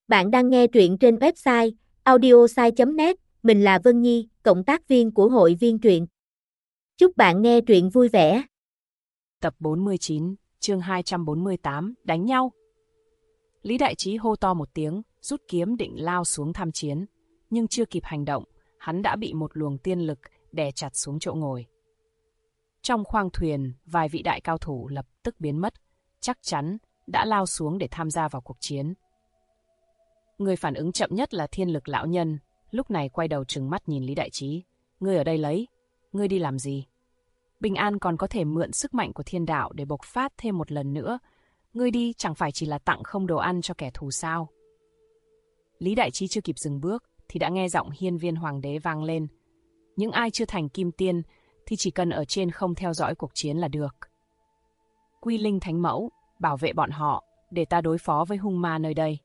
Bạn đang nghe truyện trên website audiosai.net, mình là Vân Nhi, cộng tác viên của hội viên truyện. Chúc bạn nghe truyện vui vẻ. Tập 49, chương 248, đánh nhau. Lý Đại Trí hô to một tiếng, rút kiếm định lao xuống tham chiến, nhưng chưa kịp hành động, hắn đã bị một luồng tiên lực đè chặt xuống chỗ ngồi. Trong khoang thuyền, vài vị đại cao thủ lập tức biến mất, chắc chắn đã lao xuống để tham gia vào cuộc chiến. Người phản ứng chậm nhất là Thiên Lực lão nhân, lúc này quay đầu trừng mắt nhìn Lý Đại Trí. Ngươi ở đây lấy, ngươi đi làm gì? Bình An còn có thể mượn sức mạnh của thiên đạo để bộc phát thêm một lần nữa. Ngươi đi chẳng phải chỉ là tặng không đồ ăn cho kẻ thù sao? Lý Đại Trí chưa kịp dừng bước thì đã nghe giọng Hiên Viên Hoàng đế vang lên. Những ai chưa thành kim tiên thì chỉ cần ở trên không theo dõi cuộc chiến là được. Quy Linh Thánh Mẫu, bảo vệ bọn họ để ta đối phó với hung ma nơi đây.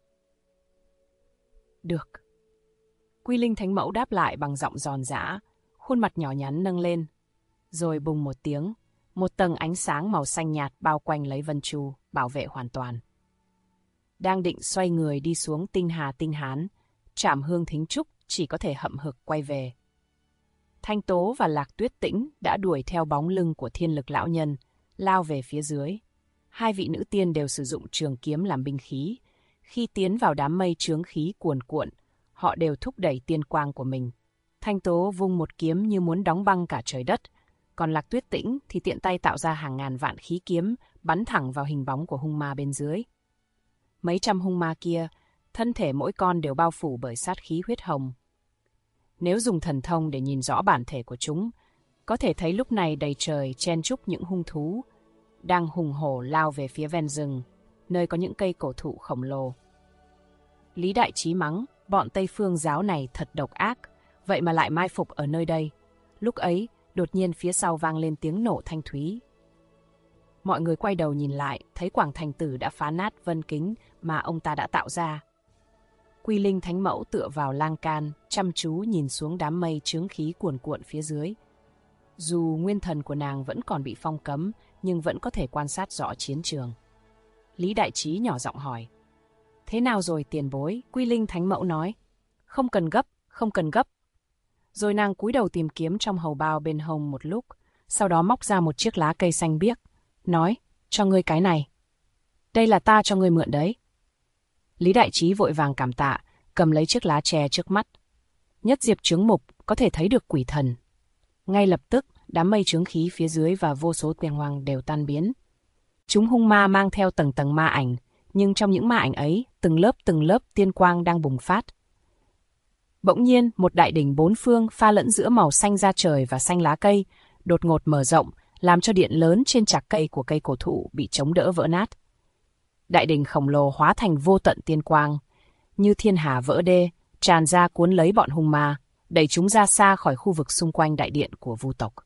Được. Quy Linh Thánh Mẫu đáp lại bằng giọng giòn giã, khuôn mặt nhỏ nhắn nâng lên. Rồi bùng một tiếng, một tầng ánh sáng màu xanh nhạt bao quanh lấy Vân Chu, bảo vệ hoàn toàn. Đang định xoay người đi xuống Tinh Hà Tinh Hán, Trảm Hương Thính Trúc chỉ có thể hậm hực quay về. Thanh Tố và Lạc Tuyết Tĩnh đã đuổi theo bóng lưng của Thiên Lực lão nhân, lao về phía dưới. Hai vị nữ tiên đều sử dụng trường kiếm làm binh khí. Khi tiến vào đám mây chướng khí cuồn cuộn, họ đều thúc đẩy tiên quang của mình. Thanh Tố vung một kiếm như muốn đóng băng cả trời đất, còn Lạc Tuyết Tĩnh thì tiện tay tạo ra hàng ngàn vạn khí kiếm bắn thẳng vào hình bóng của hung ma bên dưới. Mấy trăm hung ma kia, thân thể mỗi con đều bao phủ bởi sát khí huyết hồng. Nếu dùng thần thông để nhìn rõ bản thể của chúng, có thể thấy lúc này đầy trời chen chúc những hung thú đang hùng hổ lao về phía ven rừng, nơi có những cây cổ thụ khổng lồ. Lý Đại Trí mắng, bọn Tây Phương giáo này thật độc ác, vậy mà lại mai phục ở nơi đây. Lúc ấy, đột nhiên phía sau vang lên tiếng nổ thanh thúy. Mọi người quay đầu nhìn lại, thấy Quảng Thành Tử đã phá nát vân kính mà ông ta đã tạo ra. Quy Linh Thánh Mẫu tựa vào lan can, chăm chú nhìn xuống đám mây chướng khí cuồn cuộn phía dưới. Dù nguyên thần của nàng vẫn còn bị phong cấm, nhưng vẫn có thể quan sát rõ chiến trường. Lý Đại Trí nhỏ giọng hỏi. Thế nào rồi tiền bối? Quy Linh Thánh Mẫu nói. Không cần gấp, không cần gấp. Rồi nàng cúi đầu tìm kiếm trong hầu bao bên hông một lúc, sau đó móc ra một chiếc lá cây xanh biếc, nói, cho ngươi cái này. Đây là ta cho ngươi mượn đấy. Lý Đại Trí vội vàng cảm tạ, cầm lấy chiếc lá tre trước mắt. Nhất diệp chướng mục, có thể thấy được quỷ thần. Ngay lập tức, đám mây chướng khí phía dưới và vô số tiền hoàng đều tan biến. Chúng hung ma mang theo tầng tầng ma ảnh, nhưng trong những ma ảnh ấy, từng lớp tiên quang đang bùng phát. Bỗng nhiên, một đại đỉnh bốn phương pha lẫn giữa màu xanh da trời và xanh lá cây, đột ngột mở rộng, làm cho điện lớn trên chạc cây của cây cổ thụ bị chống đỡ vỡ nát. Đại đỉnh khổng lồ hóa thành vô tận tiên quang, như thiên hà vỡ đê, tràn ra cuốn lấy bọn hung ma, đẩy chúng ra xa khỏi khu vực xung quanh đại điện của Vu tộc.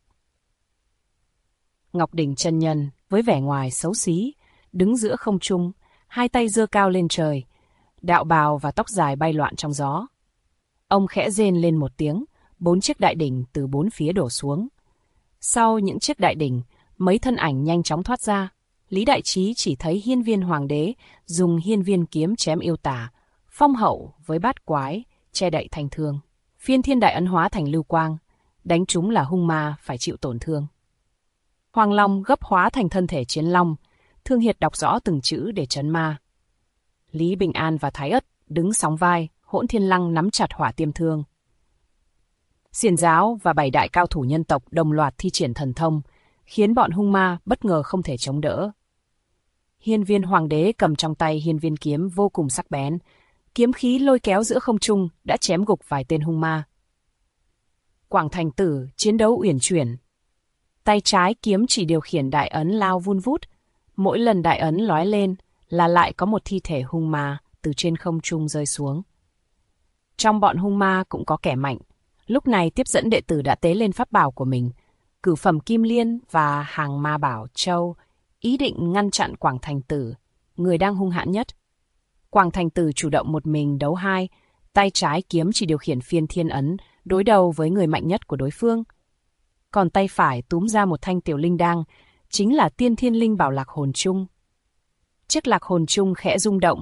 Ngọc Đỉnh chân nhân, với vẻ ngoài xấu xí, đứng giữa không trung, hai tay giơ cao lên trời, đạo bào và tóc dài bay loạn trong gió. Ông khẽ rên lên một tiếng, 4 chiếc đại đỉnh từ 4 phía đổ xuống. Sau những chiếc đại đỉnh, mấy thân ảnh nhanh chóng thoát ra. Lý Đại Trí chỉ thấy Hiên Viên Hoàng đế dùng hiên viên kiếm chém yêu tà, Phong Hậu với bát quái che đậy thành thương. Phiên Thiên Đại Ấn hóa thành lưu quang, đánh chúng là hung ma phải chịu tổn thương. Hoàng Long gấp hóa thành thân thể chiến long, Thương Hiệt đọc rõ từng chữ để trấn ma. Lý Bình An và Thái Ất đứng sóng vai, Hỗn Thiên Lăng nắm chặt hỏa tiêm thương. Xiển giáo và 7 đại cao thủ nhân tộc đồng loạt thi triển thần thông, khiến bọn hung ma bất ngờ không thể chống đỡ. Hiên Viên Hoàng đế cầm trong tay hiên viên kiếm vô cùng sắc bén, kiếm khí lôi kéo giữa không trung đã chém gục vài tên hung ma. Quảng Thành Tử chiến đấu uyển chuyển, tay trái kiếm chỉ điều khiển đại ấn lao vun vút, mỗi lần đại ấn lóe lên là lại có một thi thể hung ma từ trên không trung rơi xuống. Trong bọn hung ma cũng có kẻ mạnh, lúc này tiếp dẫn đệ tử đã tế lên pháp bảo của mình, cửu phẩm kim liên và hàng ma bảo châu, ý định ngăn chặn Quảng Thành Tử, người đang hung hãn nhất. Quảng Thành Tử chủ động một mình đấu hai, tay trái kiếm chỉ điều khiển phiên thiên ấn, đối đầu với người mạnh nhất của đối phương. Còn tay phải túm ra một thanh tiểu linh đăng, chính là tiên thiên linh bảo lạc hồn chung. Chiếc lạc hồn chung khẽ rung động,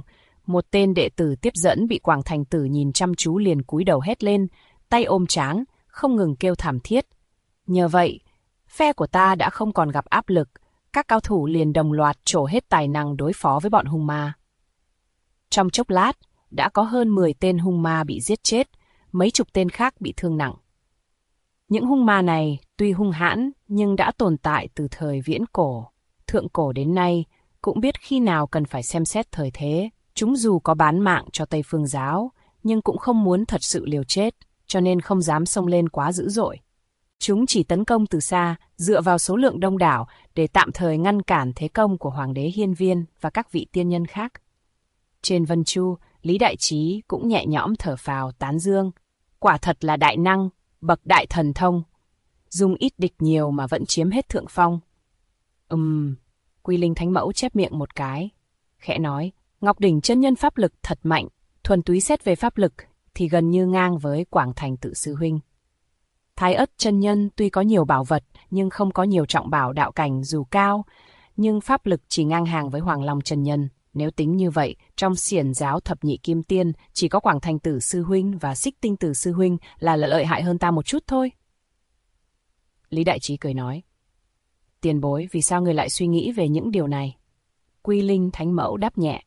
Một tên đệ tử tiếp dẫn bị Quảng Thành Tử nhìn chăm chú liền cúi đầu hét lên, tay ôm trán, không ngừng kêu thảm thiết. Nhờ vậy, phe của ta đã không còn gặp áp lực, các cao thủ liền đồng loạt trổ hết tài năng đối phó với bọn hung ma. Trong chốc lát, đã có hơn 10 tên hung ma bị giết chết, mấy chục tên khác bị thương nặng. Những hung ma này tuy hung hãn nhưng đã tồn tại từ thời viễn cổ, thượng cổ đến nay, cũng biết khi nào cần phải xem xét thời thế. Chúng dù có bán mạng cho Tây Phương giáo, nhưng cũng không muốn thật sự liều chết, cho nên không dám xông lên quá dữ dội. Chúng chỉ tấn công từ xa, dựa vào số lượng đông đảo để tạm thời ngăn cản thế công của Hoàng đế Hiên Viên và các vị tiên nhân khác. Trên Vân Chu, Lý Đại Trí cũng nhẹ nhõm thở phào tán dương. Quả thật là đại năng, bậc đại thần thông. Dùng ít địch nhiều mà vẫn chiếm hết thượng phong. Quy Linh Thánh Mẫu chép miệng một cái, khẽ nói, Ngọc Đỉnh chân nhân pháp lực thật mạnh, thuần túy xét về pháp lực thì gần như ngang với Quảng Thành Tử sư huynh. Thái Ất chân nhân tuy có nhiều bảo vật nhưng không có nhiều trọng bảo đạo cảnh dù cao, nhưng pháp lực chỉ ngang hàng với Hoàng Long chân nhân. Nếu tính như vậy, trong xiển giáo thập nhị kim tiên chỉ có Quảng Thành Tử sư huynh và Xích Tinh Tử sư huynh là lợi hại hơn ta một chút thôi. Lý Đại Trí cười nói, tiền bối, vì sao người lại suy nghĩ về những điều này? Quy Linh Thánh Mẫu đáp nhẹ,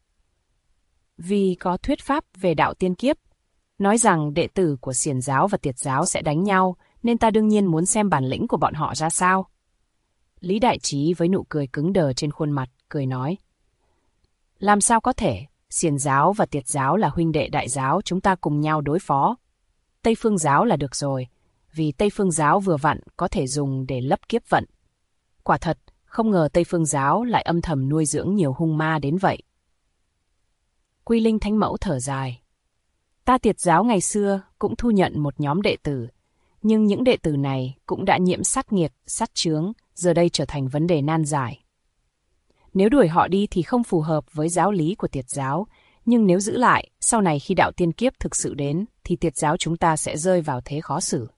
vì có thuyết pháp về đạo tiên kiếp, nói rằng đệ tử của xiển giáo và tiệt giáo sẽ đánh nhau, nên ta đương nhiên muốn xem bản lĩnh của bọn họ ra sao. Lý Đại Trí với nụ cười cứng đờ trên khuôn mặt, cười nói, làm sao có thể, xiển giáo và tiệt giáo là huynh đệ đại giáo, chúng ta cùng nhau đối phó. Tây Phương giáo là được rồi, vì Tây Phương giáo vừa vặn có thể dùng để lấp kiếp vận. Quả thật, không ngờ Tây Phương giáo lại âm thầm nuôi dưỡng nhiều hung ma đến vậy. Quy Linh Thánh Mẫu thở dài. Ta tiệt giáo ngày xưa cũng thu nhận một nhóm đệ tử, nhưng những đệ tử này cũng đã nhiễm sát nghiệt, sát chướng, giờ đây trở thành vấn đề nan giải. Nếu đuổi họ đi thì không phù hợp với giáo lý của tiệt giáo, nhưng nếu giữ lại, sau này khi đạo tiên kiếp thực sự đến, thì tiệt giáo chúng ta sẽ rơi vào thế khó xử.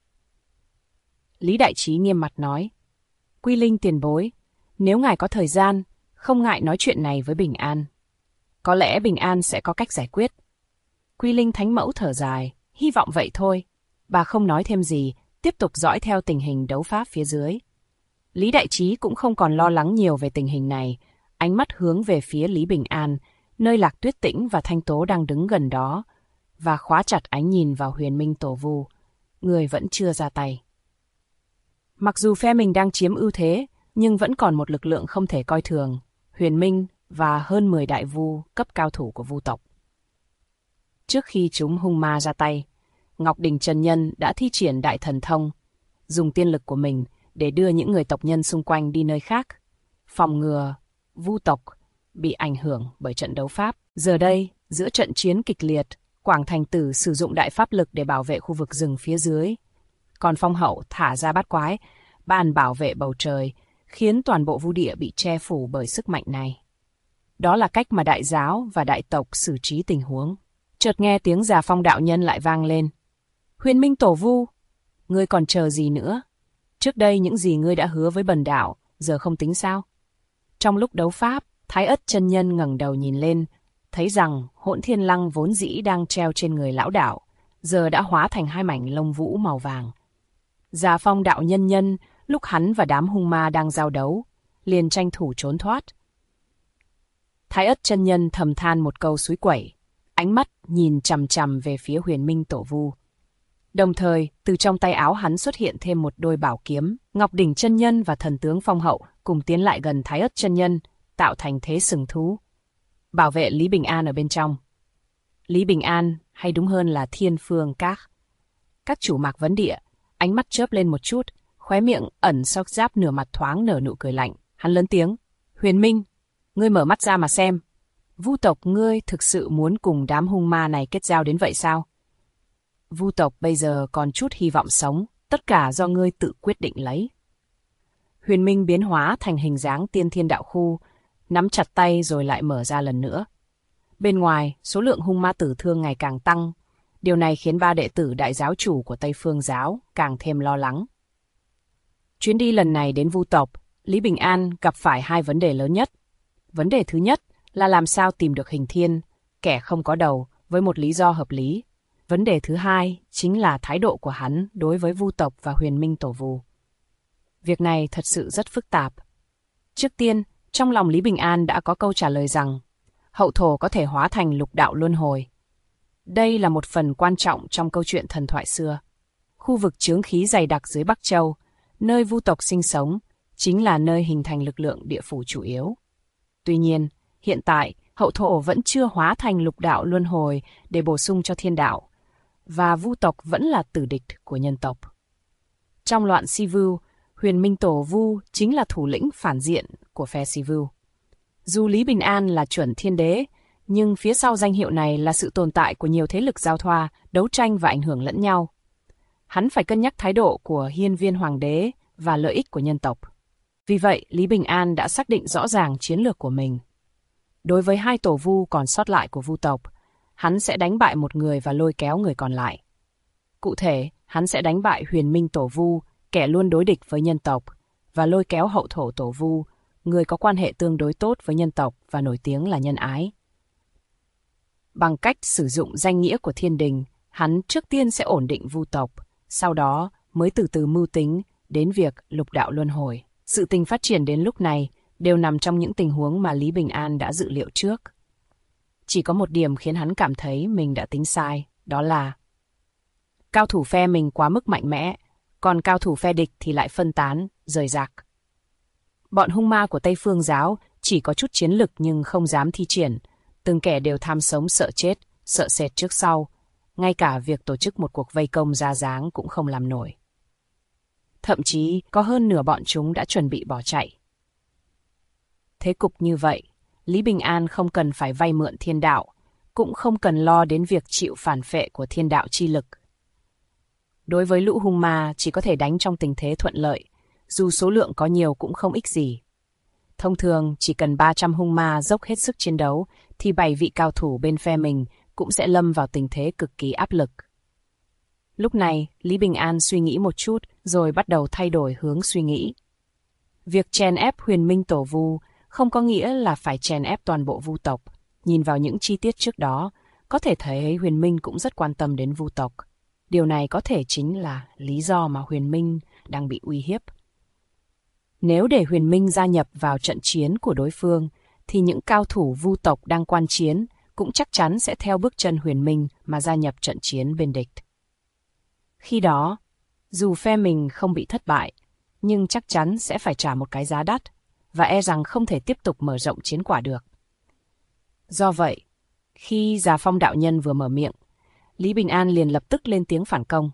Lý Đại Trí nghiêm mặt nói, Quy Linh tiền bối, nếu ngài có thời gian, không ngại nói chuyện này với Bình An. Có lẽ Bình An sẽ có cách giải quyết. Quy Linh Thánh Mẫu thở dài, hy vọng vậy thôi. Bà không nói thêm gì, tiếp tục dõi theo tình hình đấu pháp phía dưới. Lý Đại Trí cũng không còn lo lắng nhiều về tình hình này, ánh mắt hướng về phía Lý Bình An, nơi Lạc Tuyết Tĩnh và Thanh Tố đang đứng gần đó, và khóa chặt ánh nhìn vào Huyền Minh Tổ Vu. Người vẫn chưa ra tay. Mặc dù phe mình đang chiếm ưu thế, nhưng vẫn còn một lực lượng không thể coi thường, Huyền Minh và hơn 10 đại vu cấp cao thủ của vu tộc. Trước khi chúng hung ma ra tay, Ngọc Đỉnh chân nhân đã thi triển đại thần thông, dùng tiên lực của mình để đưa những người tộc nhân xung quanh đi nơi khác, phòng ngừa vu tộc bị ảnh hưởng bởi trận đấu pháp. Giờ đây, giữa trận chiến kịch liệt, Quảng Thành Tử sử dụng đại pháp lực để bảo vệ khu vực rừng phía dưới, còn Phong Hậu thả ra bát quái, bàn bảo vệ bầu trời, khiến toàn bộ vu địa bị che phủ bởi sức mạnh này. Đó là cách mà đại giáo và đại tộc xử trí tình huống. Chợt nghe tiếng Già Phong đạo nhân lại vang lên. Huyền Minh Tổ Vu, ngươi còn chờ gì nữa? Trước đây những gì ngươi đã hứa với bần đạo, giờ không tính sao? Trong lúc đấu pháp, Thái Ất chân nhân ngẩng đầu nhìn lên, thấy rằng Hỗn Thiên Lăng vốn dĩ đang treo trên người lão đạo, giờ đã hóa thành hai mảnh lông vũ màu vàng. Già Phong đạo nhân lúc hắn và đám hung ma đang giao đấu, liền tranh thủ trốn thoát. Thái Ất chân nhân thầm than một câu suối quẩy, ánh mắt nhìn chằm chằm về phía Huyền Minh Tổ Vu. Đồng thời, từ trong tay áo hắn xuất hiện thêm một đôi bảo kiếm. Ngọc Đỉnh chân nhân và thần tướng Phong Hậu cùng tiến lại gần Thái Ất chân nhân, tạo thành thế sừng thú, bảo vệ Lý Bình An ở bên trong. Lý Bình An, hay đúng hơn là Thiên Phương các chủ Mạc Vấn Địa, ánh mắt chớp lên một chút, khóe miệng ẩn sau giáp nửa mặt thoáng nở nụ cười lạnh. Hắn lớn tiếng, Huyền Minh, ngươi mở mắt ra mà xem. Vu tộc ngươi thực sự muốn cùng đám hung ma này kết giao đến vậy sao? Vu tộc bây giờ còn chút hy vọng sống, tất cả do ngươi tự quyết định lấy. Huyền Minh biến hóa thành hình dáng tiên thiên đạo khu, nắm chặt tay rồi lại mở ra lần nữa. Bên ngoài, số lượng hung ma tử thương ngày càng tăng. Điều này khiến ba đệ tử đại giáo chủ của Tây Phương giáo càng thêm lo lắng. Chuyến đi lần này đến Vu tộc, Lý Bình An gặp phải hai vấn đề lớn nhất. Vấn đề thứ nhất là làm sao tìm được Hình Thiên, kẻ không có đầu, với một lý do hợp lý. Vấn đề thứ hai chính là thái độ của hắn đối với Vu tộc và Huyền Minh Tổ Vu. Việc này thật sự rất phức tạp. Trước tiên, trong lòng Lý Bình An đã có câu trả lời rằng hậu thổ có thể hóa thành lục đạo luân hồi. Đây là một phần quan trọng trong câu chuyện thần thoại xưa. Khu vực chướng khí dày đặc dưới Bắc Châu, nơi Vu tộc sinh sống, chính là nơi hình thành lực lượng địa phủ chủ yếu. Tuy nhiên, hiện tại, hậu thổ vẫn chưa hóa thành lục đạo luân hồi để bổ sung cho thiên đạo, và Vu tộc vẫn là tử địch của nhân tộc. Trong loạn Sivu, Huyền Minh Tổ Vu chính là thủ lĩnh phản diện của phe Sivu. Dù Lý Bình An là chuẩn thiên đế, nhưng phía sau danh hiệu này là sự tồn tại của nhiều thế lực giao thoa, đấu tranh và ảnh hưởng lẫn nhau. Hắn phải cân nhắc thái độ của Hiên Viên Hoàng đế và lợi ích của nhân tộc. Vì vậy, Lý Bình An đã xác định rõ ràng chiến lược của mình. Đối với hai tổ vu còn sót lại của Vu tộc, hắn sẽ đánh bại một người và lôi kéo người còn lại. Cụ thể, hắn sẽ đánh bại Huyền Minh Tổ Vu, kẻ luôn đối địch với nhân tộc, và lôi kéo hậu thổ Tổ Vu, người có quan hệ tương đối tốt với nhân tộc và nổi tiếng là nhân ái. Bằng cách sử dụng danh nghĩa của thiên đình, hắn trước tiên sẽ ổn định Vu tộc, sau đó mới từ từ mưu tính đến việc lục đạo luân hồi. Sự tình phát triển đến lúc này đều nằm trong những tình huống mà Lý Bình An đã dự liệu trước. Chỉ có một điểm khiến hắn cảm thấy mình đã tính sai, đó là cao thủ phe mình quá mức mạnh mẽ, còn cao thủ phe địch thì lại phân tán, rời rạc. Bọn hung ma của Tây Phương giáo chỉ có chút chiến lực nhưng không dám thi triển, từng kẻ đều tham sống sợ chết, sợ sệt trước sau, ngay cả việc tổ chức một cuộc vây công ra dáng cũng không làm nổi. Thậm chí có hơn nửa bọn chúng đã chuẩn bị bỏ chạy. Thế cục như vậy, Lý Bình An không cần phải vay mượn thiên đạo, cũng không cần lo đến việc chịu phản phệ của thiên đạo chi lực. Đối với lũ hung ma chỉ có thể đánh trong tình thế thuận lợi, dù số lượng có nhiều cũng không ích gì. Thông thường chỉ cần 300 hung ma dốc hết sức chiến đấu thì 7 vị cao thủ bên phe mình cũng sẽ lâm vào tình thế cực kỳ áp lực. Lúc này, Lý Bình An suy nghĩ một chút rồi bắt đầu thay đổi hướng suy nghĩ. Việc chèn ép Huyền Minh Tổ Vu không có nghĩa là phải chèn ép toàn bộ Vu tộc. Nhìn vào những chi tiết trước đó, có thể thấy Huyền Minh cũng rất quan tâm đến Vu tộc. Điều này có thể chính là lý do mà Huyền Minh đang bị uy hiếp. Nếu để Huyền Minh gia nhập vào trận chiến của đối phương, thì những cao thủ Vu tộc đang quan chiến cũng chắc chắn sẽ theo bước chân Huyền Minh mà gia nhập trận chiến bên địch. Khi đó, dù phe mình không bị thất bại, nhưng chắc chắn sẽ phải trả một cái giá đắt, và e rằng không thể tiếp tục mở rộng chiến quả được. Do vậy, khi Già Phong đạo nhân vừa mở miệng, Lý Bình An liền lập tức lên tiếng phản công.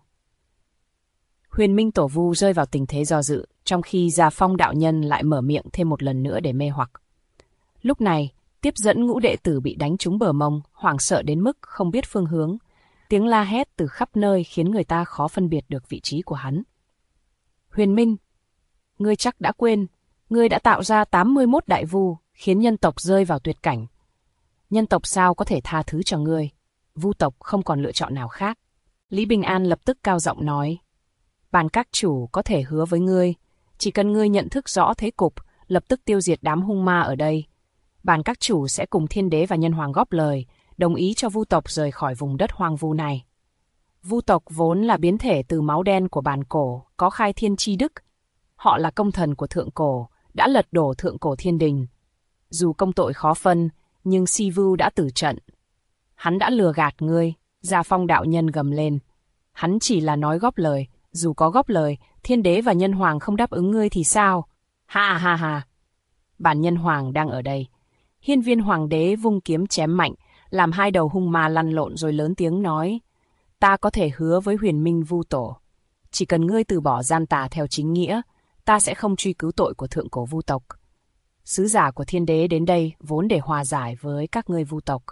Huyền Minh Tổ Vu rơi vào tình thế do dự, trong khi Già Phong đạo nhân lại mở miệng thêm một lần nữa để mê hoặc. Lúc này, tiếp dẫn ngũ đệ tử bị đánh trúng bờ mông, hoảng sợ đến mức không biết phương hướng. Tiếng la hét từ khắp nơi khiến người ta khó phân biệt được vị trí của hắn. Huyền Minh, ngươi chắc đã quên, ngươi đã tạo ra 81 đại vu, khiến nhân tộc rơi vào tuyệt cảnh. Nhân tộc sao có thể tha thứ cho ngươi? Vu tộc không còn lựa chọn nào khác. Lý Bình An lập tức cao giọng nói. Bản các chủ có thể hứa với ngươi, chỉ cần ngươi nhận thức rõ thế cục, lập tức tiêu diệt đám hung ma ở đây. Bản các chủ sẽ cùng thiên đế và nhân hoàng góp lời, đồng ý cho Vu tộc rời khỏi vùng đất hoang vu này. Vu tộc vốn là biến thể từ máu đen của bản cổ, có khai thiên chi đức. Họ là công thần của thượng cổ, đã lật đổ thượng cổ thiên đình. Dù công tội khó phân, nhưng Sivu đã tử trận. Hắn đã lừa gạt ngươi, Gia Phong đạo nhân gầm lên. Hắn chỉ là nói góp lời, dù có góp lời, thiên đế và nhân hoàng không đáp ứng ngươi thì sao? Ha ha ha! Bản nhân hoàng đang ở đây. Hiên Viên Hoàng đế vung kiếm chém mạnh, làm hai đầu hung ma lăn lộn rồi lớn tiếng nói. Ta có thể hứa với Huyền Minh Vu Tổ. Chỉ cần ngươi từ bỏ gian tà theo chính nghĩa, ta sẽ không truy cứu tội của thượng cổ Vu tộc. Sứ giả của thiên đế đến đây vốn để hòa giải với các ngươi Vu tộc.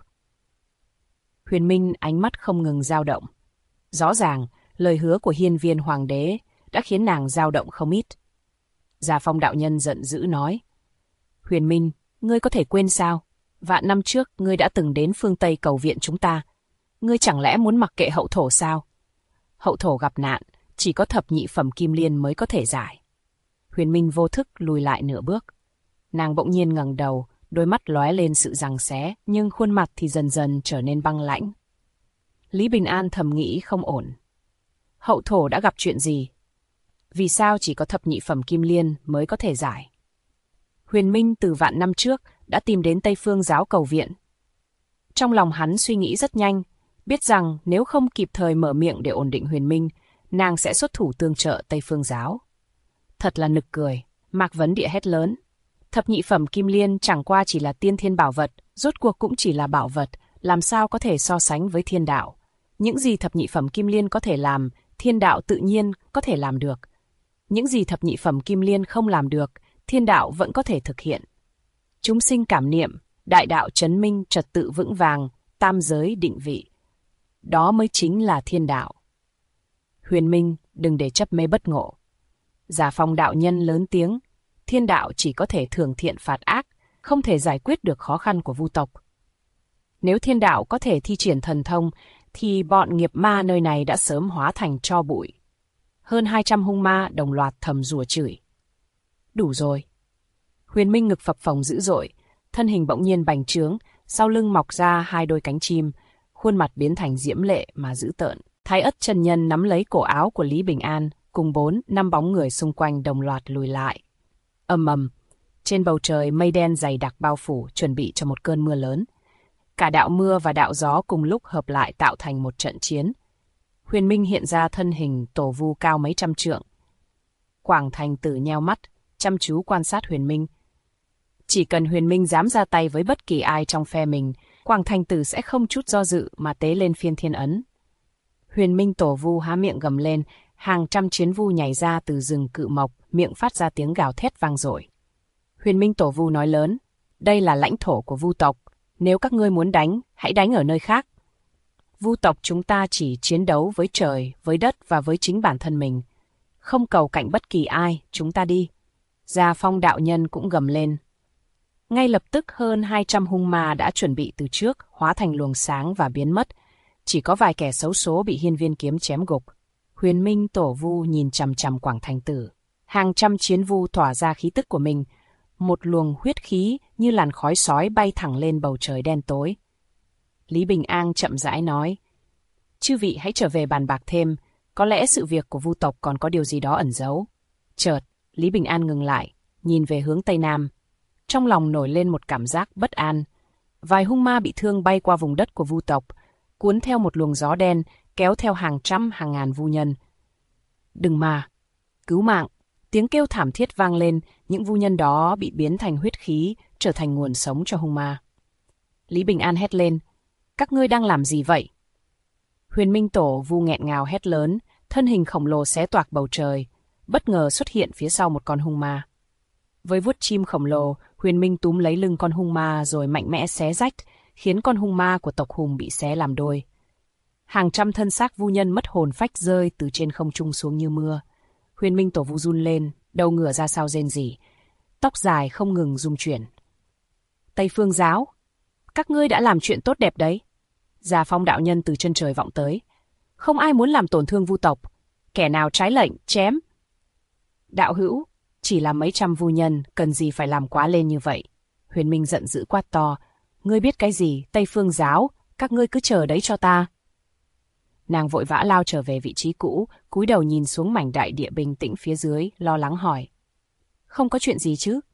Huyền Minh ánh mắt không ngừng dao động. Rõ ràng, lời hứa của Hiên Viên Hoàng đế đã khiến nàng dao động không ít. Gia Phong đạo nhân giận dữ nói. Huyền Minh, ngươi có thể quên sao? Vạn năm trước, ngươi đã từng đến phương Tây cầu viện chúng ta. Ngươi chẳng lẽ muốn mặc kệ hậu thổ sao? Hậu thổ gặp nạn, chỉ có thập nhị phẩm kim liên mới có thể giải. Huyền Minh vô thức lùi lại nửa bước. Nàng bỗng nhiên ngẩng đầu, đôi mắt lóe lên sự giằng xé, nhưng khuôn mặt thì dần dần trở nên băng lãnh. Lý Bình An thầm nghĩ không ổn. Hậu thổ đã gặp chuyện gì? Vì sao chỉ có thập nhị phẩm kim liên mới có thể giải? Huyền Minh từ vạn năm trước đã tìm đến Tây Phương Giáo cầu viện. Trong lòng hắn suy nghĩ rất nhanh, biết rằng nếu không kịp thời mở miệng để ổn định Huyền Minh, nàng sẽ xuất thủ tương trợ Tây Phương Giáo. Thật là nực cười, Mạc Vấn Địa hét lớn. Thập nhị phẩm kim liên chẳng qua chỉ là tiên thiên bảo vật, rốt cuộc cũng chỉ là bảo vật, làm sao có thể so sánh với thiên đạo. Những gì thập nhị phẩm kim liên có thể làm, thiên đạo tự nhiên có thể làm được. Những gì thập nhị phẩm kim liên không làm được, thiên đạo vẫn có thể thực hiện. Chúng sinh cảm niệm, đại đạo chấn minh, trật tự vững vàng, tam giới định vị. Đó mới chính là thiên đạo. Huyền Minh, đừng để chấp mê bất ngộ. Giả Phong đạo nhân lớn tiếng, thiên đạo chỉ có thể thưởng thiện phạt ác, không thể giải quyết được khó khăn của vu tộc. Nếu thiên đạo có thể thi triển thần thông, thì bọn nghiệp ma nơi này đã sớm hóa thành tro bụi. Hơn 200 hung ma đồng loạt thầm rủa chửi. Đủ rồi. Huyền Minh ngực phập phồng dữ dội, thân hình bỗng nhiên bành trướng, sau lưng mọc ra hai đôi cánh chim, khuôn mặt biến thành diễm lệ mà dữ tợn. Thái Ất chân nhân nắm lấy cổ áo của Lý Bình An, cùng 4-5 bóng người xung quanh đồng loạt lùi lại. Ầm ầm, trên bầu trời mây đen dày đặc bao phủ, chuẩn bị cho một cơn mưa lớn. Cả đạo mưa và đạo gió cùng lúc hợp lại tạo thành một trận chiến. Huyền Minh hiện ra thân hình tổ vu cao mấy trăm trượng. Quảng Thành Tử nheo mắt, chăm chú quan sát Huyền Minh. Chỉ cần Huyền Minh dám ra tay với bất kỳ ai trong phe mình, Quảng Thành Tử sẽ không chút do dự mà tế lên phiên thiên ấn. Huyền Minh tổ vu há miệng gầm lên, hàng trăm chiến vu nhảy ra từ rừng cự mộc, miệng phát ra tiếng gào thét vang dội. Huyền Minh tổ vu nói lớn, đây là lãnh thổ của vu tộc, nếu các ngươi muốn đánh, hãy đánh ở nơi khác. Vu tộc chúng ta chỉ chiến đấu với trời, với đất và với chính bản thân mình. Không cầu cạnh bất kỳ ai, chúng ta đi. Gia Phong đạo nhân cũng gầm lên. Ngay lập tức hơn 200 hung ma đã chuẩn bị từ trước, hóa thành luồng sáng và biến mất. Chỉ có vài kẻ xấu số bị hiên viên kiếm chém gục. Huyền Minh tổ vu nhìn chằm chằm Quảng Thành Tử. Hàng trăm chiến vu tỏa ra khí tức của mình. Một luồng huyết khí như làn khói sói bay thẳng lên bầu trời đen tối. Lý Bình An chậm rãi nói. Chư vị hãy trở về bàn bạc thêm. Có lẽ sự việc của vu tộc còn có điều gì đó ẩn giấu. Chợt, Lý Bình An ngừng lại, nhìn về hướng Tây Nam. Trong lòng nổi lên một cảm giác bất an. Vài hung ma bị thương bay qua vùng đất của vu tộc, cuốn theo một luồng gió đen, kéo theo hàng trăm hàng ngàn vu nhân. Đừng mà! Cứu mạng! Tiếng kêu thảm thiết vang lên, những vu nhân đó bị biến thành huyết khí, trở thành nguồn sống cho hung ma. Lý Bình An hét lên, các ngươi đang làm gì vậy? Huyền Minh tổ vu nghẹn ngào hét lớn, thân hình khổng lồ xé toạc bầu trời, bất ngờ xuất hiện phía sau một con hung ma. Với vuốt chim khổng lồ, Huyền Minh túm lấy lưng con hung ma rồi mạnh mẽ xé rách, khiến con hung ma của tộc Hùng bị xé làm đôi. Hàng trăm thân xác vu nhân mất hồn phách rơi từ trên không trung xuống như mưa. Huyền Minh tổ vu run lên, đầu ngửa ra sau rên rỉ, tóc dài không ngừng rung chuyển. Tây Phương Giáo, các ngươi đã làm chuyện tốt đẹp đấy. Gia Phong đạo nhân từ chân trời vọng tới. Không ai muốn làm tổn thương vu tộc, kẻ nào trái lệnh, chém. Đạo hữu, chỉ là mấy trăm vu nhân, cần gì phải làm quá lên như vậy? Huyền Minh giận dữ quát to. Ngươi biết cái gì, Tây Phương Giáo, các ngươi cứ chờ đấy cho ta. Nàng vội vã lao trở về vị trí cũ, cúi đầu nhìn xuống mảnh đại địa bình tĩnh phía dưới, lo lắng hỏi. Không có chuyện gì chứ?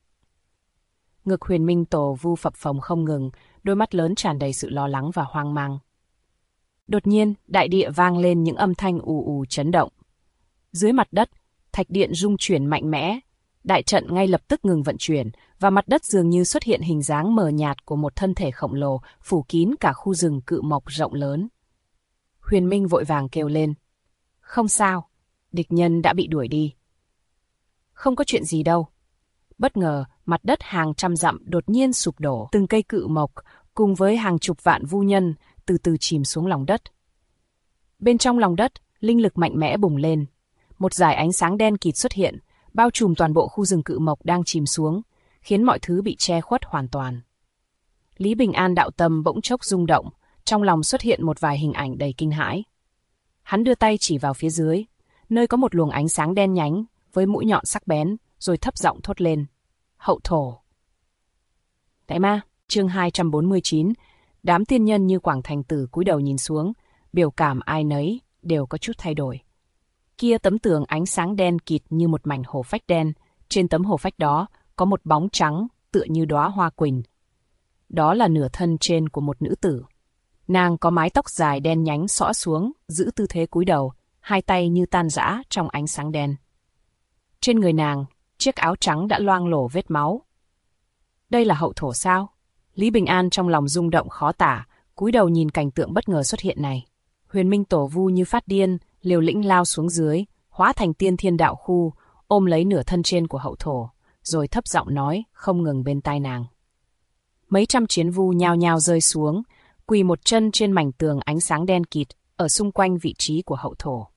Ngực Huyền Minh tổ vu phập phồng không ngừng, đôi mắt lớn tràn đầy sự lo lắng và hoang mang. Đột nhiên, đại địa vang lên những âm thanh ù ù chấn động. Dưới mặt đất, thạch điện rung chuyển mạnh mẽ, đại trận ngay lập tức ngừng vận chuyển, và mặt đất dường như xuất hiện hình dáng mờ nhạt của một thân thể khổng lồ, phủ kín cả khu rừng cự mộc rộng lớn. Huyền Minh vội vàng kêu lên. Không sao, địch nhân đã bị đuổi đi. Không có chuyện gì đâu. Bất ngờ, mặt đất hàng trăm dặm đột nhiên sụp đổ, từng cây cự mộc, cùng với hàng chục vạn vu nhân, từ từ chìm xuống lòng đất. Bên trong lòng đất, linh lực mạnh mẽ bùng lên. Một dải ánh sáng đen kịt xuất hiện, bao trùm toàn bộ khu rừng cự mộc đang chìm xuống, khiến mọi thứ bị che khuất hoàn toàn. Lý Bình An đạo tâm bỗng chốc rung động, trong lòng xuất hiện một vài hình ảnh đầy kinh hãi. Hắn đưa tay chỉ vào phía dưới, nơi có một luồng ánh sáng đen nhánh, với mũi nhọn sắc bén, rồi thấp giọng thốt lên. Hậu thổ. Đại ma, chương 249, đám tiên nhân như Quảng Thành Tử cúi đầu nhìn xuống, biểu cảm ai nấy đều có chút thay đổi. Kia tấm tường ánh sáng đen kịt như một mảnh hồ phách đen, trên tấm hồ phách đó có một bóng trắng tựa như đóa hoa quỳnh. Đó là nửa thân trên của một nữ tử. Nàng có mái tóc dài đen nhánh xõa xuống, giữ tư thế cúi đầu, hai tay như tan rã trong ánh sáng đen. Trên người nàng, chiếc áo trắng đã loang lổ vết máu. Đây là hậu thổ sao? Lý Bình An trong lòng rung động khó tả, cúi đầu nhìn cảnh tượng bất ngờ xuất hiện này. Huyền Minh Tổ Vu như phát điên, liều lĩnh lao xuống dưới, hóa thành tiên thiên đạo khu, ôm lấy nửa thân trên của hậu thổ, rồi thấp giọng nói, không ngừng bên tai nàng. Mấy trăm chiến vu nhao nhao rơi xuống, quỳ một chân trên mảnh tường ánh sáng đen kịt, ở xung quanh vị trí của hậu thổ.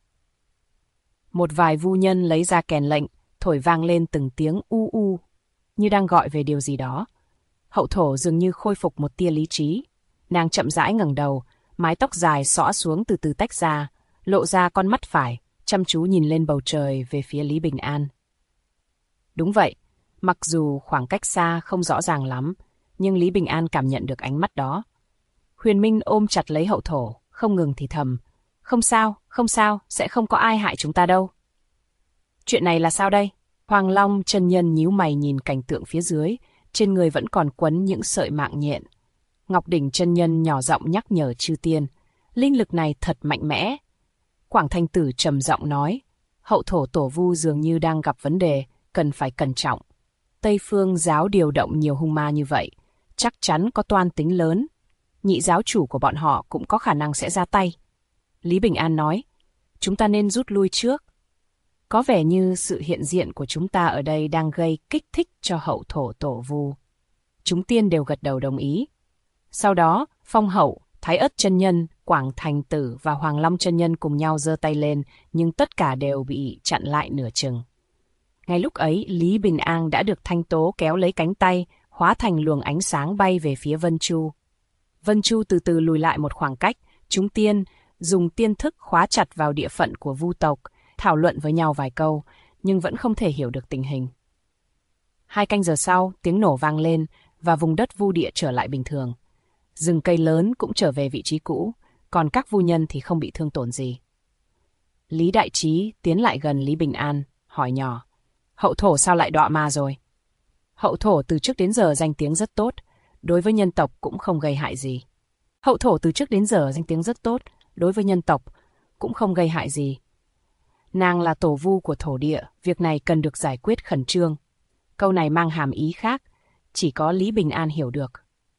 Một vài vu nhân lấy ra kèn lệnh, thổi vang lên từng tiếng u u, như đang gọi về điều gì đó. Hậu thổ dường như khôi phục một tia lý trí. Nàng chậm rãi ngẩng đầu, mái tóc dài xõa xuống từ từ tách ra, lộ ra con mắt phải, chăm chú nhìn lên bầu trời về phía Lý Bình An. Đúng vậy, mặc dù khoảng cách xa không rõ ràng lắm, nhưng Lý Bình An cảm nhận được ánh mắt đó. Huyền Minh ôm chặt lấy hậu thổ, không ngừng thì thầm. Không sao, sẽ không có ai hại chúng ta đâu. Chuyện này là sao đây? Hoàng Long chân nhân nhíu mày nhìn cảnh tượng phía dưới, trên người vẫn còn quấn những sợi mạng nhện. Ngọc Đỉnh chân nhân nhỏ giọng nhắc nhở chư tiên, linh lực này thật mạnh mẽ. Quảng Thành Tử trầm giọng nói, hậu thổ tổ vu dường như đang gặp vấn đề, cần phải cẩn trọng. Tây Phương giáo điều động nhiều hung ma như vậy, chắc chắn có toan tính lớn. Nhị giáo chủ của bọn họ cũng có khả năng sẽ ra tay. Lý Bình An nói, chúng ta nên rút lui trước. Có vẻ như sự hiện diện của chúng ta ở đây đang gây kích thích cho hậu thổ tổ vu. Chúng tiên đều gật đầu đồng ý. Sau đó, Phong Hậu, Thái Ất chân nhân, Quảng Thành Tử và Hoàng Long chân nhân cùng nhau giơ tay lên, nhưng tất cả đều bị chặn lại nửa chừng. Ngay lúc ấy, Lý Bình An đã được Thanh Tố kéo lấy cánh tay, hóa thành luồng ánh sáng bay về phía Vân Chu. Vân Chu từ từ lùi lại một khoảng cách, chúng tiên dùng tiên thức khóa chặt vào địa phận của vu tộc, thảo luận với nhau vài câu, nhưng vẫn không thể hiểu được tình hình. 2 canh giờ sau, tiếng nổ vang lên và vùng đất vu địa trở lại bình thường. Rừng cây lớn cũng trở về vị trí cũ, còn các vu nhân thì không bị thương tổn gì. Lý Đại Trí tiến lại gần Lý Bình An, hỏi nhỏ, hậu thổ sao lại đọa ma rồi? Hậu thổ từ trước đến giờ danh tiếng rất tốt, đối với nhân tộc cũng không gây hại gì. Hậu thổ từ trước đến giờ danh tiếng rất tốt, đối với nhân tộc cũng không gây hại gì. Nàng là tổ vu của thổ địa, việc này cần được giải quyết khẩn trương. Câu này mang hàm ý khác, chỉ có Lý Bình An hiểu được.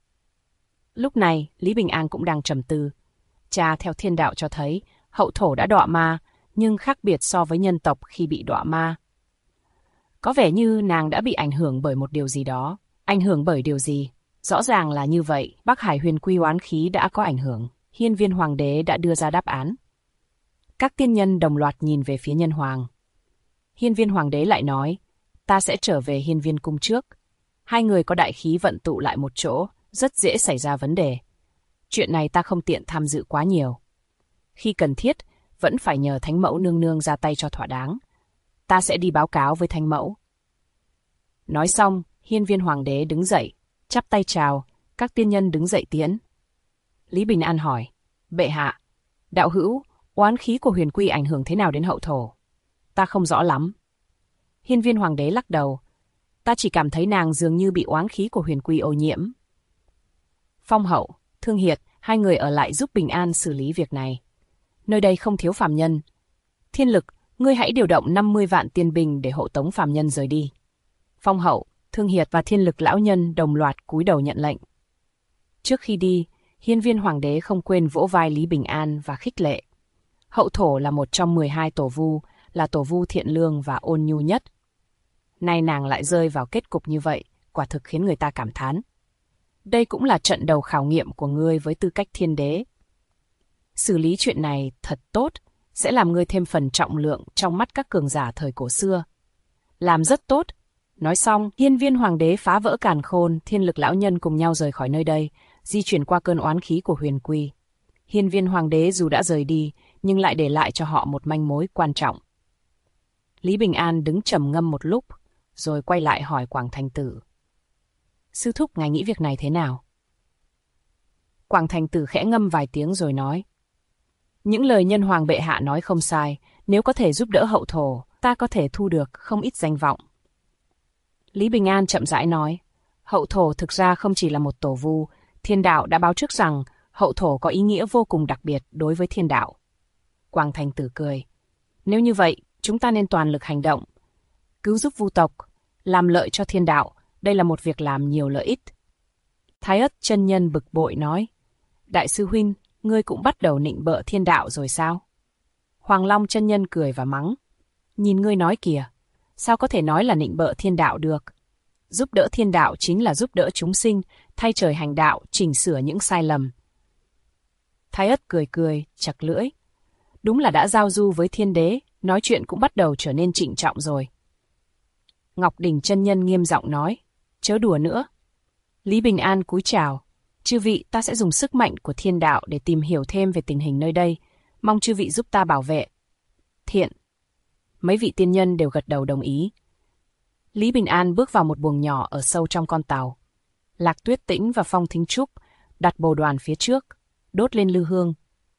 Lúc này, Lý Bình An cũng đang trầm tư. Cha theo thiên đạo cho thấy, hậu thổ đã đọa ma, nhưng khác biệt so với nhân tộc khi bị đọa ma. Có vẻ như nàng đã bị ảnh hưởng bởi một điều gì đó. Ảnh hưởng bởi điều gì? Rõ ràng là như vậy, Bắc Hải huyền quy oán khí đã có ảnh hưởng. Hiên Viên Hoàng đế đã đưa ra đáp án. Các tiên nhân đồng loạt nhìn về phía nhân hoàng. Hiên Viên Hoàng đế lại nói, ta sẽ trở về Hiên Viên cung trước. Hai người có đại khí vận tụ lại một chỗ, rất dễ xảy ra vấn đề. Chuyện này ta không tiện tham dự quá nhiều. Khi cần thiết, vẫn phải nhờ Thánh Mẫu nương nương ra tay cho thỏa đáng. Ta sẽ đi báo cáo với Thánh Mẫu. Nói xong, Hiên Viên Hoàng đế đứng dậy, chắp tay chào, các tiên nhân đứng dậy tiễn. Lý Bình An hỏi, bệ hạ, đạo hữu, oán khí của huyền quy ảnh hưởng thế nào đến hậu thổ? Ta không rõ lắm. Hiên Viên Hoàng đế lắc đầu, ta chỉ cảm thấy nàng dường như bị oán khí của huyền quy ô nhiễm. Phong Hậu, Thương Hiệt, hai người ở lại giúp Bình An xử lý việc này. Nơi đây không thiếu phàm nhân. Thiên Lực, ngươi hãy điều động 50 vạn tiên binh để hộ tống phàm nhân rời đi. Phong Hậu, Thương Hiệt và Thiên Lực lão nhân đồng loạt cúi đầu nhận lệnh. Trước khi đi, Hiên Viên Hoàng đế không quên vỗ vai Lý Bình An và khích lệ. Hậu thổ là một trong 12 tổ vu, là tổ vu thiện lương và ôn nhu nhất. Nay nàng lại rơi vào kết cục như vậy, quả thực khiến người ta cảm thán. Đây cũng là trận đầu khảo nghiệm của ngươi với tư cách thiên đế. Xử lý chuyện này thật tốt, sẽ làm ngươi thêm phần trọng lượng trong mắt các cường giả thời cổ xưa. Làm rất tốt. Nói xong, Hiên Viên Hoàng đế phá vỡ càn khôn, Thiên Lực lão nhân cùng nhau rời khỏi nơi đây, di chuyển qua cơn oán khí của huyền quy. Hiên Viên Hoàng đế dù đã rời đi, nhưng lại để lại cho họ một manh mối quan trọng. Lý Bình An đứng trầm ngâm một lúc, rồi quay lại hỏi Quảng Thành Tử. Sư thúc ngài nghĩ việc này thế nào? Quảng Thành Tử khẽ ngâm vài tiếng rồi nói. Những lời nhân hoàng bệ hạ nói không sai, nếu có thể giúp đỡ hậu thổ, ta có thể thu được không ít danh vọng. Lý Bình An chậm rãi nói, hậu thổ thực ra không chỉ là một tổ vu, thiên đạo đã báo trước rằng hậu thổ có ý nghĩa vô cùng đặc biệt đối với thiên đạo. Quảng Thành Tử cười, nếu như vậy, chúng ta nên toàn lực hành động. Cứu giúp vu tộc, làm lợi cho thiên đạo, đây là một việc làm nhiều lợi ích. Thái Ất chân nhân bực bội nói, đại sư huynh, ngươi cũng bắt đầu nịnh bợ thiên đạo rồi sao? Hoàng Long chân nhân cười và mắng, nhìn ngươi nói kìa, sao có thể nói là nịnh bợ thiên đạo được? Giúp đỡ thiên đạo chính là giúp đỡ chúng sinh, thay trời hành đạo, chỉnh sửa những sai lầm. Thái Ất cười cười, chặt lưỡi. Đúng là đã giao du với thiên đế, nói chuyện cũng bắt đầu trở nên trịnh trọng rồi. Ngọc Đỉnh chân nhân nghiêm giọng nói, chớ đùa nữa. Lý Bình An cúi chào, chư vị, ta sẽ dùng sức mạnh của thiên đạo để tìm hiểu thêm về tình hình nơi đây, mong chư vị giúp ta bảo vệ. Thiện. Mấy vị tiên nhân đều gật đầu đồng ý. Lý Bình An bước vào một buồng nhỏ ở sâu trong con tàu. Lạc Tuyết Tĩnh và Phong Thính Trúc đặt bồ đoàn phía trước, đốt lên lư hương.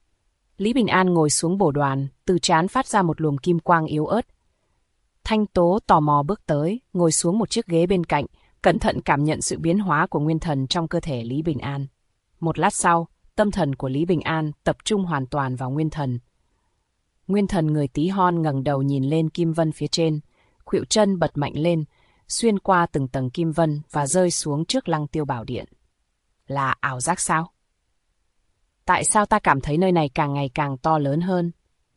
Lý Bình An ngồi xuống bồ đoàn, từ trán phát ra một luồng kim quang yếu ớt. Thanh Tố tò mò bước tới, ngồi xuống một chiếc ghế bên cạnh, cẩn thận cảm nhận sự biến hóa của nguyên thần trong cơ thể Lý Bình An. Một lát sau, tâm thần của Lý Bình An tập trung hoàn toàn vào nguyên thần. Nguyên thần người Tí Hon ngẩng đầu nhìn lên kim vân phía trên, khuỵu chân bật mạnh lên, xuyên qua từng tầng kim vân và rơi xuống trước Lăng Tiêu Bảo Điện. Là ảo giác sao? Tại sao ta cảm thấy nơi này càng ngày càng to lớn hơn?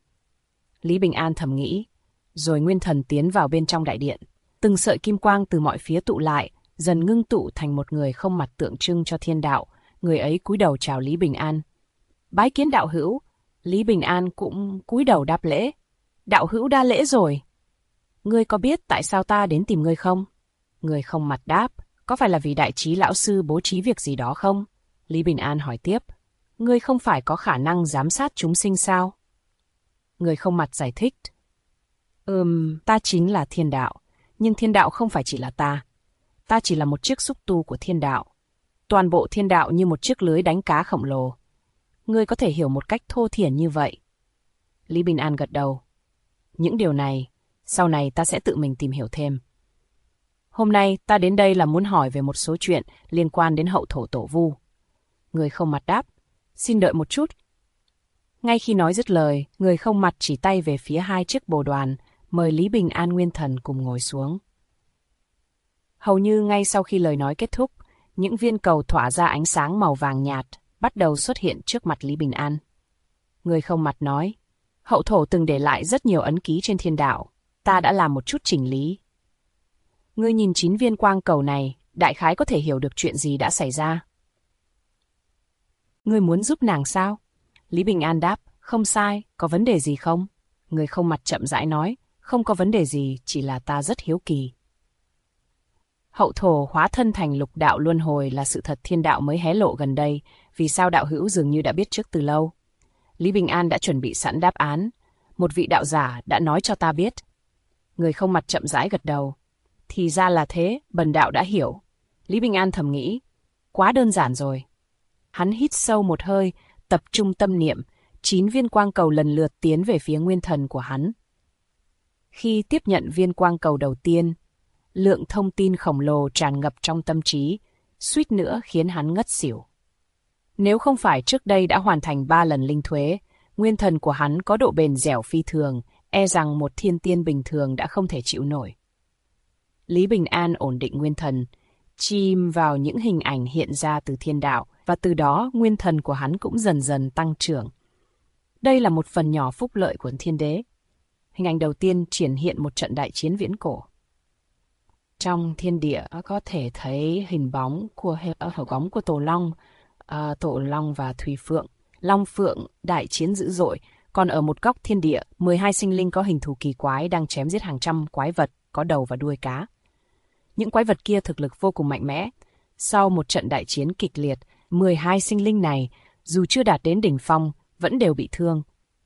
Lý Bình An thầm nghĩ, rồi nguyên thần tiến vào bên trong đại điện. Từng sợi kim quang từ mọi phía tụ lại, dần ngưng tụ thành một người không mặt tượng trưng cho thiên đạo. Người ấy cúi đầu chào Lý Bình An. Bái kiến đạo hữu. Lý Bình An cũng cúi đầu đáp lễ. Đạo hữu đa lễ rồi. Ngươi có biết tại sao ta đến tìm ngươi không? Người không mặt đáp. Có phải là vì đại trí lão sư bố trí việc gì đó không? Lý Bình An hỏi tiếp. Ngươi không phải có khả năng giám sát chúng sinh sao? Người không mặt giải thích. Ta chính là thiên đạo. Nhưng thiên đạo không phải chỉ là ta. Ta chỉ là một chiếc xúc tu của thiên đạo. Toàn bộ thiên đạo như một chiếc lưới đánh cá khổng lồ. Ngươi có thể hiểu một cách thô thiển như vậy. Lý Bình An gật đầu. Những điều này, sau này ta sẽ tự mình tìm hiểu thêm. Hôm nay ta đến đây là muốn hỏi về một số chuyện liên quan đến hậu thổ tổ vu. Người không mặt đáp. Xin đợi một chút. Ngay khi nói dứt lời, người không mặt chỉ tay về phía hai chiếc bồ đoàn, mời Lý Bình An nguyên thần cùng ngồi xuống. Hầu như ngay sau khi lời nói kết thúc, những viên cầu tỏa ra ánh sáng màu vàng nhạt bắt đầu xuất hiện trước mặt Lý Bình An. Người không mặt nói, hậu thổ từng để lại rất nhiều ấn ký trên thiên đạo, ta đã làm một chút chỉnh lý. Ngươi nhìn 9 viên quang cầu này, đại khái có thể hiểu được chuyện gì đã xảy ra. Ngươi muốn giúp nàng sao? Lý Bình An đáp, không sai, có vấn đề gì không? Người không mặt chậm rãi nói, không có vấn đề gì, chỉ là ta rất hiếu kỳ. Hậu thổ hóa thân thành lục đạo luân hồi là sự thật thiên đạo mới hé lộ gần đây, vì sao đạo hữu dường như đã biết trước từ lâu. Lý Bình An đã chuẩn bị sẵn đáp án, một vị đạo giả đã nói cho ta biết. Người không mặt chậm rãi gật đầu. Thì ra là thế, bần đạo đã hiểu. Lý Bình An thầm nghĩ, quá đơn giản rồi. Hắn hít sâu một hơi, tập trung tâm niệm, 9 viên quang cầu lần lượt tiến về phía nguyên thần của hắn. Khi tiếp nhận viên quang cầu đầu tiên, lượng thông tin khổng lồ tràn ngập trong tâm trí, suýt nữa khiến hắn ngất xỉu. Nếu không phải trước đây đã hoàn thành 3 lần linh thuế, nguyên thần của hắn có độ bền dẻo phi thường, e rằng một thiên tiên bình thường đã không thể chịu nổi. Lý Bình An ổn định nguyên thần, chìm vào những hình ảnh hiện ra từ thiên đạo, và từ đó nguyên thần của hắn cũng dần dần tăng trưởng. Đây là một phần nhỏ phúc lợi của thiên đế. Hình ảnh đầu tiên triển hiện một trận đại chiến viễn cổ. Trong thiên địa có thể thấy hình bóng của Tổ Long và Thùy Phượng. Long Phượng đại chiến dữ dội, còn ở một góc thiên địa, 12 sinh linh có hình thù kỳ quái đang chém giết hàng trăm quái vật có đầu và đuôi cá. Những quái vật kia thực lực vô cùng mạnh mẽ. Sau một trận đại chiến kịch liệt, 12 sinh linh này, dù chưa đạt đến đỉnh phong, vẫn đều bị thương.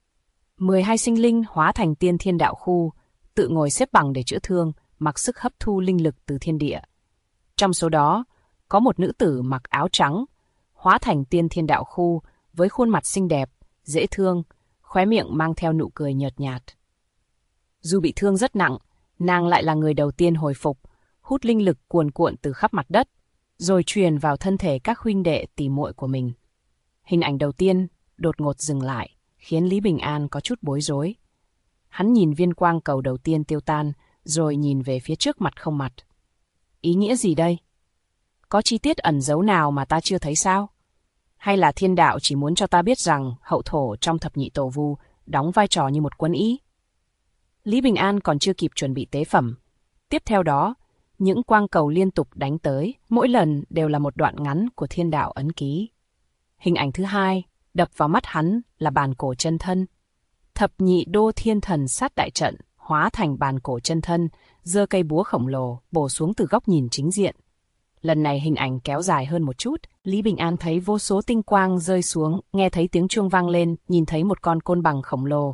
12 sinh linh hóa thành tiên thiên đạo khu, tự ngồi xếp bằng để chữa thương, mặc sức hấp thu linh lực từ thiên địa. Trong số đó, có một nữ tử mặc áo trắng, hóa thành tiên thiên đạo khu, với khuôn mặt xinh đẹp, dễ thương, khóe miệng mang theo nụ cười nhợt nhạt. Dù bị thương rất nặng, nàng lại là người đầu tiên hồi phục, hút linh lực cuồn cuộn từ khắp mặt đất, rồi truyền vào thân thể các huynh đệ tỉ muội của mình. Hình ảnh đầu tiên đột ngột dừng lại, khiến Lý Bình An có chút bối rối. Hắn nhìn viên quang cầu đầu tiên tiêu tan, rồi nhìn về phía trước mặt không mặt. Ý nghĩa gì đây? Có chi tiết ẩn giấu nào mà ta chưa thấy sao? Hay là thiên đạo chỉ muốn cho ta biết rằng hậu thổ trong thập nhị tổ vu đóng vai trò như một quân ý? Lý Bình An còn chưa kịp chuẩn bị tế phẩm. Tiếp theo đó, những quang cầu liên tục đánh tới, mỗi lần đều là một đoạn ngắn của thiên đạo ấn ký. Hình ảnh thứ hai, đập vào mắt hắn là bàn cổ chân thân. Thập nhị đô thiên thần sát đại trận, hóa thành bàn cổ chân thân, giơ cây búa khổng lồ, bổ xuống từ góc nhìn chính diện. Lần này hình ảnh kéo dài hơn một chút, Lý Bình An thấy vô số tinh quang rơi xuống, nghe thấy tiếng chuông vang lên, nhìn thấy một con côn bằng khổng lồ.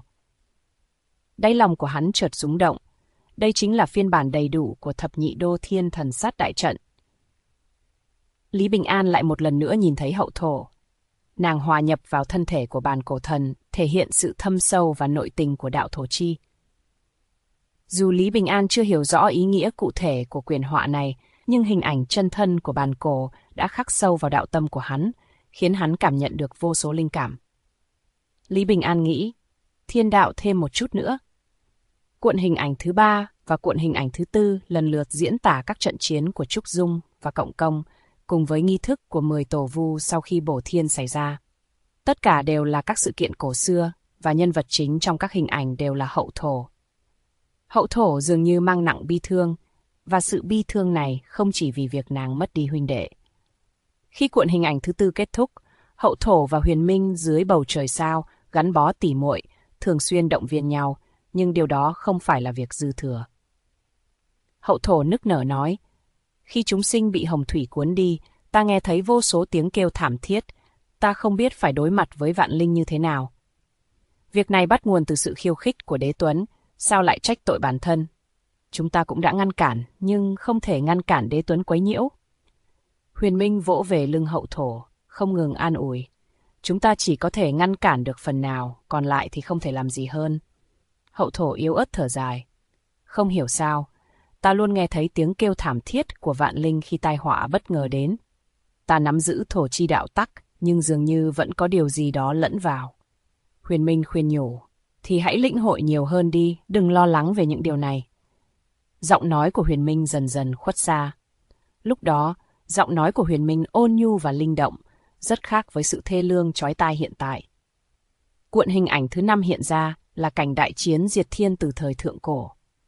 Đáy lòng của hắn chợt rung động. Đây chính là phiên bản đầy đủ của thập nhị đô thiên thần sát đại trận. Lý Bình An lại một lần nữa nhìn thấy hậu thổ. Nàng hòa nhập vào thân thể của bàn cổ thần, thể hiện sự thâm sâu và nội tình của đạo thổ chi. Dù Lý Bình An chưa hiểu rõ ý nghĩa cụ thể của quyền họa này, nhưng hình ảnh chân thân của bàn cổ đã khắc sâu vào đạo tâm của hắn, khiến hắn cảm nhận được vô số linh cảm. Lý Bình An nghĩ, thiên đạo thêm một chút nữa. Cuộn hình ảnh thứ 3 và cuộn hình ảnh thứ 4 lần lượt diễn tả các trận chiến của Trúc Dung và Cộng Công, cùng với nghi thức của 10 tổ vu sau khi bổ thiên xảy ra. Tất cả đều là các sự kiện cổ xưa, và nhân vật chính trong các hình ảnh đều là hậu thổ. Hậu thổ dường như mang nặng bi thương, và sự bi thương này không chỉ vì việc nàng mất đi huynh đệ. Khi cuộn hình ảnh thứ 4 kết thúc, hậu thổ và Huyền Minh dưới bầu trời sao gắn bó tỉ muội, thường xuyên động viên nhau, nhưng điều đó không phải là việc dư thừa. Hậu thổ nức nở nói, khi chúng sinh bị hồng thủy cuốn đi, ta nghe thấy vô số tiếng kêu thảm thiết, ta không biết phải đối mặt với vạn linh như thế nào. Việc này bắt nguồn từ sự khiêu khích của Đế Tuấn, sao lại trách tội bản thân? Chúng ta cũng đã ngăn cản, nhưng không thể ngăn cản Đế Tuấn quấy nhiễu. Huyền Minh vỗ về lưng hậu thổ, không ngừng an ủi. Chúng ta chỉ có thể ngăn cản được phần nào, còn lại thì không thể làm gì hơn. Hậu thổ yếu ớt thở dài. Không hiểu sao, ta luôn nghe thấy tiếng kêu thảm thiết của vạn linh khi tai họa bất ngờ đến. Ta nắm giữ thổ chi đạo tắc, nhưng dường như vẫn có điều gì đó lẫn vào. Huyền Minh khuyên nhủ, thì hãy lĩnh hội nhiều hơn đi, đừng lo lắng về những điều này. Giọng nói của Huyền Minh dần dần khuất xa. Lúc đó, giọng nói của Huyền Minh ôn nhu và linh động, rất khác với sự thê lương chói tai hiện tại. Cuộn hình ảnh thứ 5 hiện ra là cảnh đại chiến diệt thiên từ thời thượng cổ.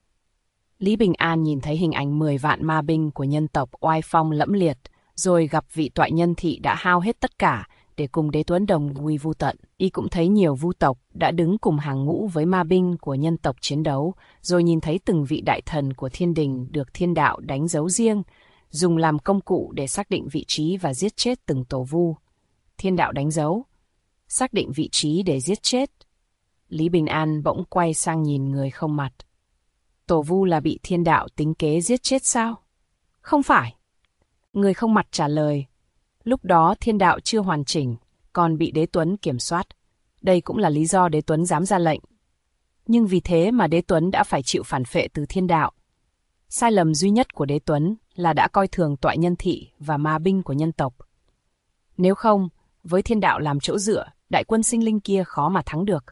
Lý Bình An nhìn thấy hình ảnh 10 vạn ma binh của nhân tộc oai phong lẫm liệt, rồi gặp vị toại nhân thị đã hao hết tất cả để cùng Đế Tuấn đồng quy vu tận. Y cũng thấy nhiều vu tộc đã đứng cùng hàng ngũ với ma binh của nhân tộc chiến đấu, rồi nhìn thấy từng vị đại thần của thiên đình được thiên đạo đánh dấu riêng, dùng làm công cụ để xác định vị trí và giết chết từng tổ vu. Thiên đạo đánh dấu, xác định vị trí để giết chết. Lý Bình An bỗng quay sang nhìn người không mặt. Tổ vu là bị thiên đạo tính kế giết chết sao? Không phải. Người không mặt trả lời. Lúc đó thiên đạo chưa hoàn chỉnh, còn bị Đế Tuấn kiểm soát. Đây cũng là lý do Đế Tuấn dám ra lệnh. Nhưng vì thế mà Đế Tuấn đã phải chịu phản phệ từ thiên đạo. Sai lầm duy nhất của Đế Tuấn là đã coi thường toại nhân thị và ma binh của nhân tộc. Nếu không, với thiên đạo làm chỗ dựa, đại quân sinh linh kia khó mà thắng được.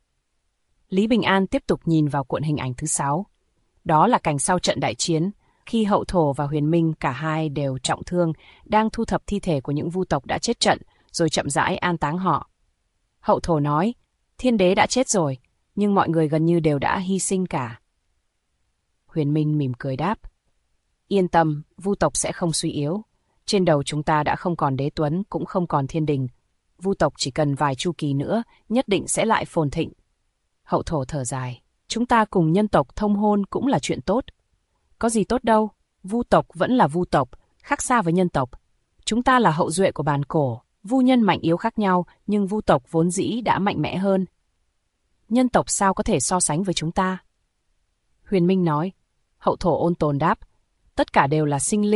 Lý Bình An tiếp tục nhìn vào cuộn hình ảnh thứ 6. Đó là cảnh sau trận đại chiến, khi hậu thổ và Huyền Minh cả hai đều trọng thương, đang thu thập thi thể của những vu tộc đã chết trận, rồi chậm rãi an táng họ. Hậu thổ nói, thiên đế đã chết rồi, nhưng mọi người gần như đều đã hy sinh cả. Huyền Minh mỉm cười đáp, yên tâm, vu tộc sẽ không suy yếu. Trên đầu chúng ta đã không còn Đế Tuấn, cũng không còn thiên đình. Vu tộc chỉ cần vài chu kỳ nữa, nhất định sẽ lại phồn thịnh. Hậu thổ thở dài, chúng ta cùng nhân tộc thông hôn cũng là chuyện tốt. Có gì tốt đâu, vu tộc vẫn là vu tộc, khác xa với nhân tộc. Chúng ta là hậu duệ của bàn cổ, vu nhân mạnh yếu khác nhau, nhưng vu tộc vốn dĩ đã mạnh mẽ hơn. Nhân tộc sao có thể so sánh với chúng ta? Huyền Minh nói. Hậu thổ ôn tồn đáp, tất cả đều là sinh linh,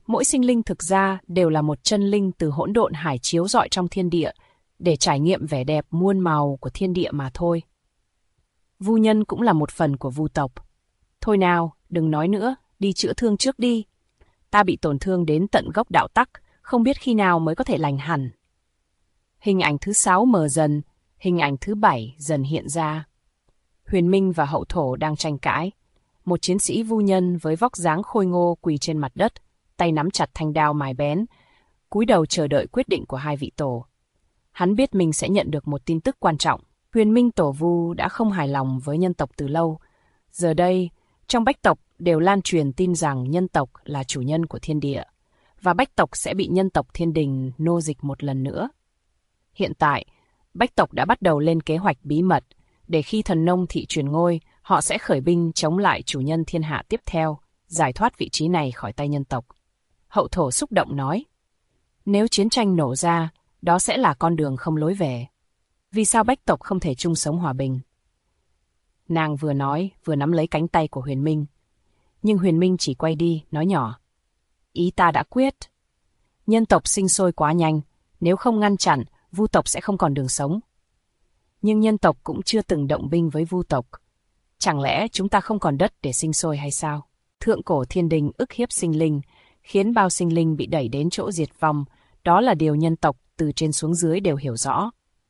Mỗi sinh linh thực ra đều là một chân linh từ hỗn độn hải chiếu rọi trong thiên địa, để trải nghiệm vẻ đẹp muôn màu của thiên địa mà thôi. Vu nhân cũng là một phần của vu tộc. Thôi nào, đừng nói nữa, đi chữa thương trước đi. Ta bị tổn thương đến tận gốc đạo tắc, không biết khi nào mới có thể lành hẳn. Hình ảnh thứ 6 mờ dần, hình ảnh thứ 7 dần hiện ra. Huyền Minh và Hậu Thổ đang tranh cãi. Một chiến sĩ vu nhân với vóc dáng khôi ngô quỳ trên mặt đất, tay nắm chặt thanh đao mài bén, cúi đầu chờ đợi quyết định của hai vị tổ. Hắn biết mình sẽ nhận được một tin tức quan trọng. Huyền Minh tổ vu đã không hài lòng với nhân tộc từ lâu. Giờ đây, trong bách tộc đều lan truyền tin rằng nhân tộc là chủ nhân của thiên địa, và bách tộc sẽ bị nhân tộc thiên đình nô dịch một lần nữa. Hiện tại, bách tộc đã bắt đầu lên kế hoạch bí mật, để khi thần nông thị truyền ngôi, họ sẽ khởi binh chống lại chủ nhân thiên hạ tiếp theo, giải thoát vị trí này khỏi tay nhân tộc. Hậu Thổ xúc động nói, nếu chiến tranh nổ ra, đó sẽ là con đường không lối về. Vì sao bách tộc không thể chung sống hòa bình? Nàng vừa nói, vừa nắm lấy cánh tay của Huyền Minh. Nhưng Huyền Minh chỉ quay đi, nói nhỏ, ý ta đã quyết. Nhân tộc sinh sôi quá nhanh, nếu không ngăn chặn, vu tộc sẽ không còn đường sống. Nhưng nhân tộc cũng chưa từng động binh với vu tộc. Chẳng lẽ chúng ta không còn đất để sinh sôi hay sao? Thượng cổ thiên đình ức hiếp sinh linh, khiến bao sinh linh bị đẩy đến chỗ diệt vong. Đó là điều nhân tộc từ trên xuống dưới đều hiểu rõ.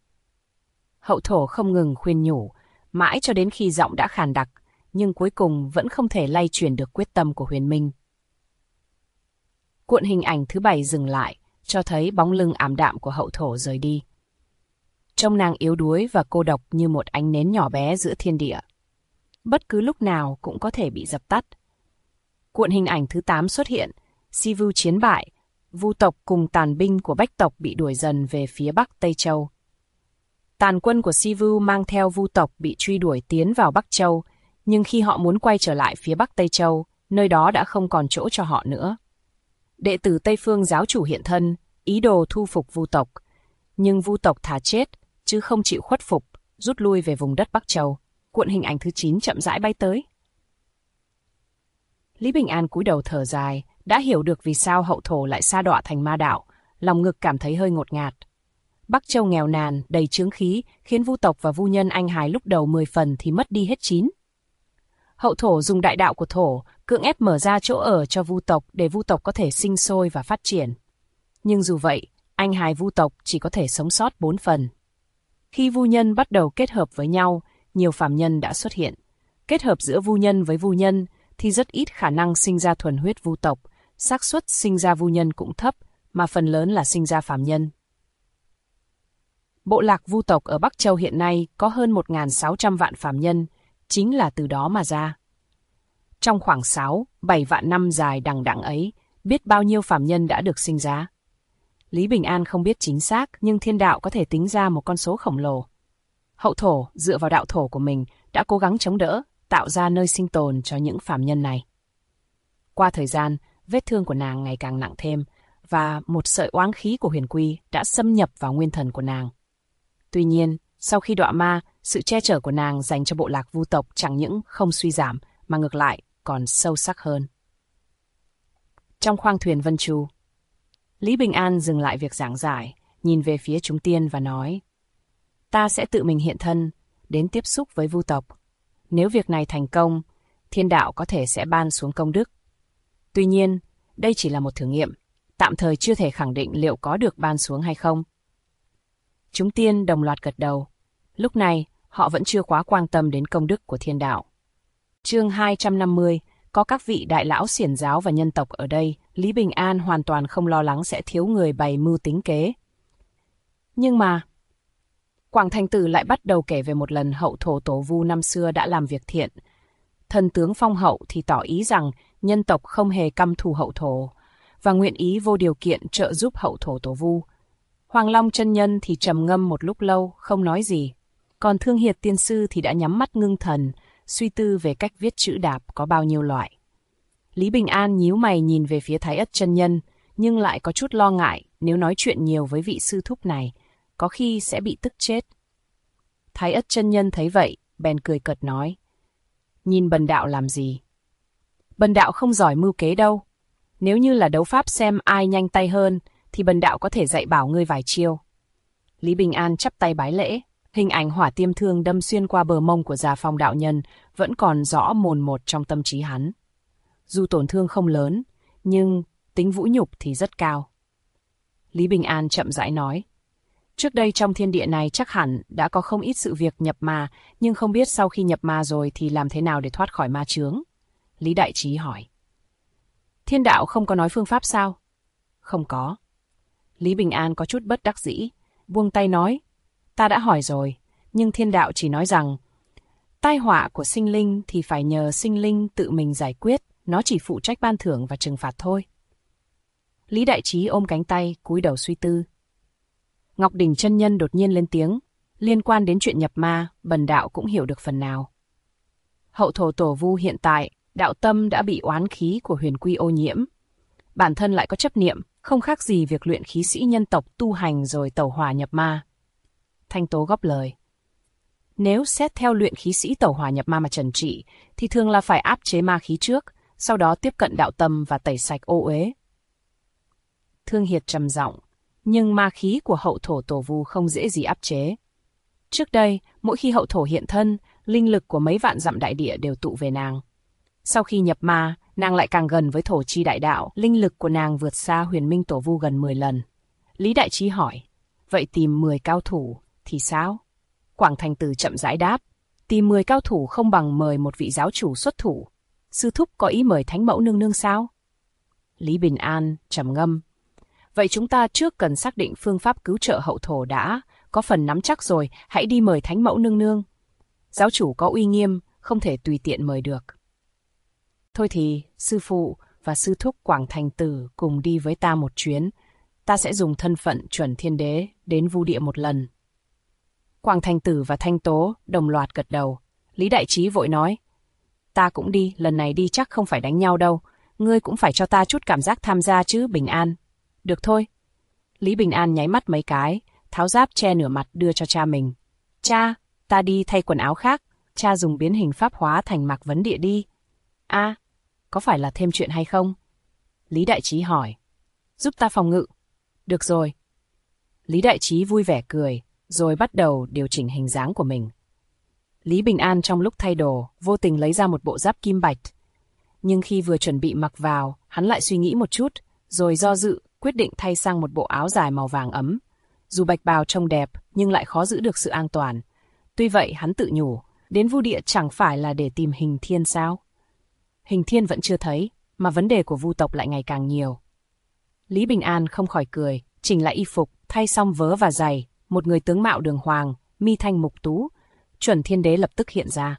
Hậu Thổ không ngừng khuyên nhủ, mãi cho đến khi giọng đã khàn đặc, nhưng cuối cùng vẫn không thể lay chuyển được quyết tâm của Huyền Minh. Cuộn hình ảnh thứ 7 dừng lại, cho thấy bóng lưng ảm đạm của Hậu Thổ rời đi. Trông nàng yếu đuối và cô độc như một ánh nến nhỏ bé giữa thiên địa. Bất cứ lúc nào cũng có thể bị dập tắt. Cuộn hình ảnh thứ 8 xuất hiện, Sivu chiến bại, vu tộc cùng tàn binh của bách tộc bị đuổi dần về phía bắc Tây Châu. Tàn quân của Sivu mang theo vu tộc bị truy đuổi tiến vào Bắc Châu, nhưng khi họ muốn quay trở lại phía bắc Tây Châu, nơi đó đã không còn chỗ cho họ nữa. Đệ tử Tây Phương giáo chủ hiện thân, ý đồ thu phục vu tộc, nhưng vu tộc thà chết, chứ không chịu khuất phục, rút lui về vùng đất Bắc Châu. Cuộn hình ảnh thứ 9 chậm rãi bay tới. Lý Bình An cúi đầu thở dài, đã hiểu được vì sao Hậu Thổ lại sa đọa thành ma đạo, lòng ngực cảm thấy hơi ngột ngạt. Bắc Châu nghèo nàn, đầy chướng khí, khiến vu tộc và vu nhân anh hài lúc đầu 10 phần thì mất đi hết 9. Hậu Thổ dùng đại đạo của Thổ, cưỡng ép mở ra chỗ ở cho vu tộc để vu tộc có thể sinh sôi và phát triển. Nhưng dù vậy, anh hài vu tộc chỉ có thể sống sót 4 phần. Khi vu nhân bắt đầu kết hợp với nhau, nhiều phàm nhân đã xuất hiện. Kết hợp giữa vu nhân với vu nhân thì rất ít khả năng sinh ra thuần huyết vu tộc, xác suất sinh ra vu nhân cũng thấp, mà phần lớn là sinh ra phàm nhân. Bộ lạc vu tộc ở Bắc Châu hiện nay có hơn 1.600 vạn phàm nhân, chính là từ đó mà ra. Trong khoảng 6-7 vạn năm dài đằng đẵng ấy, biết bao nhiêu phàm nhân đã được sinh ra. Lý Bình An không biết chính xác, nhưng thiên đạo có thể tính ra một con số khổng lồ. Hậu Thổ, dựa vào đạo thổ của mình, đã cố gắng chống đỡ, tạo ra nơi sinh tồn cho những phàm nhân này. Qua thời gian, vết thương của nàng ngày càng nặng thêm, và một sợi oán khí của huyền quy đã xâm nhập vào nguyên thần của nàng. Tuy nhiên, sau khi đọa ma, sự che chở của nàng dành cho bộ lạc vu tộc chẳng những không suy giảm, mà ngược lại còn sâu sắc hơn. Trong khoang thuyền Vân Chu, Lý Bình An dừng lại việc giảng giải, nhìn về phía chúng tiên và nói, ta sẽ tự mình hiện thân, đến tiếp xúc với vu tộc. Nếu việc này thành công, thiên đạo có thể sẽ ban xuống công đức. Tuy nhiên, đây chỉ là một thử nghiệm, tạm thời chưa thể khẳng định liệu có được ban xuống hay không. Chúng tiên đồng loạt gật đầu. Lúc này, họ vẫn chưa quá quan tâm đến công đức của thiên đạo. Chương 250, có các vị đại lão xiển giáo và nhân tộc ở đây, Lý Bình An hoàn toàn không lo lắng sẽ thiếu người bày mưu tính kế. Nhưng mà, Quảng Thành Tử lại bắt đầu kể về một lần Hậu Thổ tổ vu năm xưa đã làm việc thiện. Thần tướng Phong Hậu thì tỏ ý rằng nhân tộc không hề căm thù Hậu Thổ, và nguyện ý vô điều kiện trợ giúp Hậu Thổ tổ vu. Hoàng Long chân nhân thì trầm ngâm một lúc lâu, không nói gì. Còn Thương Hiệt tiên sư thì đã nhắm mắt ngưng thần, suy tư về cách viết chữ đạp có bao nhiêu loại. Lý Bình An nhíu mày nhìn về phía Thái Ất chân nhân, nhưng lại có chút lo ngại nếu nói chuyện nhiều với vị sư thúc này, có khi sẽ bị tức chết. Thái Ất chân nhân thấy vậy, bèn cười cợt nói, nhìn bần đạo làm gì? Bần đạo không giỏi mưu kế đâu. Nếu như là đấu pháp xem ai nhanh tay hơn, thì bần đạo có thể dạy bảo ngươi vài chiêu. Lý Bình An chắp tay bái lễ, hình ảnh hỏa tiêm thương đâm xuyên qua bờ mông của Già Phong đạo nhân vẫn còn rõ mồn một trong tâm trí hắn. Dù tổn thương không lớn, nhưng tính vũ nhục thì rất cao. Lý Bình An chậm rãi nói, trước đây trong thiên địa này chắc hẳn đã có không ít sự việc nhập ma, nhưng không biết sau khi nhập ma rồi thì làm thế nào để thoát khỏi ma chướng. Lý Đại Trí hỏi. Thiên đạo không có nói phương pháp sao? Không có. Lý Bình An có chút bất đắc dĩ, buông tay nói, ta đã hỏi rồi, nhưng thiên đạo chỉ nói rằng, tai họa của sinh linh thì phải nhờ sinh linh tự mình giải quyết, nó chỉ phụ trách ban thưởng và trừng phạt thôi. Lý Đại Trí ôm cánh tay, cúi đầu suy tư. Ngọc Đỉnh chân nhân đột nhiên lên tiếng, liên quan đến chuyện nhập ma, bần đạo cũng hiểu được phần nào. Hậu thổ tổ vu hiện tại, đạo tâm đã bị oán khí của huyền quy ô nhiễm. Bản thân lại có chấp niệm, không khác gì việc luyện khí sĩ nhân tộc tu hành rồi tẩu hỏa nhập ma. Thanh Tố góp lời. Nếu xét theo luyện khí sĩ tẩu hỏa nhập ma mà trần trị, thì thường là phải áp chế ma khí trước, sau đó tiếp cận đạo tâm và tẩy sạch ô uế. Thương Hiệt trầm giọng, nhưng ma khí của hậu thổ tổ vu không dễ gì áp chế. Trước đây, mỗi khi hậu thổ hiện thân, linh lực của mấy vạn dặm đại địa đều tụ về nàng. Sau khi nhập ma, nàng lại càng gần với thổ chi đại đạo, linh lực của nàng vượt xa huyền minh tổ vu gần 10 lần. Lý Đại Trí hỏi, vậy tìm 10 cao thủ thì sao? Quảng Thành Tử chậm rãi đáp, tìm 10 cao thủ không bằng mời một vị giáo chủ xuất thủ. Sư thúc có ý mời Thánh Mẫu nương nương sao? Lý Bình An trầm ngâm, vậy chúng ta trước cần xác định phương pháp cứu trợ hậu thổ đã, có phần nắm chắc rồi, hãy đi mời Thánh Mẫu nương nương. Giáo chủ có uy nghiêm, không thể tùy tiện mời được. Thôi thì, sư phụ và sư thúc Quảng Thành Tử cùng đi với ta một chuyến, ta sẽ dùng thân phận chuẩn thiên đế đến Vu Địa một lần. Quảng Thành Tử và Thanh Tố đồng loạt gật đầu. Lý Đại Trí vội nói, ta cũng đi, lần này đi chắc không phải đánh nhau đâu, ngươi cũng phải cho ta chút cảm giác tham gia chứ, Bình An. Được thôi. Lý Bình An nháy mắt mấy cái, tháo giáp che nửa mặt đưa cho cha mình. Cha, ta đi thay quần áo khác, cha dùng biến hình pháp hóa thành Mạc Vấn Địa đi. A, có phải là thêm chuyện hay không? Lý Đại Trí hỏi. Giúp ta phòng ngự. Được rồi. Lý Đại Trí vui vẻ cười, rồi bắt đầu điều chỉnh hình dáng của mình. Lý Bình An trong lúc thay đồ, vô tình lấy ra một bộ giáp kim bạch. Nhưng khi vừa chuẩn bị mặc vào, hắn lại suy nghĩ một chút, rồi do dự, quyết định thay sang một bộ áo dài màu vàng ấm. Dù bạch bào trông đẹp, nhưng lại khó giữ được sự an toàn. Tuy vậy, hắn tự nhủ, đến Vu Địa chẳng phải là để tìm Hình Thiên sao? Hình Thiên vẫn chưa thấy, mà vấn đề của Vu tộc lại ngày càng nhiều. Lý Bình An không khỏi cười, chỉnh lại y phục, thay xong vớ và giày, một người tướng mạo đường hoàng, mi thanh mục tú, chuẩn thiên đế lập tức hiện ra.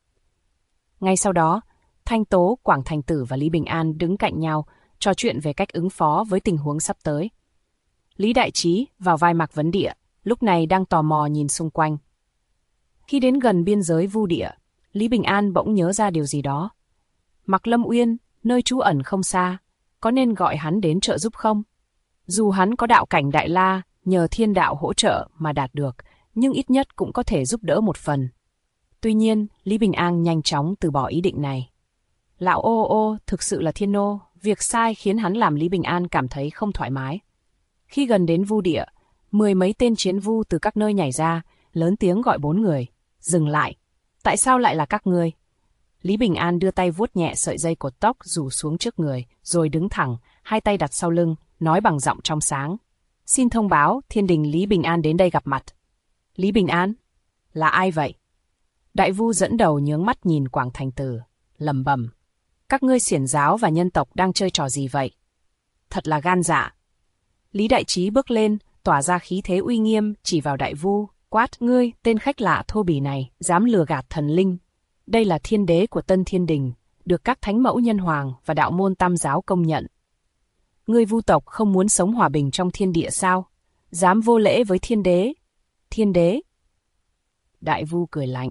Ngay sau đó, Thanh Tố, Quảng Thành Tử và Lý Bình An đứng cạnh nhau, trò chuyện về cách ứng phó với tình huống sắp tới. Lý Đại Trí vào vai Mạc Vấn Địa, lúc này đang tò mò nhìn xung quanh. Khi đến gần biên giới Vu Địa, Lý Bình An bỗng nhớ ra điều gì đó. Mạc Lâm Uyên, nơi trú ẩn không xa, có nên gọi hắn đến trợ giúp không? Dù hắn có đạo cảnh Đại La, nhờ thiên đạo hỗ trợ mà đạt được, nhưng ít nhất cũng có thể giúp đỡ một phần. Tuy nhiên, Lý Bình An nhanh chóng từ bỏ ý định này. Lão ô thực sự là thiên nô, việc sai khiến hắn làm Lý Bình An cảm thấy không thoải mái. Khi gần đến Vu Địa, 10 mấy tên chiến vu từ các nơi nhảy ra, lớn tiếng gọi 4 người. Dừng lại. Tại sao lại là các ngươi? Lý Bình An đưa tay vuốt nhẹ sợi dây cột tóc rủ xuống trước người, rồi đứng thẳng, hai tay đặt sau lưng, nói bằng giọng trong sáng. Xin thông báo, thiên đình Lý Bình An đến đây gặp mặt. Lý Bình An? Là ai vậy? Đại vu dẫn đầu nhướng mắt nhìn Quảng Thành Tử, lẩm bẩm. Các ngươi xiển giáo và nhân tộc đang chơi trò gì vậy? Thật là gan dạ. Lý Đại Trí bước lên, tỏa ra khí thế uy nghiêm, chỉ vào đại vu, quát, ngươi, tên khách lạ thô bỉ này, dám lừa gạt thần linh. Đây là thiên đế của Tân Thiên Đình, được các thánh mẫu nhân hoàng và đạo môn tam giáo công nhận. Ngươi Vu tộc không muốn sống hòa bình trong thiên địa sao? Dám vô lễ với thiên đế? Thiên đế? Đại vu cười lạnh.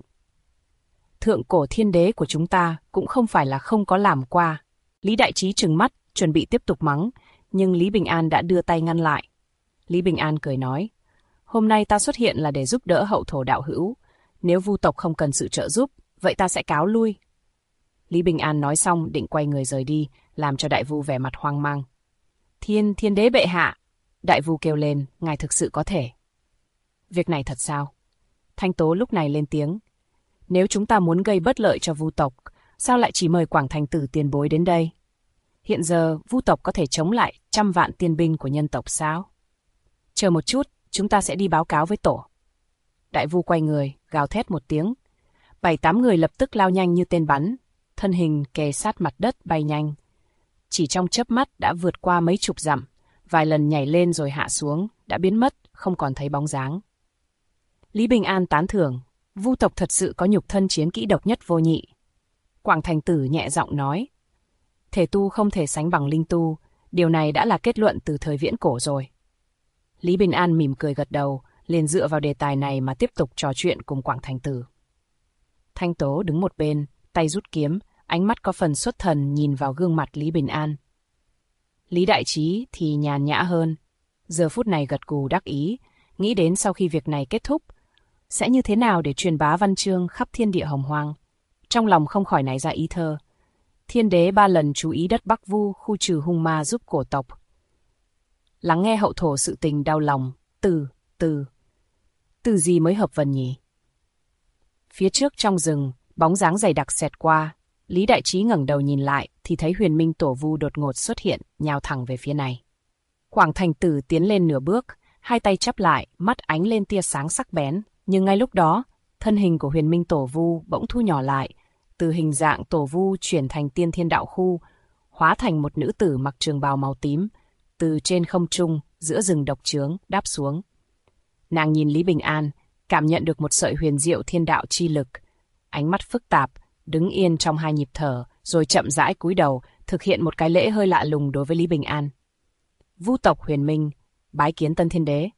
Thượng cổ thiên đế của chúng ta cũng không phải là không có làm qua. Lý Đại Trí trừng mắt, chuẩn bị tiếp tục mắng, nhưng Lý Bình An đã đưa tay ngăn lại. Lý Bình An cười nói, hôm nay ta xuất hiện là để giúp đỡ hậu thổ đạo hữu. Nếu Vu tộc không cần sự trợ giúp, vậy ta sẽ cáo lui. Lý Bình An nói xong định quay người rời đi, làm cho đại vu vẻ mặt hoang mang. Thiên đế bệ hạ! Đại vu kêu lên, ngài thực sự có thể. Việc này thật sao? Thanh Tố lúc này lên tiếng. Nếu chúng ta muốn gây bất lợi cho vu tộc, sao lại chỉ mời Quảng Thành Tử tiền bối đến đây? Hiện giờ, vu tộc có thể chống lại 100 vạn tiên binh của nhân tộc sao? Chờ một chút, chúng ta sẽ đi báo cáo với tổ. Đại vu quay người, gào thét một tiếng. 7-8 người lập tức lao nhanh như tên bắn, thân hình kề sát mặt đất bay nhanh. Chỉ trong chớp mắt đã vượt qua mấy chục dặm, vài lần nhảy lên rồi hạ xuống, đã biến mất, không còn thấy bóng dáng. Lý Bình An tán thưởng, vu tộc thật sự có nhục thân chiến kỹ độc nhất vô nhị. Quảng Thành Tử nhẹ giọng nói, thể tu không thể sánh bằng linh tu, điều này đã là kết luận từ thời viễn cổ rồi. Lý Bình An mỉm cười gật đầu, liền dựa vào đề tài này mà tiếp tục trò chuyện cùng Quảng Thành Tử. Thanh Tố đứng một bên, tay rút kiếm, ánh mắt có phần xuất thần nhìn vào gương mặt Lý Bình An. Lý Đại Trí thì nhàn nhã hơn, giờ phút này gật gù đắc ý, nghĩ đến sau khi việc này kết thúc, sẽ như thế nào để truyền bá văn chương khắp thiên địa hồng hoang. Trong lòng không khỏi nảy ra ý thơ. Thiên đế 3 lần chú ý đất Bắc Vu khu trừ hung ma giúp cổ tộc. Lắng nghe hậu thổ sự tình đau lòng, từ gì mới hợp vần nhỉ? Phía trước trong rừng, bóng dáng dày đặc xẹt qua, Lý Đại Trí ngẩng đầu nhìn lại thì thấy Huyền Minh Tổ Vu đột ngột xuất hiện, nhào thẳng về phía này. Quảng Thành Tử tiến lên nửa bước, hai tay chắp lại, mắt ánh lên tia sáng sắc bén, nhưng ngay lúc đó, thân hình của Huyền Minh Tổ Vu bỗng thu nhỏ lại, từ hình dạng Tổ Vu chuyển thành Tiên Thiên Đạo Khu, hóa thành một nữ tử mặc trường bào màu tím, từ trên không trung giữa rừng độc chướng đáp xuống. Nàng nhìn Lý Bình An, cảm nhận được một sợi huyền diệu thiên đạo chi lực, ánh mắt phức tạp, đứng yên trong 2 nhịp thở, rồi chậm rãi cúi đầu, thực hiện một cái lễ hơi lạ lùng đối với Lý Bình An. Vu tộc Huyền Minh, bái kiến Tân Thiên Đế.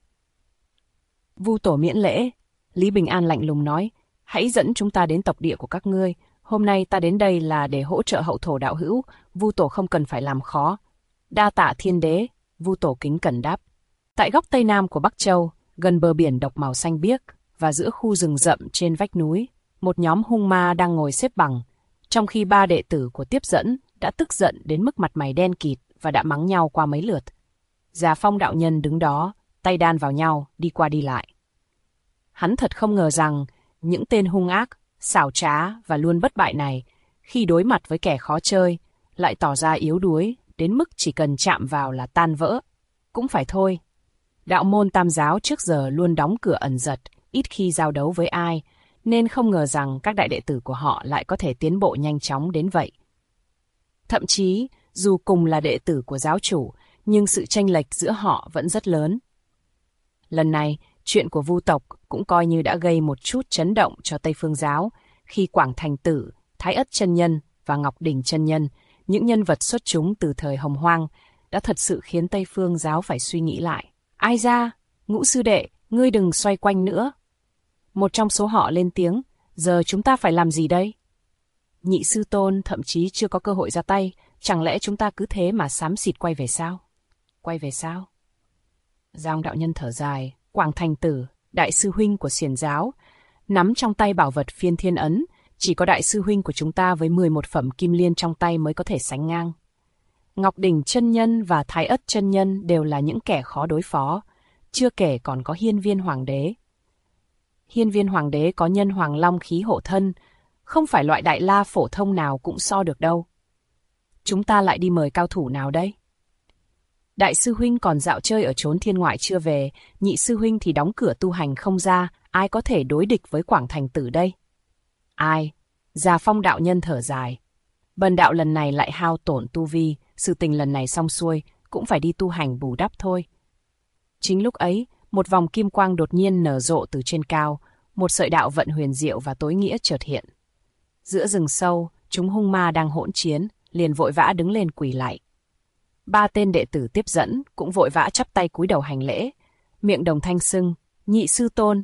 Vu tổ miễn lễ, Lý Bình An lạnh lùng nói, hãy dẫn chúng ta đến tộc địa của các ngươi. Hôm nay ta đến đây là để hỗ trợ hậu thổ đạo hữu, Vu tổ không cần phải làm khó. Đa tạ Thiên Đế, Vu tổ kính cẩn đáp. Tại góc tây nam của Bắc Châu, gần bờ biển độc màu xanh biếc và giữa khu rừng rậm trên vách núi, một nhóm hung ma đang ngồi xếp bằng, trong khi 3 đệ tử của tiếp dẫn đã tức giận đến mức mặt mày đen kịt và đã mắng nhau qua mấy lượt. Già Phong đạo nhân đứng đó, tay đan vào nhau, đi qua đi lại. Hắn thật không ngờ rằng những tên hung ác, xảo trá và luôn bất bại này, khi đối mặt với kẻ khó chơi, lại tỏ ra yếu đuối đến mức chỉ cần chạm vào là tan vỡ. Cũng phải thôi. Đạo môn Tam giáo trước giờ luôn đóng cửa ẩn giật, ít khi giao đấu với ai, nên không ngờ rằng các đại đệ tử của họ lại có thể tiến bộ nhanh chóng đến vậy. Thậm chí, dù cùng là đệ tử của giáo chủ, nhưng sự chênh lệch giữa họ vẫn rất lớn. Lần này, chuyện của Vu tộc cũng coi như đã gây một chút chấn động cho Tây Phương giáo, khi Quảng Thành Tử, Thái Ất chân nhân và Ngọc Đỉnh chân nhân, những nhân vật xuất chúng từ thời Hồng Hoang, đã thật sự khiến Tây Phương giáo phải suy nghĩ lại. Ai ra, Ngũ sư đệ, ngươi đừng xoay quanh nữa. Một trong số họ lên tiếng, giờ chúng ta phải làm gì đây? Nhị sư tôn thậm chí chưa có cơ hội ra tay, chẳng lẽ chúng ta cứ thế mà xám xịt quay về sao? Quay về sao? Giang đạo nhân thở dài, Quảng Thành Tử, đại sư huynh của Xiển giáo, nắm trong tay bảo vật Phiên Thiên Ấn, chỉ có đại sư huynh của chúng ta với 11 phẩm kim liên trong tay mới có thể sánh ngang. Ngọc Đỉnh chân nhân và Thái Ất chân nhân đều là những kẻ khó đối phó, chưa kể còn có Hiên Viên Hoàng đế. Hiên Viên Hoàng đế có nhân hoàng long khí hộ thân, không phải loại đại la phổ thông nào cũng so được đâu. Chúng ta lại đi mời cao thủ nào đây? Đại sư huynh còn dạo chơi ở chốn thiên ngoại chưa về, nhị sư huynh thì đóng cửa tu hành không ra, ai có thể đối địch với Quảng Thành Tử đây? Ai? Già Phong đạo nhân thở dài. Bần đạo lần này lại hao tổn tu vi, sự tình lần này xong xuôi, cũng phải đi tu hành bù đắp thôi. Chính lúc ấy, một vòng kim quang đột nhiên nở rộ từ trên cao, một sợi đạo vận huyền diệu và tối nghĩa chợt hiện. Giữa rừng sâu, chúng hung ma đang hỗn chiến, liền vội vã đứng lên quỳ lạy. 3 tên đệ tử tiếp dẫn cũng vội vã chắp tay cúi đầu hành lễ, miệng đồng thanh xưng, nhị sư tôn.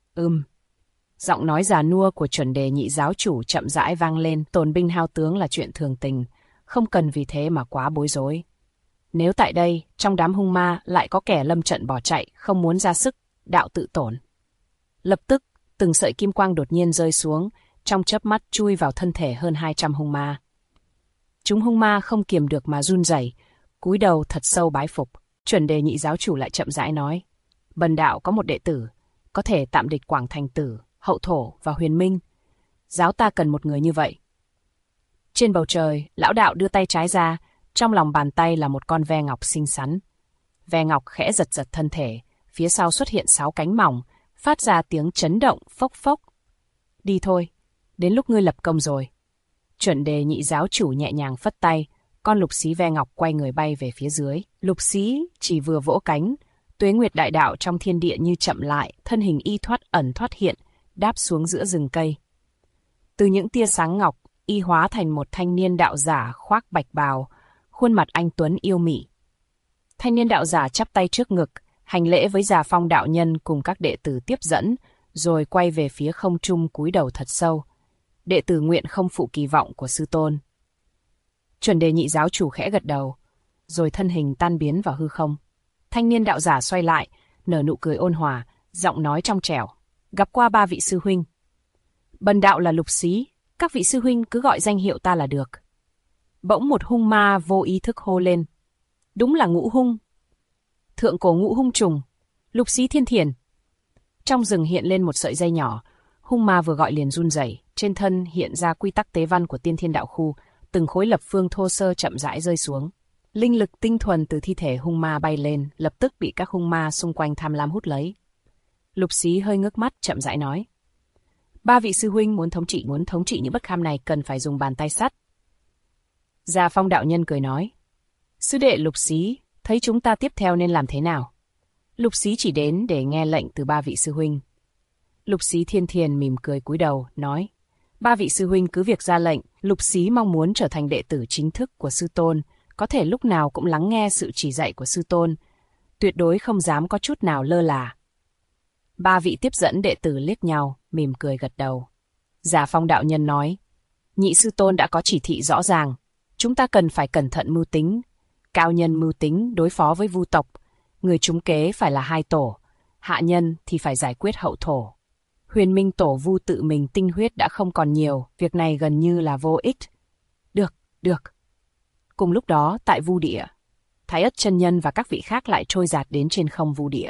Giọng nói già nua của chuẩn đề nhị giáo chủ chậm rãi vang lên, tổn binh hao tướng là chuyện thường tình, không cần vì thế mà quá bối rối. Nếu tại đây, trong đám hung ma lại có kẻ lâm trận bỏ chạy, không muốn ra sức, đạo tự tổn. Lập tức, từng sợi kim quang đột nhiên rơi xuống, trong chớp mắt chui vào thân thể hơn 200 hung ma. Chúng hung ma không kiềm được mà run rẩy, cúi đầu thật sâu bái phục. Chuẩn Đề Nhị giáo chủ lại chậm rãi nói: Bần đạo có một đệ tử, có thể tạm địch Quảng Thành Tử, Hậu Thổ và Huyền Minh. Giáo ta cần một người như vậy. Trên bầu trời, lão đạo đưa tay trái ra, trong lòng bàn tay là một con ve ngọc xinh xắn. Ve ngọc khẽ giật giật thân thể, phía sau xuất hiện 6 cánh mỏng, phát ra tiếng chấn động phốc phốc. Đi thôi, đến lúc ngươi lập công rồi. Chuẩn Đề Nhị giáo chủ nhẹ nhàng phất tay, con lục xí ve ngọc quay người bay về phía dưới. Lục xí chỉ vừa vỗ cánh, tuế nguyệt đại đạo trong thiên địa như chậm lại, thân hình y thoát ẩn thoát hiện, đáp xuống giữa rừng cây. Từ những tia sáng ngọc, y hóa thành một thanh niên đạo giả khoác bạch bào, khuôn mặt anh tuấn yêu mị. Thanh niên đạo giả chắp tay trước ngực, hành lễ với Già Phong đạo nhân cùng các đệ tử tiếp dẫn, rồi quay về phía không trung cúi đầu thật sâu. Đệ tử nguyện không phụ kỳ vọng của sư tôn. Chuẩn Đề Nhị giáo chủ khẽ gật đầu, rồi thân hình tan biến vào hư không. Thanh niên đạo giả xoay lại, nở nụ cười ôn hòa, giọng nói trong trẻo: Gặp qua 3 vị sư huynh. Bần đạo là Lục Xí, các vị sư huynh cứ gọi danh hiệu ta là được. Bỗng một hung ma vô ý thức hô lên: Đúng là Ngũ Hung. Thượng cổ Ngũ Hung trùng, Lục Xí Thiên Thiền. Trong rừng hiện lên một sợi dây nhỏ, hung ma vừa gọi liền run rẩy, trên thân hiện ra quy tắc tế văn của Tiên Thiên Đạo Khu, từng khối lập phương thô sơ chậm rãi rơi xuống. Linh lực tinh thuần từ thi thể hung ma bay lên, lập tức bị các hung ma xung quanh tham lam hút lấy. Lục Xí hơi ngước mắt chậm rãi nói: 3 vị sư huynh muốn thống trị những bất kham này cần phải dùng bàn tay sắt. Già Phong đạo nhân cười nói: Sư đệ Lục Xí, thấy chúng ta tiếp theo nên làm thế nào? Lục Xí chỉ đến để nghe lệnh từ 3 vị sư huynh. Lục Xí Thiên Thiền mỉm cười cúi đầu, nói: 3 vị sư huynh cứ việc ra lệnh, Lục Xí mong muốn trở thành đệ tử chính thức của sư tôn, có thể lúc nào cũng lắng nghe sự chỉ dạy của sư tôn, tuyệt đối không dám có chút nào lơ là. 3 vị tiếp dẫn đệ tử liếc nhau, mỉm cười gật đầu. Già Phong đạo nhân nói: Nhị sư tôn đã có chỉ thị rõ ràng, chúng ta cần phải cẩn thận mưu tính. Cao nhân mưu tính đối phó với vu tộc, người trúng kế phải là 2 tổ, hạ nhân thì phải giải quyết Hậu Thổ. Huyền Minh tổ vu tự mình tinh huyết đã không còn nhiều, việc này gần như là vô ích. Được. Cùng lúc đó, tại vu địa, Thái Ất chân nhân và các vị khác lại trôi dạt đến trên không vu địa.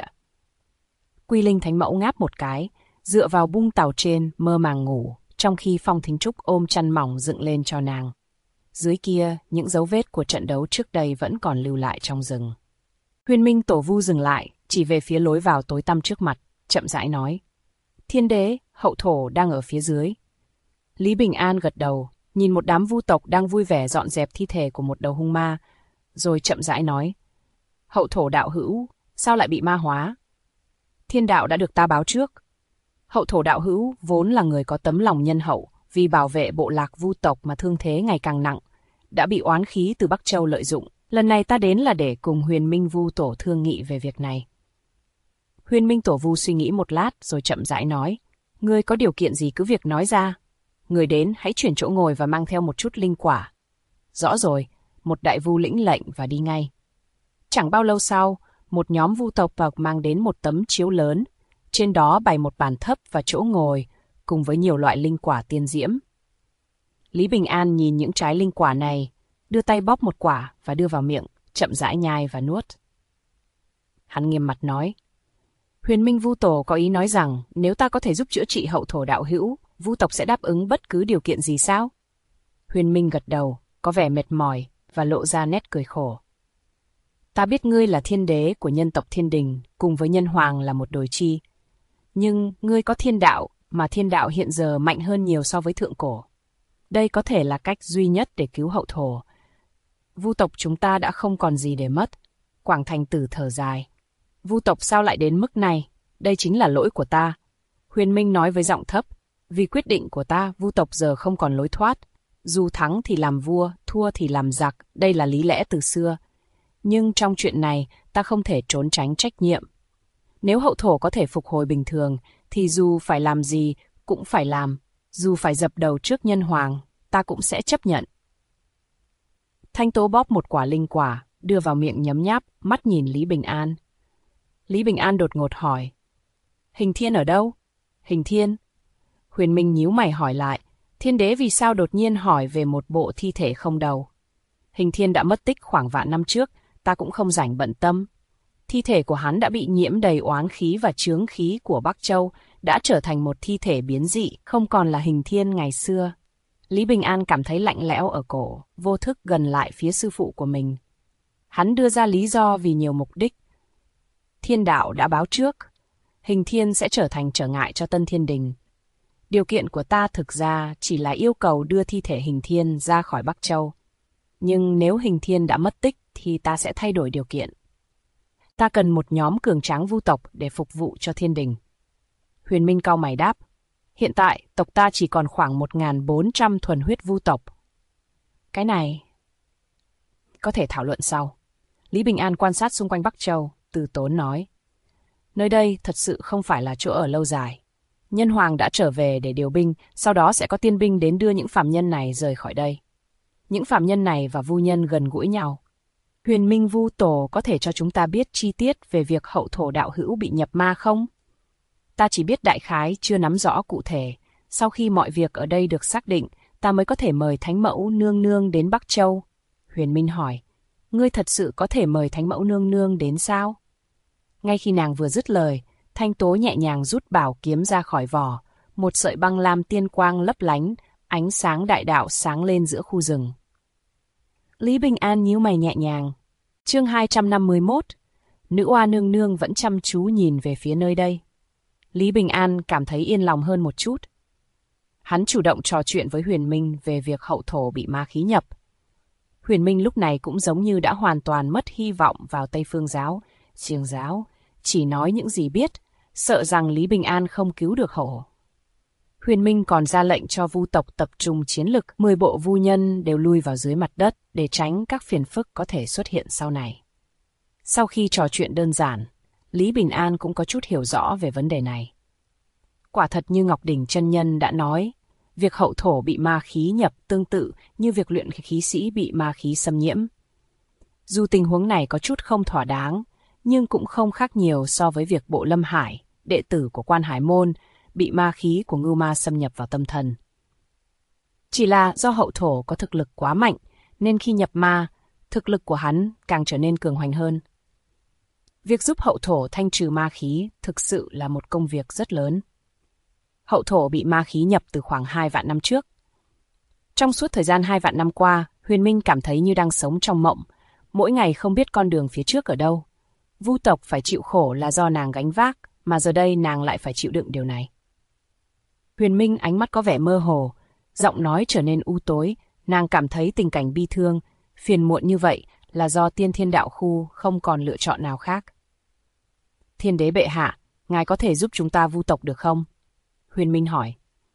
Quy Linh Thánh Mẫu ngáp một cái, dựa vào bung tàu trên mơ màng ngủ, trong khi Phong Thính Trúc ôm chăn mỏng dựng lên cho nàng. Dưới kia, những dấu vết của trận đấu trước đây vẫn còn lưu lại trong rừng. Huyền Minh tổ vu dừng lại, chỉ về phía lối vào tối tăm trước mặt, chậm rãi nói: Thiên đế, Hậu Thổ đang ở phía dưới. Lý Bình An gật đầu, nhìn một đám vu tộc đang vui vẻ dọn dẹp thi thể của một đầu hung ma, rồi chậm rãi nói: Hậu Thổ đạo hữu, sao lại bị ma hóa? Thiên đạo đã được ta báo trước. Hậu Thổ đạo hữu vốn là người có tấm lòng nhân hậu, vì bảo vệ bộ lạc vu tộc mà thương thế ngày càng nặng, đã bị oán khí từ Bắc Châu lợi dụng. Lần này ta đến là để cùng Huyền Minh vu tổ thương nghị về việc này. Huyền Minh tổ vu suy nghĩ một lát rồi chậm rãi nói: Ngươi có điều kiện gì cứ việc nói ra. Người đến hãy chuyển chỗ ngồi và mang theo một chút linh quả. Rõ rồi, một đại vu lĩnh lệnh và đi ngay. Chẳng bao lâu sau, một nhóm vu tộc mang đến một tấm chiếu lớn, trên đó bày một bàn thấp và chỗ ngồi, cùng với nhiều loại linh quả tiên diễm. Lý Bình An nhìn những trái linh quả này, đưa tay bóp một quả và đưa vào miệng, chậm rãi nhai và nuốt. Hắn nghiêm mặt nói: Huyền Minh vu tổ có ý nói rằng nếu ta có thể giúp chữa trị Hậu Thổ đạo hữu, vu tộc sẽ đáp ứng bất cứ điều kiện gì sao? Huyền Minh gật đầu, có vẻ mệt mỏi và lộ ra nét cười khổ. Ta biết ngươi là thiên đế của nhân tộc Thiên Đình, cùng với nhân hoàng là một đồi chi. Nhưng ngươi có thiên đạo, mà thiên đạo hiện giờ mạnh hơn nhiều so với thượng cổ. Đây có thể là cách duy nhất để cứu Hậu Thổ. Vu tộc chúng ta đã không còn gì để mất. Quảng Thành Tử thở dài: Vu tộc sao lại đến mức này? Đây chính là lỗi của ta. Huyền Minh nói với giọng thấp: Vì quyết định của ta, vu tộc giờ không còn lối thoát. Dù thắng thì làm vua, thua thì làm giặc, đây là lý lẽ từ xưa. Nhưng trong chuyện này, ta không thể trốn tránh trách nhiệm. Nếu Hậu Thổ có thể phục hồi bình thường, thì dù phải làm gì cũng phải làm. Dù phải dập đầu trước nhân hoàng, ta cũng sẽ chấp nhận. Thanh Tố bóp một quả linh quả, đưa vào miệng nhấm nháp, mắt nhìn Lý Bình An. Lý Bình An đột ngột hỏi: Hình Thiên ở đâu? Hình Thiên? Huyền Minh nhíu mày hỏi lại: Thiên đế vì sao đột nhiên hỏi về một bộ thi thể không đầu? Hình Thiên đã mất tích khoảng vạn năm trước, ta cũng không rảnh bận tâm. Thi thể của hắn đã bị nhiễm đầy oán khí và chướng khí của Bắc Châu, đã trở thành một thi thể biến dị, không còn là Hình Thiên ngày xưa. Lý Bình An cảm thấy lạnh lẽo ở cổ, vô thức gần lại phía sư phụ của mình. Hắn đưa ra lý do vì nhiều mục đích. Thiên đạo đã báo trước, Hình Thiên sẽ trở thành trở ngại cho Tân Thiên Đình. Điều kiện của ta thực ra chỉ là yêu cầu đưa thi thể Hình Thiên ra khỏi Bắc Châu. Nhưng nếu Hình Thiên đã mất tích thì ta sẽ thay đổi điều kiện. Ta cần một nhóm cường tráng vu tộc để phục vụ cho Thiên Đình. Huyền Minh cau mày đáp, hiện tại tộc ta chỉ còn khoảng 1.400 thuần huyết vu tộc. Cái này có thể thảo luận sau. Lý Bình An quan sát xung quanh Bắc Châu, từ tốn nói. Nơi đây thật sự không phải là chỗ ở lâu dài. Nhân Hoàng đã trở về để điều binh, sau đó sẽ có tiên binh đến đưa những phàm nhân này rời khỏi đây. Những phàm nhân này và vu nhân gần gũi nhau. Huyền Minh Vu Tổ có thể cho chúng ta biết chi tiết về việc hậu thổ đạo hữu bị nhập ma không? Ta chỉ biết đại khái, chưa nắm rõ cụ thể. Sau khi mọi việc ở đây được xác định, ta mới có thể mời Thánh Mẫu Nương Nương đến Bắc Châu. Huyền Minh hỏi, ngươi thật sự có thể mời Thánh Mẫu Nương Nương đến sao? Ngay khi nàng vừa dứt lời, Thanh Tố nhẹ nhàng rút bảo kiếm ra khỏi vỏ, một sợi băng lam tiên quang lấp lánh, ánh sáng đại đạo sáng lên giữa khu rừng. Lý Bình An nhíu mày nhẹ nhàng. Chương 251, Nữ oa nương nương vẫn chăm chú nhìn về phía nơi đây. Lý Bình An cảm thấy yên lòng hơn một chút. Hắn chủ động trò chuyện với Huyền Minh về việc hậu thổ bị ma khí nhập. Huyền Minh lúc này cũng giống như đã hoàn toàn mất hy vọng vào Tây Phương giáo, Xiềng giáo, chỉ nói những gì biết, sợ rằng Lý Bình An không cứu được hậu. Huyền Minh còn ra lệnh cho vu tộc tập trung chiến lực, 10 bộ vu nhân đều lui vào dưới mặt đất để tránh các phiền phức có thể xuất hiện sau này. Sau khi trò chuyện đơn giản, Lý Bình An cũng có chút hiểu rõ về vấn đề này. Quả thật như Ngọc Đỉnh chân nhân đã nói, việc hậu thổ bị ma khí nhập tương tự như việc luyện khí sĩ bị ma khí xâm nhiễm. Dù tình huống này có chút không thỏa đáng, nhưng cũng không khác nhiều so với việc Bộ Lâm Hải, đệ tử của Quan Hải Môn, bị ma khí của ngưu ma xâm nhập vào tâm thần. Chỉ là do hậu thổ có thực lực quá mạnh, nên khi nhập ma, thực lực của hắn càng trở nên cường hoành hơn. Việc giúp hậu thổ thanh trừ ma khí thực sự là một công việc rất lớn. Hậu thổ bị ma khí nhập từ khoảng 2 vạn năm trước. Trong suốt thời gian 2 vạn năm qua, Huyền Minh cảm thấy như đang sống trong mộng, mỗi ngày không biết con đường phía trước ở đâu. Vu tộc phải chịu khổ là do nàng gánh vác, mà giờ đây nàng lại phải chịu đựng điều này. Huyền Minh ánh mắt có vẻ mơ hồ, giọng nói trở nên u tối, nàng cảm thấy tình cảnh bi thương, phiền muộn như vậy là do Tiên Thiên Đạo Khu không còn lựa chọn nào khác. Thiên đế bệ hạ, ngài có thể giúp chúng ta vu tộc được không? Huyền Minh hỏi.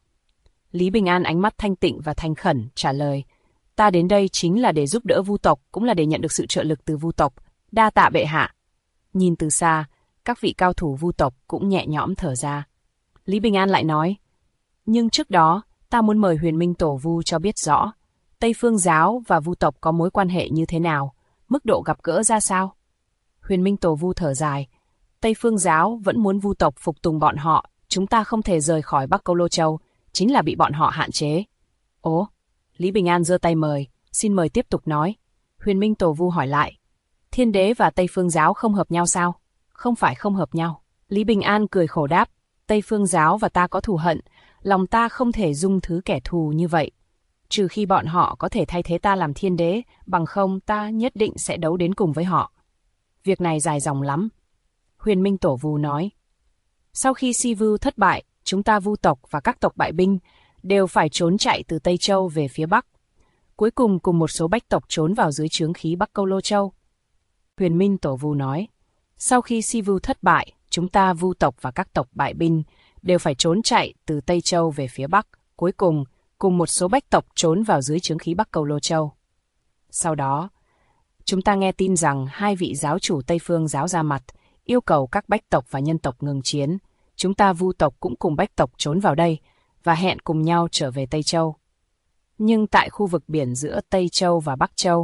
Lý Bình An ánh mắt thanh tịnh và thành khẩn trả lời, ta đến đây chính là để giúp đỡ vu tộc, cũng là để nhận được sự trợ lực từ vu tộc. Đa tạ bệ hạ. Nhìn từ xa, các vị cao thủ vu tộc cũng nhẹ nhõm thở ra. Lý Bình An lại nói, nhưng trước đó, ta muốn mời Huyền Minh Tổ Vu cho biết rõ, Tây Phương giáo và vu tộc có mối quan hệ như thế nào, mức độ gặp gỡ ra sao? Huyền Minh Tổ Vu thở dài, Tây Phương giáo vẫn muốn vu tộc phục tùng bọn họ, chúng ta không thể rời khỏi Bắc Câu Lô Châu, chính là bị bọn họ hạn chế. Ồ, Lý Bình An giơ tay mời, xin mời tiếp tục nói. Huyền Minh Tổ Vu hỏi lại, Thiên đế và Tây Phương giáo không hợp nhau sao? Không phải không hợp nhau. Lý Bình An cười khổ đáp, Tây Phương giáo và ta có thù hận, lòng ta không thể dung thứ kẻ thù như vậy. Trừ khi bọn họ có thể thay thế ta làm thiên đế, bằng không ta nhất định sẽ đấu đến cùng với họ. Việc này dài dòng lắm. Huyền Minh Tổ Vu nói, sau khi Si Vu thất bại, chúng ta vu tộc và các tộc bại binh đều phải trốn chạy từ Tây Châu về phía Bắc. Cuối cùng cùng một số bách tộc trốn vào dưới trướng khí Bắc Câu Lô Châu. Huyền Minh Tổ Vu nói, sau khi Si Vu thất bại, chúng ta vu tộc và các tộc bại binh đều phải trốn chạy từ Tây Châu về phía Bắc. Cuối cùng, cùng một số bách tộc trốn vào dưới trướng khí Bắc Câu Lô Châu. Sau đó, chúng ta nghe tin rằng 2 vị giáo chủ Tây Phương giáo ra mặt, yêu cầu các bách tộc và nhân tộc ngừng chiến. Chúng ta vu tộc cũng cùng bách tộc trốn vào đây và hẹn cùng nhau trở về Tây Châu. Nhưng tại khu vực biển giữa Tây Châu và Bắc Châu,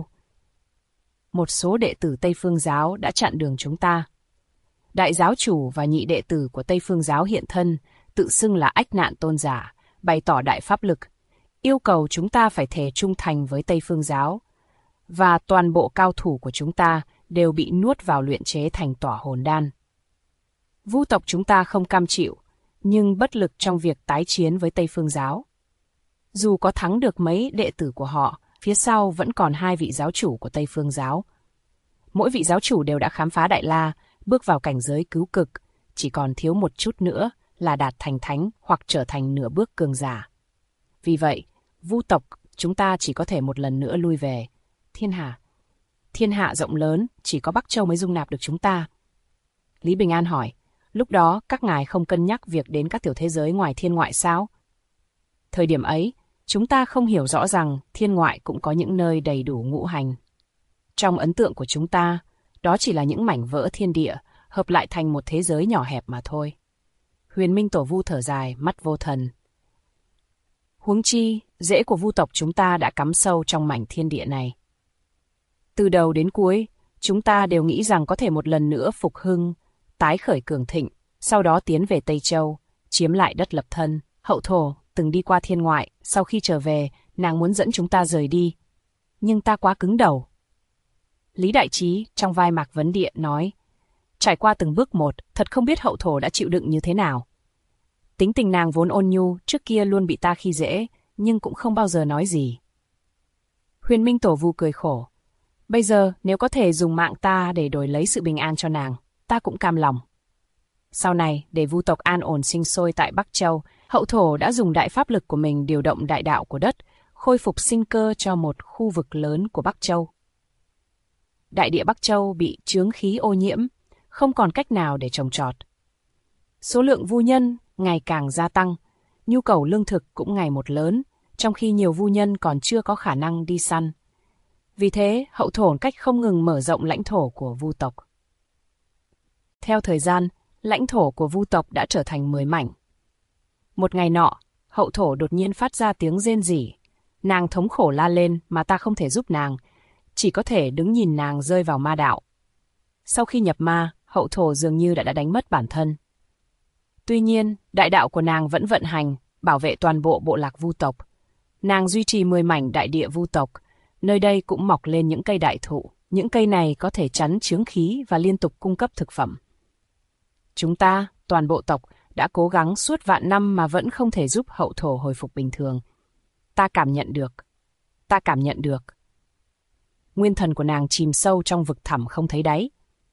một số đệ tử Tây Phương giáo đã chặn đường chúng ta. Đại giáo chủ và nhị đệ tử của Tây Phương giáo hiện thân, tự xưng là Ách Nạn Tôn giả, bày tỏ đại pháp lực, yêu cầu chúng ta phải thề trung thành với Tây Phương giáo. và toàn bộ cao thủ của chúng ta đều bị nuốt vào luyện chế thành tỏa hồn đan. Vu tộc chúng ta không cam chịu, nhưng bất lực trong việc tái chiến với Tây Phương giáo. Dù có thắng được mấy đệ tử của họ, phía sau vẫn còn 2 vị giáo chủ của Tây Phương giáo. Mỗi vị giáo chủ đều đã khám phá Đại La, bước vào cảnh giới cứu cực, chỉ còn thiếu một chút nữa là đạt thành thánh hoặc trở thành nửa bước cường giả. Vì vậy, Vu tộc chúng ta chỉ có thể một lần nữa lui về. Thiên hạ rộng lớn, chỉ có Bắc Châu mới dung nạp được chúng ta. Lý Bình An hỏi, lúc đó các ngài không cân nhắc việc đến các tiểu thế giới ngoài thiên ngoại sao? Thời điểm ấy, chúng ta không hiểu rõ rằng thiên ngoại cũng có những nơi đầy đủ ngũ hành. Trong ấn tượng của chúng ta, đó chỉ là những mảnh vỡ thiên địa, hợp lại thành một thế giới nhỏ hẹp mà thôi. Huyền Minh Tổ Vu thở dài, mắt vô thần. Huống chi, rễ của Vu tộc chúng ta đã cắm sâu trong mảnh thiên địa này. Từ đầu đến cuối, chúng ta đều nghĩ rằng có thể một lần nữa phục hưng, tái khởi cường thịnh, sau đó tiến về Tây Châu, chiếm lại đất lập thân. Hậu thổ từng đi qua thiên ngoại, sau khi trở về, nàng muốn dẫn chúng ta rời đi. Nhưng ta quá cứng đầu. Lý Đại Trí trong vai Mạc Vấn Địa nói, trải qua từng bước một, thật không biết hậu thổ đã chịu đựng như thế nào. Tính tình nàng vốn ôn nhu, trước kia luôn bị ta khi dễ, nhưng cũng không bao giờ nói gì. Huyền Minh Tổ Vu cười khổ. Bây giờ, nếu có thể dùng mạng ta để đổi lấy sự bình an cho nàng, ta cũng cam lòng. Sau này, để Vu tộc an ổn sinh sôi tại Bắc Châu, hậu thổ đã dùng đại pháp lực của mình điều động đại đạo của đất, khôi phục sinh cơ cho một khu vực lớn của Bắc Châu. Đại địa Bắc Châu bị chướng khí ô nhiễm, không còn cách nào để trồng trọt. Số lượng vu nhân ngày càng gia tăng, nhu cầu lương thực cũng ngày một lớn, trong khi nhiều vu nhân còn chưa có khả năng đi săn. Vì thế, hậu thổ cách không ngừng mở rộng lãnh thổ của Vu tộc. Theo thời gian, lãnh thổ của Vu tộc đã trở thành 10 mảnh. Một ngày nọ, hậu thổ đột nhiên phát ra tiếng rên rỉ. Nàng thống khổ la lên mà ta không thể giúp nàng, chỉ có thể đứng nhìn nàng rơi vào ma đạo. Sau khi nhập ma, hậu thổ dường như đã đánh mất bản thân. Tuy nhiên, đại đạo của nàng vẫn vận hành, bảo vệ toàn bộ bộ lạc Vu tộc. Nàng duy trì 10 mảnh đại địa Vu tộc, nơi đây cũng mọc lên những cây đại thụ. Những cây này có thể chắn chướng khí và liên tục cung cấp thực phẩm. Chúng ta, toàn bộ tộc, đã cố gắng suốt vạn năm mà vẫn không thể giúp hậu thổ hồi phục bình thường. Ta cảm nhận được. Nguyên thần của nàng chìm sâu trong vực thẳm không thấy đáy.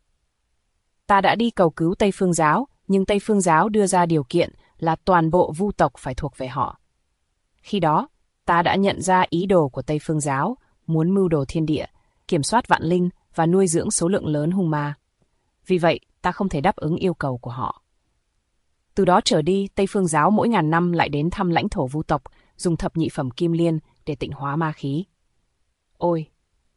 Ta đã đi cầu cứu Tây Phương giáo, nhưng Tây Phương giáo đưa ra điều kiện là toàn bộ Vu tộc phải thuộc về họ. Khi đó, ta đã nhận ra ý đồ của Tây Phương giáo, muốn mưu đồ thiên địa, kiểm soát vạn linh và nuôi dưỡng số lượng lớn hung ma. Vì vậy, ta không thể đáp ứng yêu cầu của họ. Từ đó trở đi, Tây Phương giáo mỗi ngàn năm lại đến thăm lãnh thổ Vu tộc, dùng thập nhị phẩm kim liên để tịnh hóa ma khí. Ôi!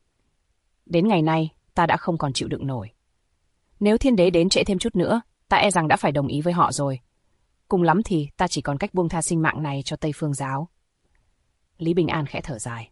Đến ngày nay, ta đã không còn chịu đựng nổi. Nếu thiên đế đến trễ thêm chút nữa, ta e rằng đã phải đồng ý với họ rồi. Cùng lắm thì ta chỉ còn cách buông tha sinh mạng này cho Tây Phương giáo. Lý Bình An khẽ thở dài.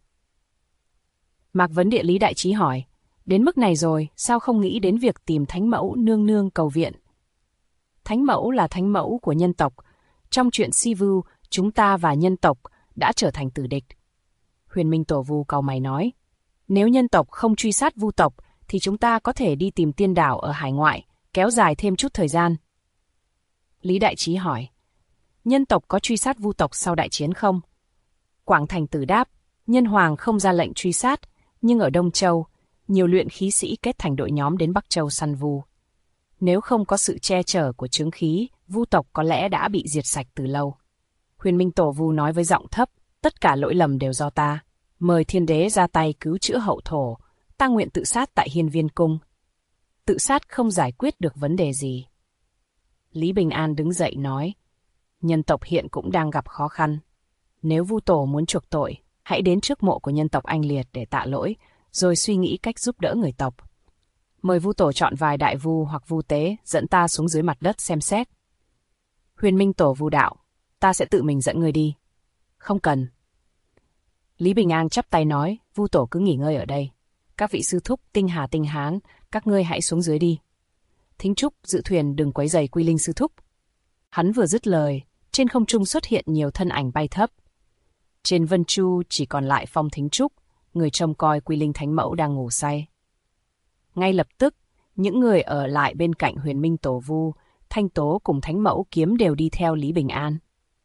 Mạc Vấn Địa Lý Đại Trí hỏi, đến mức này rồi, sao không nghĩ đến việc tìm Thánh Mẫu nương nương cầu viện? Thánh Mẫu là thánh mẫu của nhân tộc. Trong chuyện Sivu, chúng ta và nhân tộc đã trở thành tử địch. Huyền Minh Tổ Vu cau mày nói, nếu nhân tộc không truy sát Vu tộc, thì chúng ta có thể đi tìm tiên đảo ở hải ngoại, kéo dài thêm chút thời gian. Lý Đại Trí hỏi, nhân tộc có truy sát Vu tộc sau đại chiến không? Quảng Thành Tử đáp, nhân hoàng không ra lệnh truy sát, nhưng ở Đông Châu, nhiều luyện khí sĩ kết thành đội nhóm đến Bắc Châu săn vu. Nếu không có sự che chở của chướng khí, Vu tộc có lẽ đã bị diệt sạch từ lâu. Huyền Minh Tổ Vu nói với giọng thấp, tất cả lỗi lầm đều do ta. Mời thiên đế ra tay cứu chữa hậu thổ, ta nguyện tự sát tại Hiên Viên Cung. Tự sát không giải quyết được vấn đề gì. Lý Bình An đứng dậy nói, nhân tộc hiện cũng đang gặp khó khăn. Nếu Vu tổ muốn chuộc tội, hãy đến trước mộ của nhân tộc anh liệt để tạ lỗi, rồi suy nghĩ cách giúp đỡ người tộc. Mời Vu tổ chọn vài đại vu hoặc vu tế dẫn ta xuống dưới mặt đất xem xét. Huyền Minh Tổ Vu đạo, ta sẽ tự mình dẫn người đi. Không cần. Lý Bình An chắp tay nói, Vu tổ cứ nghỉ ngơi ở đây. Các vị sư thúc, tinh hà tinh hán, các ngươi hãy xuống dưới đi. Thính Trúc, dự thuyền đừng quấy rầy Quy Linh sư thúc. Hắn vừa dứt lời, trên không trung xuất hiện nhiều thân ảnh bay thấp. Trên vân chu chỉ còn lại Phong Thính Trúc, người trông coi Quy Linh Thánh Mẫu đang ngủ say. Ngay lập tức, những người ở lại bên cạnh Huyền Minh Tổ Vu, Thanh Tố cùng Thánh Mẫu Kiếm đều đi theo Lý Bình An.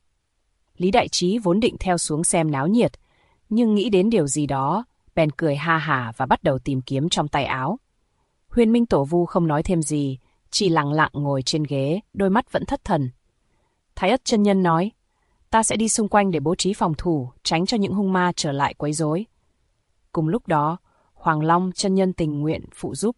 Lý Đại Trí vốn định theo xuống xem náo nhiệt, nhưng nghĩ đến điều gì đó, bèn cười ha hả và bắt đầu tìm kiếm trong tay áo. Huyền Minh Tổ Vu không nói thêm gì, chỉ lặng lặng ngồi trên ghế, đôi mắt vẫn thất thần. Thái Ất chân nhân nói, ta sẽ đi xung quanh để bố trí phòng thủ, tránh cho những hung ma trở lại quấy rối. Cùng lúc đó, Hoàng Long chân nhân tình nguyện phụ giúp.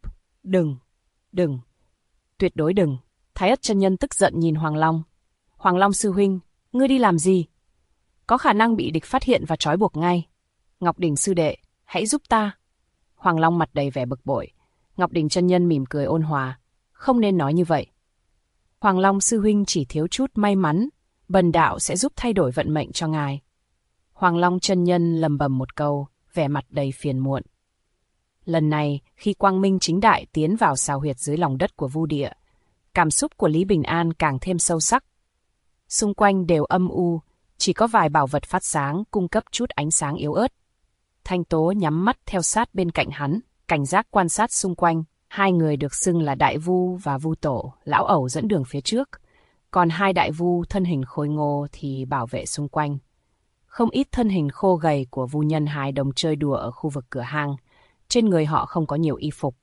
Đừng, tuyệt đối đừng. Thái Ất chân nhân tức giận nhìn Hoàng Long. Hoàng Long sư huynh, ngươi đi làm gì? Có khả năng bị địch phát hiện và trói buộc ngay. Ngọc Đình sư đệ, hãy giúp ta. Hoàng Long mặt đầy vẻ bực bội. Ngọc Đình chân nhân mỉm cười ôn hòa. Không nên nói như vậy. Hoàng Long sư huynh chỉ thiếu chút may mắn, bần đạo sẽ giúp thay đổi vận mệnh cho ngài. Hoàng Long chân nhân lầm bầm một câu, vẻ mặt đầy phiền muộn. Lần này, khi Quang Minh chính đại tiến vào xào huyệt dưới lòng đất của Vu Địa, cảm xúc của Lý Bình An càng thêm sâu sắc. Xung quanh đều âm u, chỉ có vài bảo vật phát sáng cung cấp chút ánh sáng yếu ớt. Thanh Tố nhắm mắt theo sát bên cạnh hắn, cảnh giác quan sát xung quanh. Hai người được xưng là Đại Vu và Vu Tổ, lão ẩu dẫn đường phía trước. Còn hai đại vu thân hình khôi ngô thì bảo vệ xung quanh. Không ít thân hình khô gầy của vu nhân hài đồng chơi đùa ở khu vực cửa hang. Trên người họ không có nhiều y phục.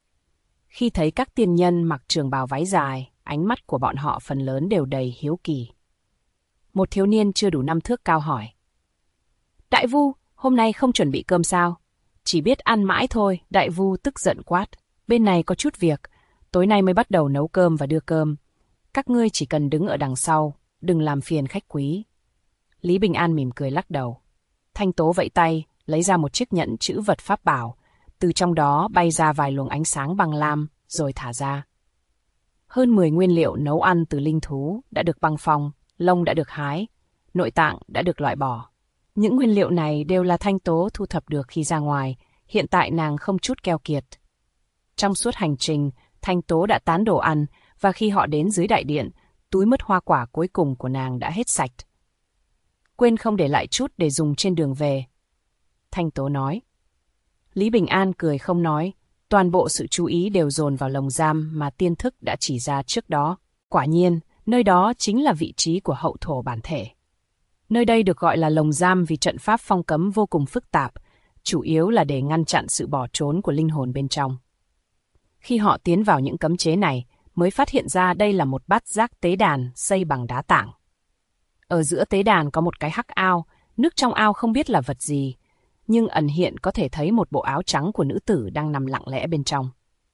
Khi thấy các tiên nhân mặc trường bào váy dài, ánh mắt của bọn họ phần lớn đều đầy hiếu kỳ. Một thiếu niên chưa đủ 5 thước cao hỏi. Đại vu, hôm nay không chuẩn bị cơm sao? Chỉ biết ăn mãi thôi, đại vu tức giận quát. Bên này có chút việc, tối nay mới bắt đầu nấu cơm và đưa cơm. Các ngươi chỉ cần đứng ở đằng sau, đừng làm phiền khách quý. Lý Bình An mỉm cười lắc đầu. Thanh Tố vẫy tay, lấy ra một chiếc nhẫn chữ vật pháp bảo. Từ trong đó bay ra vài luồng ánh sáng bằng lam, rồi thả ra. Hơn 10 nguyên liệu nấu ăn từ linh thú đã được băng phong, lông đã được hái, nội tạng đã được loại bỏ. Những nguyên liệu này đều là Thanh Tố thu thập được khi ra ngoài, hiện tại nàng không chút keo kiệt. Trong suốt hành trình, Thanh Tố đã tán đồ ăn, và khi họ đến dưới đại điện, túi mứt hoa quả cuối cùng của nàng đã hết sạch. Quên không để lại chút để dùng trên đường về. Thanh Tố nói. Lý Bình An cười không nói, toàn bộ sự chú ý đều dồn vào lồng giam mà tiên thức đã chỉ ra trước đó. Quả nhiên, nơi đó chính là vị trí của hậu thổ bản thể. Nơi đây được gọi là lồng giam vì trận pháp phong cấm vô cùng phức tạp, chủ yếu là để ngăn chặn sự bỏ trốn của linh hồn bên trong. Khi họ tiến vào những cấm chế này, mới phát hiện ra đây là một bát giác tế đàn xây bằng đá tảng. Ở giữa tế đàn có một cái hắc ao, nước trong ao không biết là vật gì, nhưng ẩn hiện có thể thấy một bộ áo trắng của nữ tử đang nằm lặng lẽ bên trong.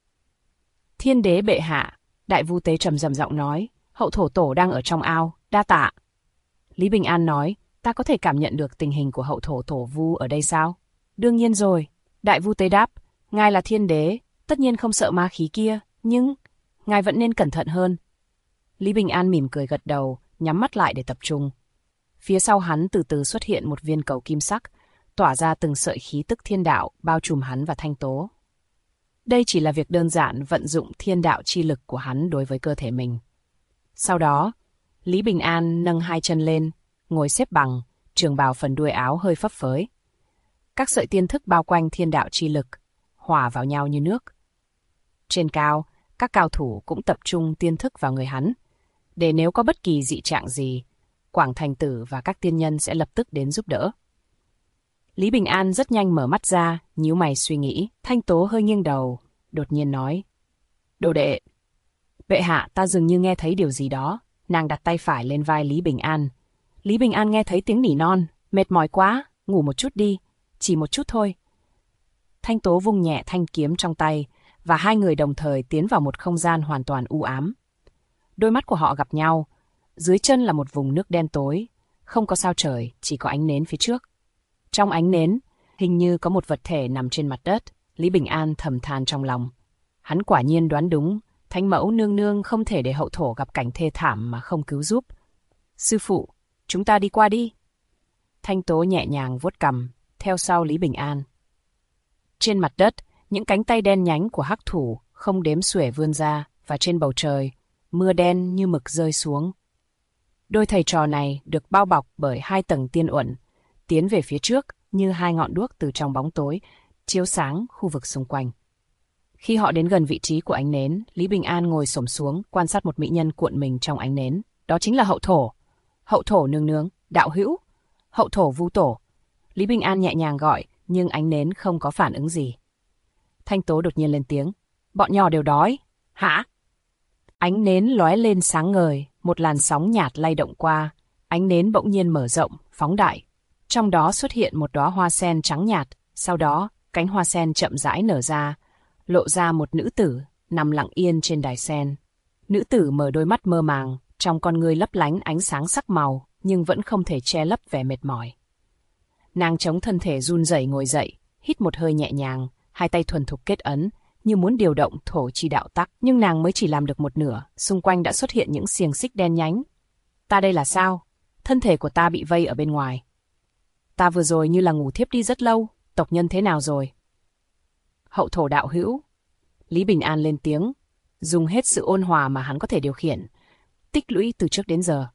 Thiên đế bệ hạ, Đại Vu Tế trầm rầm giọng nói, hậu thổ tổ đang ở trong ao, đa tạ. Lý Bình An nói, ta có thể cảm nhận được tình hình của hậu thổ tổ vu ở đây sao? Đương nhiên rồi, Đại Vu Tế đáp, ngài là thiên đế, tất nhiên không sợ ma khí kia, nhưng ngài vẫn nên cẩn thận hơn. Lý Bình An mỉm cười gật đầu, nhắm mắt lại để tập trung. Phía sau hắn từ từ xuất hiện một viên cầu kim sắc, tỏa ra từng sợi khí tức thiên đạo bao trùm hắn và Thanh Tố. Đây chỉ là việc đơn giản vận dụng thiên đạo chi lực của hắn đối với cơ thể mình. Sau đó, Lý Bình An nâng hai chân lên, ngồi xếp bằng, trường bào phần đuôi áo hơi phấp phới. Các sợi tiên thức bao quanh thiên đạo chi lực, hòa vào nhau như nước. Trên cao, các cao thủ cũng tập trung tiên thức vào người hắn, để nếu có bất kỳ dị trạng gì, Quảng Thành Tử và các tiên nhân sẽ lập tức đến giúp đỡ. Lý Bình An rất nhanh mở mắt ra, nhíu mày suy nghĩ. Thanh Tố hơi nghiêng đầu, đột nhiên nói. Đồ đệ, bệ hạ, ta dường như nghe thấy điều gì đó. Nàng đặt tay phải lên vai Lý Bình An. Lý Bình An nghe thấy tiếng nỉ non. Mệt mỏi quá, ngủ một chút đi, chỉ một chút thôi. Thanh Tố vung nhẹ thanh kiếm trong tay, và hai người đồng thời tiến vào một không gian hoàn toàn u ám. Đôi mắt của họ gặp nhau, dưới chân là một vùng nước đen tối, không có sao trời, chỉ có ánh nến phía trước. Trong ánh nến, hình như có một vật thể nằm trên mặt đất. Lý Bình An thầm than trong lòng. Hắn quả nhiên đoán đúng, Thánh Mẫu nương nương không thể để hậu thổ gặp cảnh thê thảm mà không cứu giúp. Sư phụ, chúng ta đi qua đi. Thanh Tố nhẹ nhàng vuốt cằm, theo sau Lý Bình An. Trên mặt đất, những cánh tay đen nhánh của hắc thủ không đếm xuể vươn ra, và trên bầu trời, mưa đen như mực rơi xuống. Đôi thầy trò này được bao bọc bởi 2 tầng tiên uẩn, tiến về phía trước, như hai ngọn đuốc từ trong bóng tối, chiếu sáng khu vực xung quanh. Khi họ đến gần vị trí của ánh nến, Lý Bình An ngồi xổm xuống quan sát một mỹ nhân cuộn mình trong ánh nến. Đó chính là Hậu Thổ. Hậu Thổ nương nương, đạo hữu. Hậu Thổ Vu Tổ. Lý Bình An nhẹ nhàng gọi, nhưng ánh nến không có phản ứng gì. Thanh Tố đột nhiên lên tiếng. Bọn nhỏ đều đói. Hả? Ánh nến lóe lên sáng ngời, một làn sóng nhạt lay động qua. Ánh nến bỗng nhiên mở rộng, phóng đại. Trong đó xuất hiện một đóa hoa sen trắng nhạt. Sau đó, cánh hoa sen chậm rãi nở ra, lộ ra một nữ tử nằm lặng yên trên đài sen. Nữ tử mở đôi mắt mơ màng, trong con ngươi lấp lánh ánh sáng sắc màu, nhưng vẫn không thể che lấp vẻ mệt mỏi. Nàng chống thân thể run rẩy ngồi dậy, hít một hơi nhẹ nhàng, hai tay thuần thục kết ấn, như muốn điều động thổ chi đạo tắc, nhưng nàng mới chỉ làm được một nửa, xung quanh đã xuất hiện những xiềng xích đen nhánh. Ta đây là sao? Thân thể của ta bị vây ở bên ngoài. Ta vừa rồi như là ngủ thiếp đi rất lâu, tộc nhân thế nào rồi? Hậu Thổ đạo hữu. Lý Bình An lên tiếng, dùng hết sự ôn hòa mà hắn có thể điều khiển, tích lũy từ trước đến giờ.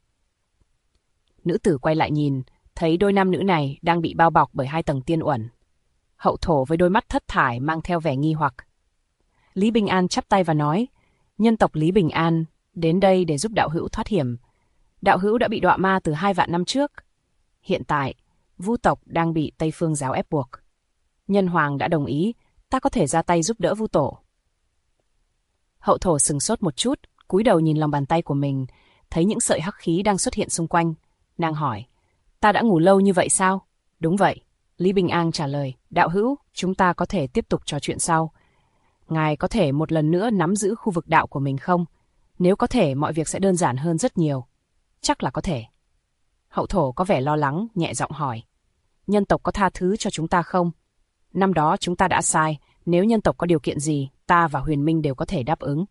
Nữ tử quay lại nhìn, thấy đôi nam nữ này đang bị bao bọc bởi hai tầng tiên uẩn. Hậu Thổ với đôi mắt thất thải mang theo vẻ nghi hoặc. Lý Bình An chắp tay và nói, nhân tộc Lý Bình An đến đây để giúp đạo hữu thoát hiểm. Đạo hữu đã bị đọa ma từ 2 vạn năm trước. Hiện tại, Vu tộc đang bị Tây Phương giáo ép buộc. Nhân hoàng đã đồng ý, ta có thể ra tay giúp đỡ Vu tổ. Hậu Thổ sừng sốt một chút, cúi đầu nhìn lòng bàn tay của mình, thấy những sợi hắc khí đang xuất hiện xung quanh. Nàng hỏi, ta đã ngủ lâu như vậy sao? Đúng vậy. Lý Bình An trả lời, đạo hữu, chúng ta có thể tiếp tục trò chuyện sau. Ngài có thể một lần nữa nắm giữ khu vực đạo của mình không? Nếu có thể, mọi việc sẽ đơn giản hơn rất nhiều. Chắc là có thể. Hậu Thổ có vẻ lo lắng, nhẹ giọng hỏi, nhân tộc có tha thứ cho chúng ta không? Năm đó chúng ta đã sai, nếu nhân tộc có điều kiện gì, ta và Huyền Minh đều có thể đáp ứng.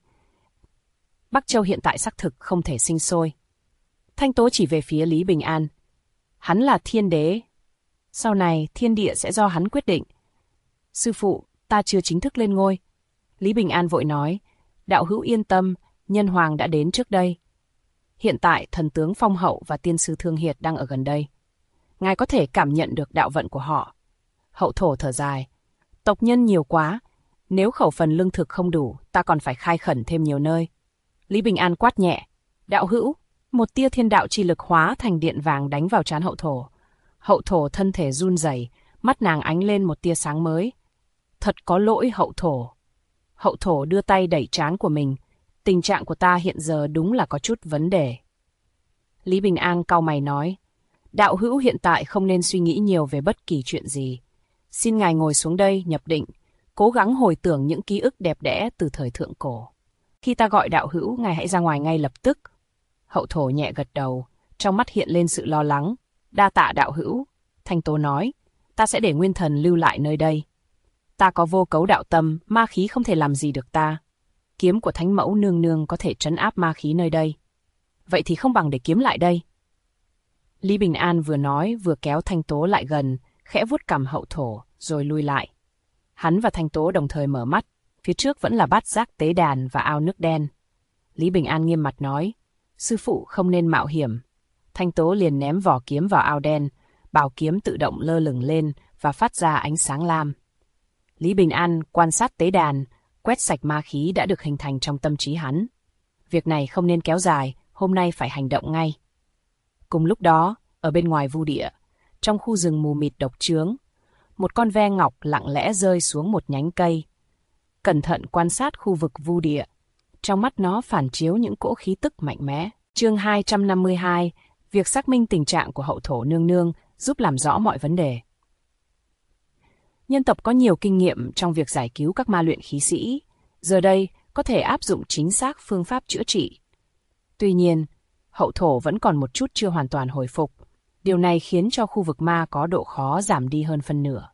Bắc Châu hiện tại xác thực không thể sinh sôi. Thanh Tố chỉ về phía Lý Bình An. Hắn là thiên đế. Sau này, thiên địa sẽ do hắn quyết định. Sư phụ, ta chưa chính thức lên ngôi. Lý Bình An vội nói, đạo hữu yên tâm, nhân hoàng đã đến trước đây. Hiện tại, thần tướng Phong Hậu và tiên sư Thương Hiệt đang ở gần đây. Ngài có thể cảm nhận được đạo vận của họ. Hậu Thổ thở dài. Tộc nhân nhiều quá. Nếu khẩu phần lương thực không đủ, ta còn phải khai khẩn thêm nhiều nơi. Lý Bình An quát nhẹ. Đạo hữu, một tia thiên đạo chi lực hóa thành điện vàng đánh vào trán Hậu Thổ. Hậu Thổ thân thể run rẩy, mắt nàng ánh lên một tia sáng mới. Thật có lỗi Hậu Thổ. Hậu Thổ đưa tay đẩy trán của mình. Tình trạng của ta hiện giờ đúng là có chút vấn đề. Lý Bình An cau mày nói. Đạo hữu hiện tại không nên suy nghĩ nhiều về bất kỳ chuyện gì. Xin ngài ngồi xuống đây, nhập định, cố gắng hồi tưởng những ký ức đẹp đẽ từ thời thượng cổ. Khi ta gọi đạo hữu, ngài hãy ra ngoài ngay lập tức. Hậu Thổ nhẹ gật đầu, trong mắt hiện lên sự lo lắng. Đa tạ đạo hữu. Thanh Tố nói, ta sẽ để nguyên thần lưu lại nơi đây. Ta có vô cấu đạo tâm, ma khí không thể làm gì được ta. Kiếm của Thánh Mẫu nương nương có thể trấn áp ma khí nơi đây. Vậy thì không bằng để kiếm lại đây. Lý Bình An vừa nói vừa kéo Thanh Tố lại gần, khẽ vuốt cằm Hậu Thổ, rồi lui lại. Hắn và Thanh Tố đồng thời mở mắt, phía trước vẫn là bát giác tế đàn và ao nước đen. Lý Bình An nghiêm mặt nói, sư phụ không nên mạo hiểm. Thanh Tố liền ném vỏ kiếm vào ao đen, bảo kiếm tự động lơ lửng lên và phát ra ánh sáng lam. Lý Bình An quan sát tế đàn, quét sạch ma khí đã được hình thành trong tâm trí hắn. Việc này không nên kéo dài, hôm nay phải hành động ngay. Cùng lúc đó, ở bên ngoài Vu địa, trong khu rừng mù mịt độc chướng, một con ve ngọc lặng lẽ rơi xuống một nhánh cây. Cẩn thận quan sát khu vực Vu địa, trong mắt nó phản chiếu những cỗ khí tức mạnh mẽ. Chương 252, việc xác minh tình trạng của Hậu Thổ nương nương giúp làm rõ mọi vấn đề. Nhân tộc có nhiều kinh nghiệm trong việc giải cứu các ma luyện khí sĩ, giờ đây có thể áp dụng chính xác phương pháp chữa trị. Tuy nhiên, Hậu Thổ vẫn còn một chút chưa hoàn toàn hồi phục. Điều này khiến cho khu vực ma có độ khó giảm đi hơn phân nửa.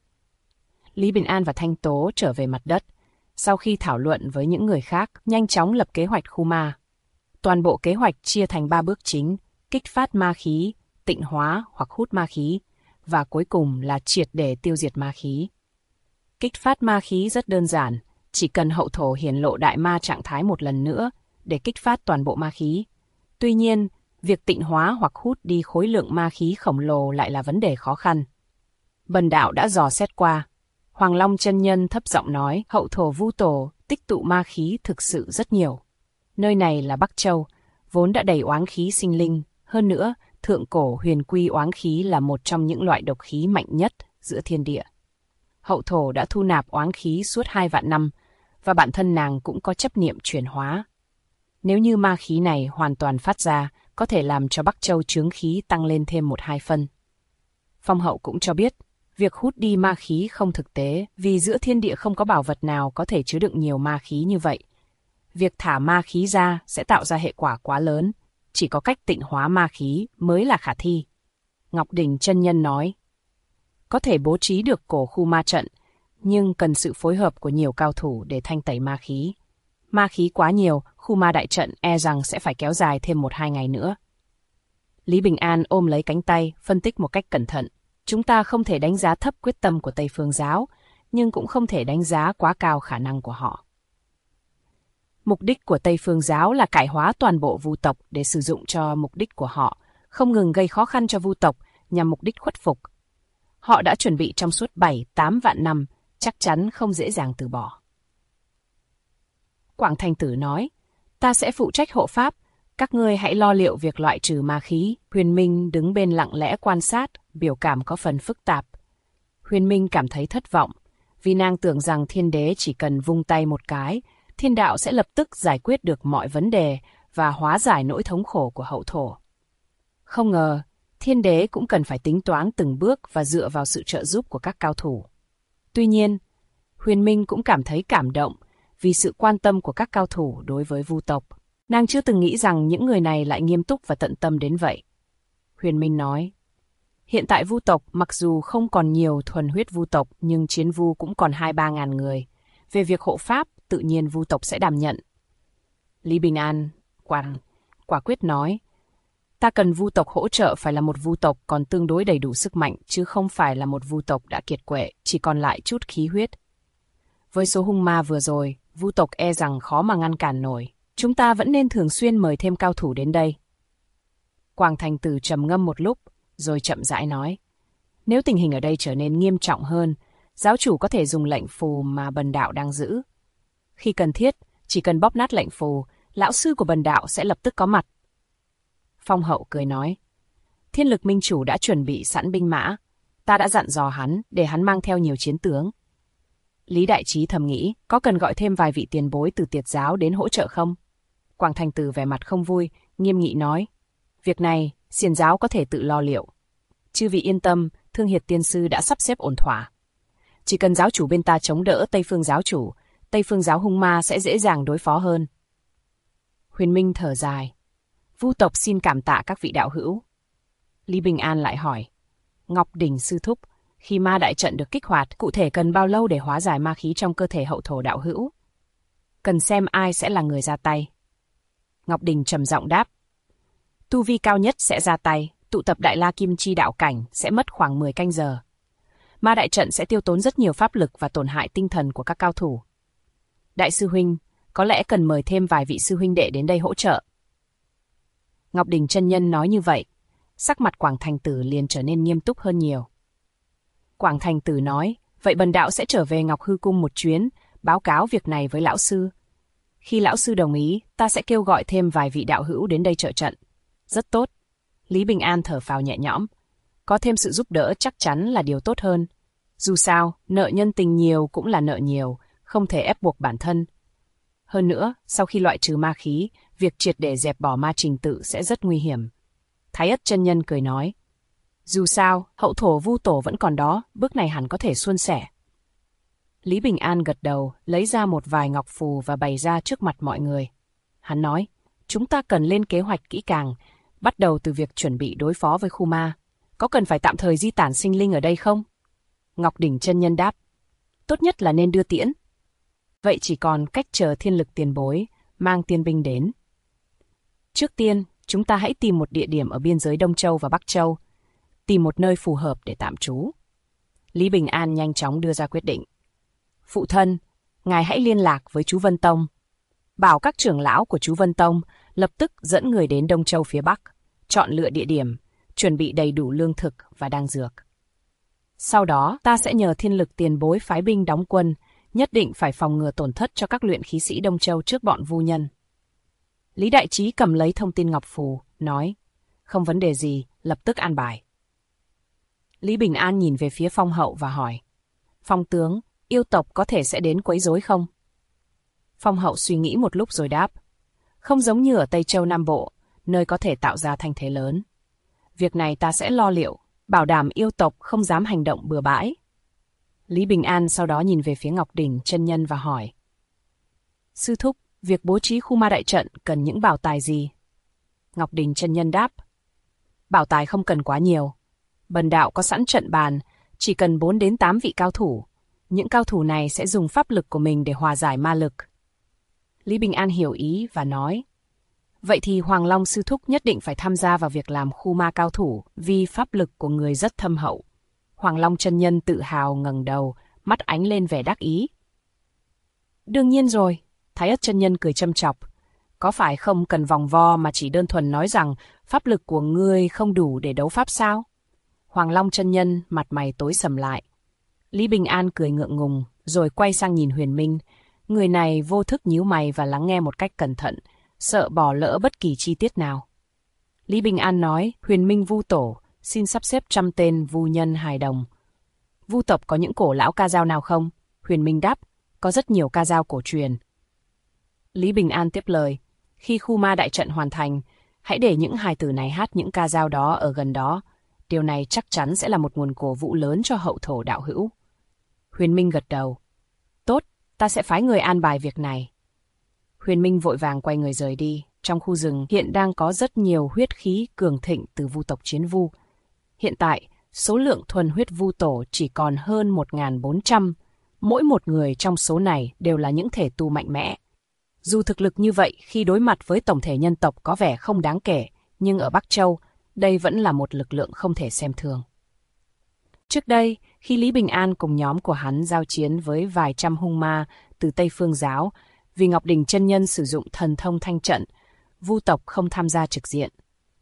Lý Bình An và Thanh Tố trở về mặt đất. Sau khi thảo luận với những người khác, nhanh chóng lập kế hoạch khu ma. Toàn bộ kế hoạch chia thành 3 bước chính, kích phát ma khí, tịnh hóa hoặc hút ma khí, và cuối cùng là triệt để tiêu diệt ma khí. Kích phát ma khí rất đơn giản, chỉ cần Hậu Thổ hiển lộ đại ma trạng thái một lần nữa để kích phát toàn bộ ma khí. Tuy nhiên, việc tịnh hóa hoặc hút đi khối lượng ma khí khổng lồ lại là vấn đề khó khăn. Bần đạo đã dò xét qua. Hoàng Long chân nhân thấp giọng nói, hậu thổ Vu Tổ tích tụ ma khí thực sự rất nhiều. Nơi này là Bắc Châu, vốn đã đầy oán khí sinh linh. Hơn nữa, thượng cổ huyền quy oán khí là một trong những loại độc khí mạnh nhất giữa thiên địa. Hậu thổ đã thu nạp oán khí suốt 2 vạn năm, và bản thân nàng cũng có chấp niệm chuyển hóa. Nếu như ma khí này hoàn toàn phát ra, có thể làm cho Bắc Châu chướng khí tăng lên thêm 1-2 phân. Phong hậu cũng cho biết, việc hút đi ma khí không thực tế vì giữa thiên địa không có bảo vật nào có thể chứa đựng nhiều ma khí như vậy. Việc thả ma khí ra sẽ tạo ra hệ quả quá lớn, chỉ có cách tịnh hóa ma khí mới là khả thi. Ngọc Đỉnh chân nhân nói, có thể bố trí được cổ khu ma trận, nhưng cần sự phối hợp của nhiều cao thủ để thanh tẩy ma khí. Ma khí quá nhiều, khu ma đại trận e rằng sẽ phải kéo dài thêm 1-2 ngày nữa. Lý Bình An ôm lấy cánh tay, phân tích một cách cẩn thận. Chúng ta không thể đánh giá thấp quyết tâm của Tây Phương Giáo, nhưng cũng không thể đánh giá quá cao khả năng của họ. Mục đích của Tây Phương Giáo là cải hóa toàn bộ Vu tộc để sử dụng cho mục đích của họ, không ngừng gây khó khăn cho Vu tộc nhằm mục đích khuất phục. Họ đã chuẩn bị trong suốt 7-8 vạn năm, chắc chắn không dễ dàng từ bỏ. Quảng Thành Tử nói, ta sẽ phụ trách hộ pháp, các ngươi hãy lo liệu việc loại trừ ma khí. Huyền Minh đứng bên lặng lẽ quan sát, biểu cảm có phần phức tạp. Huyền Minh cảm thấy thất vọng, vì nàng tưởng rằng thiên đế chỉ cần vung tay một cái, thiên đạo sẽ lập tức giải quyết được mọi vấn đề và hóa giải nỗi thống khổ của hậu thổ. Không ngờ, thiên đế cũng cần phải tính toán từng bước và dựa vào sự trợ giúp của các cao thủ. Tuy nhiên, Huyền Minh cũng cảm thấy cảm động vì sự quan tâm của các cao thủ đối với Vu tộc. Nàng chưa từng nghĩ rằng những người này lại nghiêm túc và tận tâm đến vậy. Huyền Minh nói, hiện tại Vu tộc mặc dù không còn nhiều thuần huyết Vu tộc nhưng chiến Vu cũng còn 2-3 ngàn người. Về việc hộ pháp, tự nhiên Vu tộc sẽ đảm nhận. Lý Bình An quả quyết nói, ta cần Vu tộc hỗ trợ phải là một Vu tộc còn tương đối đầy đủ sức mạnh, chứ không phải là một Vu tộc đã kiệt quệ, chỉ còn lại chút khí huyết. Với số hung ma vừa rồi, Vu tộc e rằng khó mà ngăn cản nổi. Chúng ta vẫn nên thường xuyên mời thêm cao thủ đến đây. Quảng Thành Tử trầm ngâm một lúc, rồi chậm rãi nói, nếu tình hình ở đây trở nên nghiêm trọng hơn, giáo chủ có thể dùng lệnh phù mà bần đạo đang giữ. Khi cần thiết, chỉ cần bóp nát lệnh phù, lão sư của bần đạo sẽ lập tức có mặt. Phong hậu cười nói, Thiên Lực Minh Chủ đã chuẩn bị sẵn binh mã, ta đã dặn dò hắn để hắn mang theo nhiều chiến tướng. Lý Đại Trí thầm nghĩ, có cần gọi thêm vài vị tiền bối từ Tiệt giáo đến hỗ trợ không? Quảng Thành Tử vẻ mặt không vui, nghiêm nghị nói, việc này, Xiển giáo có thể tự lo liệu. Chư vị yên tâm, Thương Hiệt tiên sư đã sắp xếp ổn thỏa. Chỉ cần giáo chủ bên ta chống đỡ Tây Phương giáo chủ, Tây Phương giáo hung ma sẽ dễ dàng đối phó hơn. Huyền Minh thở dài, Vu tộc xin cảm tạ các vị đạo hữu. Lý Bình An lại hỏi, Ngọc Đỉnh sư thúc, khi ma đại trận được kích hoạt, cụ thể cần bao lâu để hóa giải ma khí trong cơ thể hậu thổ đạo hữu? Cần xem ai sẽ là người ra tay. Ngọc Đình trầm giọng đáp, tu vi cao nhất sẽ ra tay, tụ tập Đại La Kim Chi đạo cảnh sẽ mất khoảng 10 canh giờ. Ma đại trận sẽ tiêu tốn rất nhiều pháp lực và tổn hại tinh thần của các cao thủ. Đại sư huynh, có lẽ cần mời thêm vài vị sư huynh đệ đến đây hỗ trợ. Ngọc Đình chân nhân nói như vậy, sắc mặt Quảng Thành Tử liền trở nên nghiêm túc hơn nhiều. Quảng Thành Tử nói, vậy bần đạo sẽ trở về Ngọc Hư Cung một chuyến, báo cáo việc này với lão sư. Khi lão sư đồng ý, ta sẽ kêu gọi thêm vài vị đạo hữu đến đây trợ trận. Rất tốt. Lý Bình An thở phào nhẹ nhõm. Có thêm sự giúp đỡ chắc chắn là điều tốt hơn. Dù sao, nợ nhân tình nhiều cũng là nợ nhiều, không thể ép buộc bản thân. Hơn nữa, sau khi loại trừ ma khí, việc triệt để dẹp bỏ ma trình tự sẽ rất nguy hiểm. Thái Ất chân nhân cười nói, dù sao, hậu thổ Vu tổ vẫn còn đó, bước này hẳn có thể suôn sẻ. Lý Bình An gật đầu, lấy ra một vài ngọc phù và bày ra trước mặt mọi người. Hắn nói, chúng ta cần lên kế hoạch kỹ càng, bắt đầu từ việc chuẩn bị đối phó với khu ma. Có cần phải tạm thời di tản sinh linh ở đây không? Ngọc Đỉnh chân nhân đáp, tốt nhất là nên đưa tiễn. Vậy chỉ còn cách chờ Thiên Lực tiền bối, mang tiên binh đến. Trước tiên, chúng ta hãy tìm một địa điểm ở biên giới Đông Châu và Bắc Châu, tìm một nơi phù hợp để tạm trú. Lý Bình An nhanh chóng đưa ra quyết định. Phụ thân, ngài hãy liên lạc với chú Vân Tông. Bảo các trưởng lão của chú Vân Tông lập tức dẫn người đến Đông Châu phía Bắc, chọn lựa địa điểm, chuẩn bị đầy đủ lương thực và đan dược. Sau đó, ta sẽ nhờ Thiên Lực tiền bối phái binh đóng quân, nhất định phải phòng ngừa tổn thất cho các luyện khí sĩ Đông Châu trước bọn vu nhân. Lý Đại Trí cầm lấy thông tin ngọc phù, nói, không vấn đề gì, lập tức an bài. Lý Bình An nhìn về phía Phong Hậu và hỏi, Phong tướng, yêu tộc có thể sẽ đến quấy rối không? Phong Hậu suy nghĩ một lúc rồi đáp, không giống như ở Tây Châu Nam Bộ, nơi có thể tạo ra thanh thế lớn. Việc này ta sẽ lo liệu, bảo đảm yêu tộc không dám hành động bừa bãi. Lý Bình An sau đó nhìn về phía Ngọc Đình chân nhân và hỏi, sư thúc, việc bố trí khu ma đại trận cần những bảo tài gì? Ngọc Đình chân nhân đáp, bảo tài không cần quá nhiều. Bần đạo có sẵn trận bàn, chỉ cần 4 đến 8 vị cao thủ. Những cao thủ này sẽ dùng pháp lực của mình để hòa giải ma lực. Lý Bình An hiểu ý và nói, vậy thì Hoàng Long sư thúc nhất định phải tham gia vào việc làm khu ma cao thủ vì pháp lực của người rất thâm hậu. Hoàng Long chân nhân tự hào ngẩng đầu, mắt ánh lên vẻ đắc ý. Đương nhiên rồi, Thái Ất chân nhân cười châm chọc. Có phải không cần vòng vo mà chỉ đơn thuần nói rằng pháp lực của ngươi không đủ để đấu pháp sao? Hoàng Long chân nhân mặt mày tối sầm lại. Lý Bình An cười ngượng ngùng, rồi quay sang nhìn Huyền Minh. Người này vô thức nhíu mày và lắng nghe một cách cẩn thận, sợ bỏ lỡ bất kỳ chi tiết nào. Lý Bình An nói, Huyền Minh Vu Tổ, xin sắp xếp 100 tên vu nhân hài đồng. Vu tộc có những cổ lão ca dao nào không? Huyền Minh đáp, có rất nhiều ca dao cổ truyền. Lý Bình An tiếp lời, khi khu ma đại trận hoàn thành, hãy để những hài tử này hát những ca dao đó ở gần đó. Điều này chắc chắn sẽ là một nguồn cổ vũ lớn cho hậu thổ đạo hữu. Huyền Minh gật đầu. Tốt, ta sẽ phái người an bài việc này. Huyền Minh vội vàng quay người rời đi. Trong khu rừng hiện đang có rất nhiều huyết khí cường thịnh từ vu tộc chiến vu. Hiện tại, số lượng thuần huyết vu tổ chỉ còn hơn 1.400. Mỗi một người trong số này đều là những thể tu mạnh mẽ. Dù thực lực như vậy khi đối mặt với tổng thể nhân tộc có vẻ không đáng kể, nhưng ở Bắc Châu, đây vẫn là một lực lượng không thể xem thường. Trước đây, khi Lý Bình An cùng nhóm của hắn giao chiến với vài trăm hung ma từ Tây Phương Giáo, vì Ngọc Đình chân nhân sử dụng thần thông thanh trận, vu tộc không tham gia trực diện.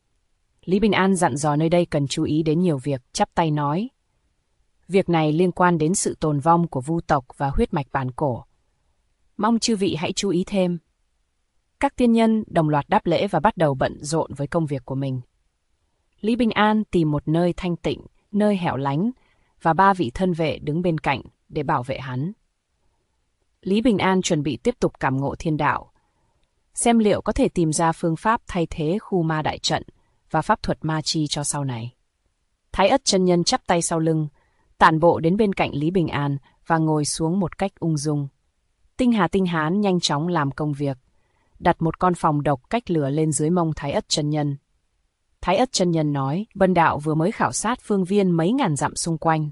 Lý Bình An dặn dò nơi đây cần chú ý đến nhiều việc, chắp tay nói. Việc này liên quan đến sự tồn vong của vu tộc và huyết mạch bản cổ. Mong chư vị hãy chú ý thêm. Các tiên nhân đồng loạt đáp lễ và bắt đầu bận rộn với công việc của mình. Lý Bình An tìm một nơi thanh tịnh, nơi hẻo lánh, và 3 vị thân vệ đứng bên cạnh để bảo vệ hắn. Lý Bình An chuẩn bị tiếp tục cảm ngộ thiên đạo, xem liệu có thể tìm ra phương pháp thay thế khu ma đại trận và pháp thuật ma chi cho sau này. Thái Ất chân nhân chắp tay sau lưng, tản bộ đến bên cạnh Lý Bình An và ngồi xuống một cách ung dung. Tinh Hà Tinh Hán nhanh chóng làm công việc, đặt một con phòng độc cách lửa lên dưới mông Thái Ất chân nhân. Thái Ất chân nhân nói, bần đạo vừa mới khảo sát phương viên mấy ngàn dặm xung quanh.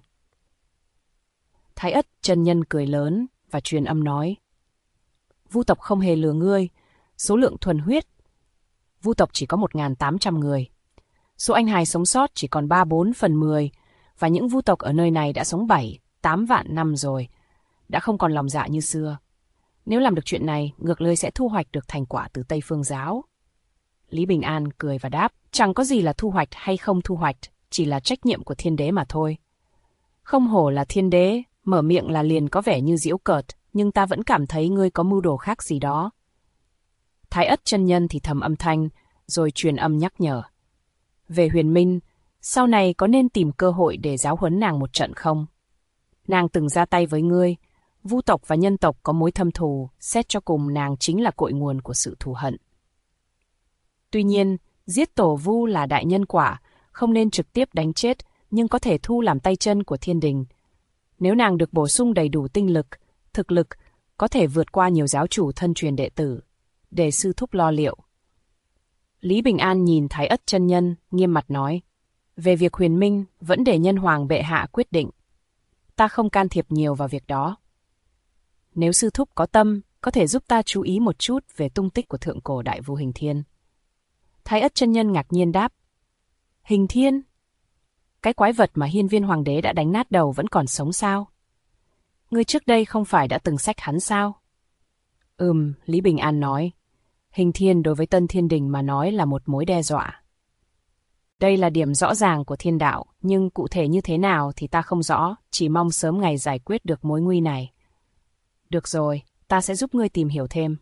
Thái Ất chân nhân cười lớn và truyền âm nói, vu tộc không hề lừa ngươi, số lượng thuần huyết. Vu tộc chỉ có 1.800 người. Số anh hài sống sót chỉ còn 3-4 phần 10, và những vu tộc ở nơi này đã sống 7-8 vạn năm rồi, đã không còn lòng dạ như xưa. Nếu làm được chuyện này, ngược lại sẽ thu hoạch được thành quả từ Tây Phương Giáo. Lý Bình An cười và đáp, chẳng có gì là thu hoạch hay không thu hoạch, chỉ là trách nhiệm của thiên đế mà thôi. Không hổ là thiên đế, mở miệng là liền có vẻ như giễu cợt, nhưng ta vẫn cảm thấy ngươi có mưu đồ khác gì đó. Thái Ất chân nhân thì thầm âm thanh, rồi truyền âm nhắc nhở. Về Huyền Minh, sau này có nên tìm cơ hội để giáo huấn nàng một trận không? Nàng từng ra tay với ngươi, vu tộc và nhân tộc có mối thâm thù, xét cho cùng nàng chính là cội nguồn của sự thù hận. Tuy nhiên, giết tổ vu là đại nhân quả, không nên trực tiếp đánh chết, nhưng có thể thu làm tay chân của thiên đình. Nếu nàng được bổ sung đầy đủ tinh lực, thực lực, có thể vượt qua nhiều giáo chủ thân truyền đệ tử, để sư thúc lo liệu. Lý Bình An nhìn Thái Ất chân nhân, nghiêm mặt nói, về việc Huyền Minh, vẫn để nhân hoàng bệ hạ quyết định. Ta không can thiệp nhiều vào việc đó. Nếu sư thúc có tâm, có thể giúp ta chú ý một chút về tung tích của thượng cổ đại vu Hình Thiên. Thái Ất chân nhân ngạc nhiên đáp, Hình Thiên? Cái quái vật mà Hiên Viên Hoàng đế đã đánh nát đầu vẫn còn sống sao? Ngươi trước đây không phải đã từng xách hắn sao? Lý Bình An nói, Hình Thiên đối với Tân Thiên Đình mà nói là một mối đe dọa. Đây là điểm rõ ràng của thiên đạo, nhưng cụ thể như thế nào thì ta không rõ, chỉ mong sớm ngày giải quyết được mối nguy này. Được rồi, ta sẽ giúp ngươi tìm hiểu thêm.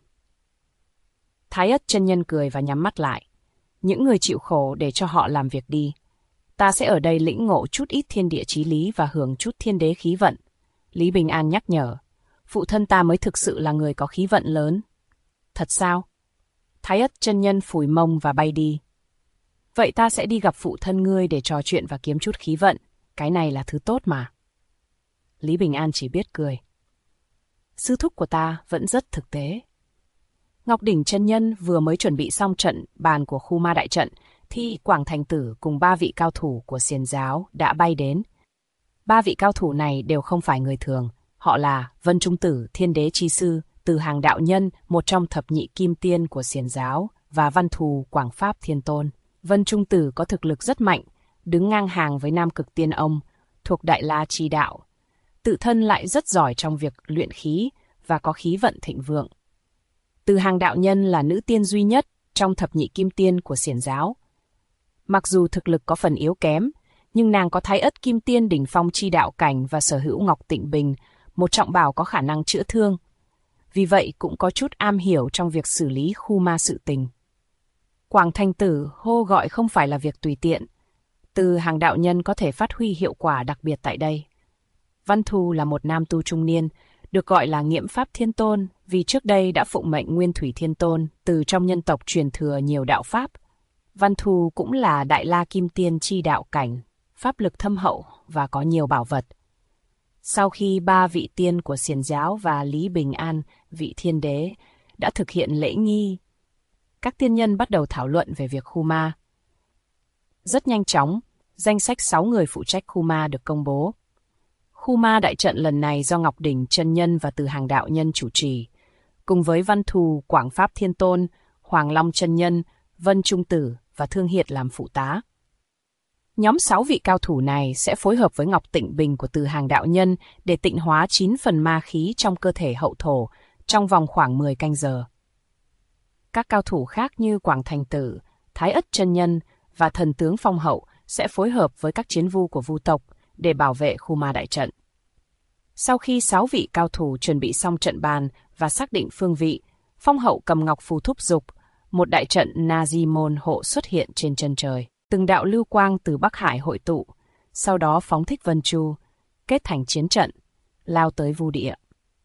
Thái Ất chân nhân cười và nhắm mắt lại. Những người chịu khổ để cho họ làm việc đi. Ta sẽ ở đây lĩnh ngộ chút ít thiên địa chí lý và hưởng chút thiên đế khí vận. Lý Bình An nhắc nhở. Phụ thân ta mới thực sự là người có khí vận lớn. Thật sao? Thái Ất chân nhân phủi mông và bay đi. Vậy ta sẽ đi gặp phụ thân ngươi để trò chuyện và kiếm chút khí vận. Cái này là thứ tốt mà. Lý Bình An chỉ biết cười. Sư thúc của ta vẫn rất thực tế. Ngọc Đỉnh chân nhân vừa mới chuẩn bị xong trận bàn của khu ma đại trận, thì Quảng Thành Tử cùng 3 vị cao thủ của Xiển giáo đã bay đến. 3 vị cao thủ này đều không phải người thường, họ là Vân Trung Tử, Thiên Đế Chi Sư, Từ Hàng Đạo Nhân, một trong thập nhị kim tiên của Xiển giáo, và Văn Thù, Quảng Pháp Thiên Tôn. Vân Trung Tử có thực lực rất mạnh, đứng ngang hàng với Nam Cực Tiên Ông, thuộc Đại La Chi Đạo. Tự thân lại rất giỏi trong việc luyện khí và có khí vận thịnh vượng. Từ Hàng Đạo Nhân là nữ tiên duy nhất trong thập nhị kim tiên của Xiển giáo. Mặc dù thực lực có phần yếu kém, nhưng nàng có Thái Ất Kim Tiên đỉnh phong chi đạo cảnh và sở hữu Ngọc Tịnh Bình, một trọng bảo có khả năng chữa thương. Vì vậy cũng có chút am hiểu trong việc xử lý khu ma sự tình. Quảng Thành Tử hô gọi không phải là việc tùy tiện. Từ Hàng Đạo Nhân có thể phát huy hiệu quả đặc biệt tại đây. Văn Thù là một nam tu trung niên, được gọi là Nghiễm Pháp Thiên Tôn vì trước đây đã phụng mệnh Nguyên Thủy Thiên Tôn từ trong nhân tộc truyền thừa nhiều đạo pháp. Văn Thù cũng là Đại La Kim Tiên chi đạo cảnh, pháp lực thâm hậu và có nhiều bảo vật. Sau khi 3 vị tiên của Xiển giáo và Lý Bình An, vị thiên đế, đã thực hiện lễ nghi, các tiên nhân bắt đầu thảo luận về việc khu ma. Rất nhanh chóng, danh sách 6 người phụ trách khu ma được công bố. Khu ma đại trận lần này do Ngọc Đỉnh chân nhân và Từ Hàng Đạo Nhân chủ trì, cùng với Văn Thù, Quảng Pháp Thiên Tôn, Hoàng Long chân nhân, Vân Trung Tử và Thương Hiệt làm phụ tá. Nhóm 6 vị cao thủ này sẽ phối hợp với Ngọc Tịnh Bình của Từ Hàng Đạo Nhân để tịnh hóa 9 phần ma khí trong cơ thể hậu thổ trong vòng khoảng 10 canh giờ. Các cao thủ khác như Quảng Thành Tử, Thái Ất chân nhân và Thần tướng Phong Hậu sẽ phối hợp với các chiến vu của vu tộc để bảo vệ khu ma đại trận. Sau khi 6 vị cao thủ chuẩn bị xong trận bàn và xác định phương vị, Phong Hậu cầm ngọc phù thúc giục, một đại trận Na-di môn hộ xuất hiện trên chân trời. Từng đạo lưu quang từ Bắc Hải hội tụ, sau đó phóng thích vân chu, kết thành chiến trận, lao tới vu địa.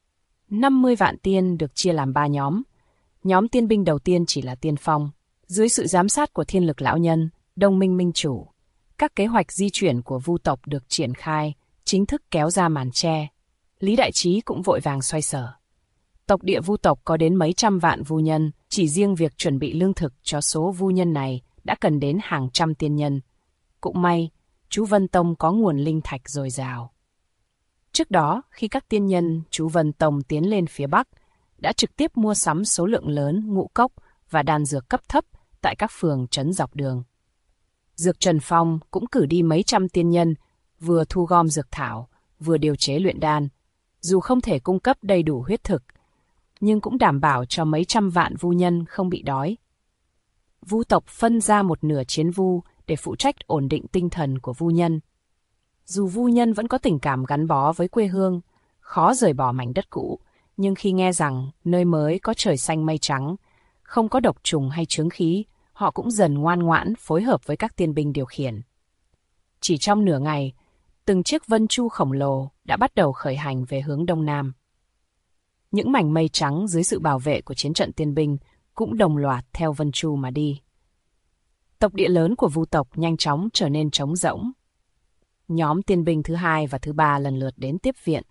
50 vạn tiên được chia làm 3 nhóm. Nhóm tiên binh đầu tiên chỉ là tiên phong. Dưới sự giám sát của Thiên Lực Lão Nhân, Đông Minh Minh Chủ, các kế hoạch di chuyển của vu tộc được triển khai, chính thức kéo ra màn che. Lý Đại Trí cũng vội vàng xoay sở. Tộc địa vu tộc có đến mấy trăm vạn vu nhân, chỉ riêng việc chuẩn bị lương thực cho số vu nhân này đã cần đến hàng trăm tiên nhân. Cũng may, chú Vân Tông có nguồn linh thạch dồi dào. Trước đó, khi các tiên nhân chú Vân Tông tiến lên phía Bắc, đã trực tiếp mua sắm số lượng lớn ngũ cốc và đan dược cấp thấp tại các phường trấn dọc đường. Dược Trần Phong cũng cử đi mấy trăm tiên nhân, vừa thu gom dược thảo, vừa điều chế luyện đan. Dù không thể cung cấp đầy đủ huyết thực, nhưng cũng đảm bảo cho mấy trăm vạn vu nhân không bị đói. Vu tộc phân ra một nửa chiến vu để phụ trách ổn định tinh thần của vu nhân. Dù vu nhân vẫn có tình cảm gắn bó với quê hương, khó rời bỏ mảnh đất cũ, nhưng khi nghe rằng nơi mới có trời xanh mây trắng, không có độc trùng hay chướng khí, họ cũng dần ngoan ngoãn phối hợp với các tiên binh điều khiển. Chỉ trong nửa ngày, từng chiếc vân chu khổng lồ đã bắt đầu khởi hành về hướng đông nam. Những mảnh mây trắng dưới sự bảo vệ của chiến trận tiên binh cũng đồng loạt theo vân chu mà đi. Tộc địa lớn của vu tộc nhanh chóng trở nên trống rỗng. Nhóm tiên binh thứ 2 và thứ 3 lần lượt đến tiếp viện.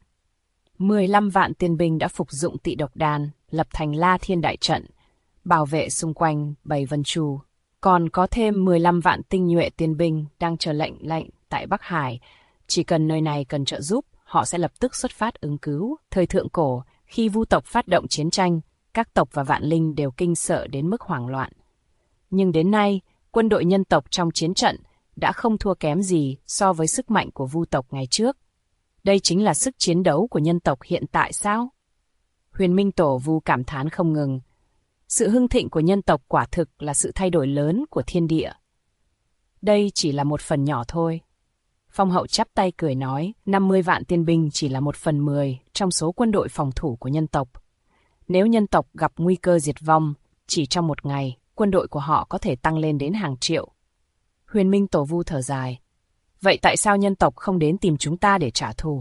15 vạn tiên binh đã phục dụng tị độc đan, lập thành La Thiên đại trận, bảo vệ xung quanh bầy vân chu. Còn có thêm 15 vạn tinh nhuệ tiên binh đang chờ lệnh tại Bắc Hải. Chỉ cần nơi này cần trợ giúp, họ sẽ lập tức xuất phát ứng cứu. Thời thượng cổ, khi vu tộc phát động chiến tranh, các tộc và vạn linh đều kinh sợ đến mức hoảng loạn. Nhưng đến nay, quân đội nhân tộc trong chiến trận đã không thua kém gì so với sức mạnh của vu tộc ngày trước. Đây chính là sức chiến đấu của nhân tộc hiện tại sao? Huyền Minh Tổ Vu cảm thán không ngừng. Sự hưng thịnh của nhân tộc quả thực là sự thay đổi lớn của thiên địa. Đây chỉ là một phần nhỏ thôi. Phong hậu chắp tay cười nói, 50 vạn tiên binh chỉ là 1/10 trong số quân đội phòng thủ của nhân tộc. Nếu nhân tộc gặp nguy cơ diệt vong, chỉ trong một ngày, quân đội của họ có thể tăng lên đến hàng triệu. Huyền Minh Tổ Vu thở dài. Vậy tại sao nhân tộc không đến tìm chúng ta để trả thù?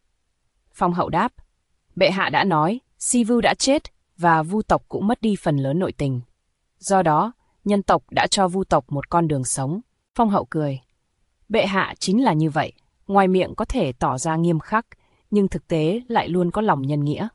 Phong hậu đáp, bệ hạ đã nói, Si Vu đã chết và Vu tộc cũng mất đi phần lớn nội tình. Do đó, nhân tộc đã cho Vu tộc một con đường sống. Phong hậu cười. Bệ hạ chính là như vậy, ngoài miệng có thể tỏ ra nghiêm khắc, nhưng thực tế lại luôn có lòng nhân nghĩa.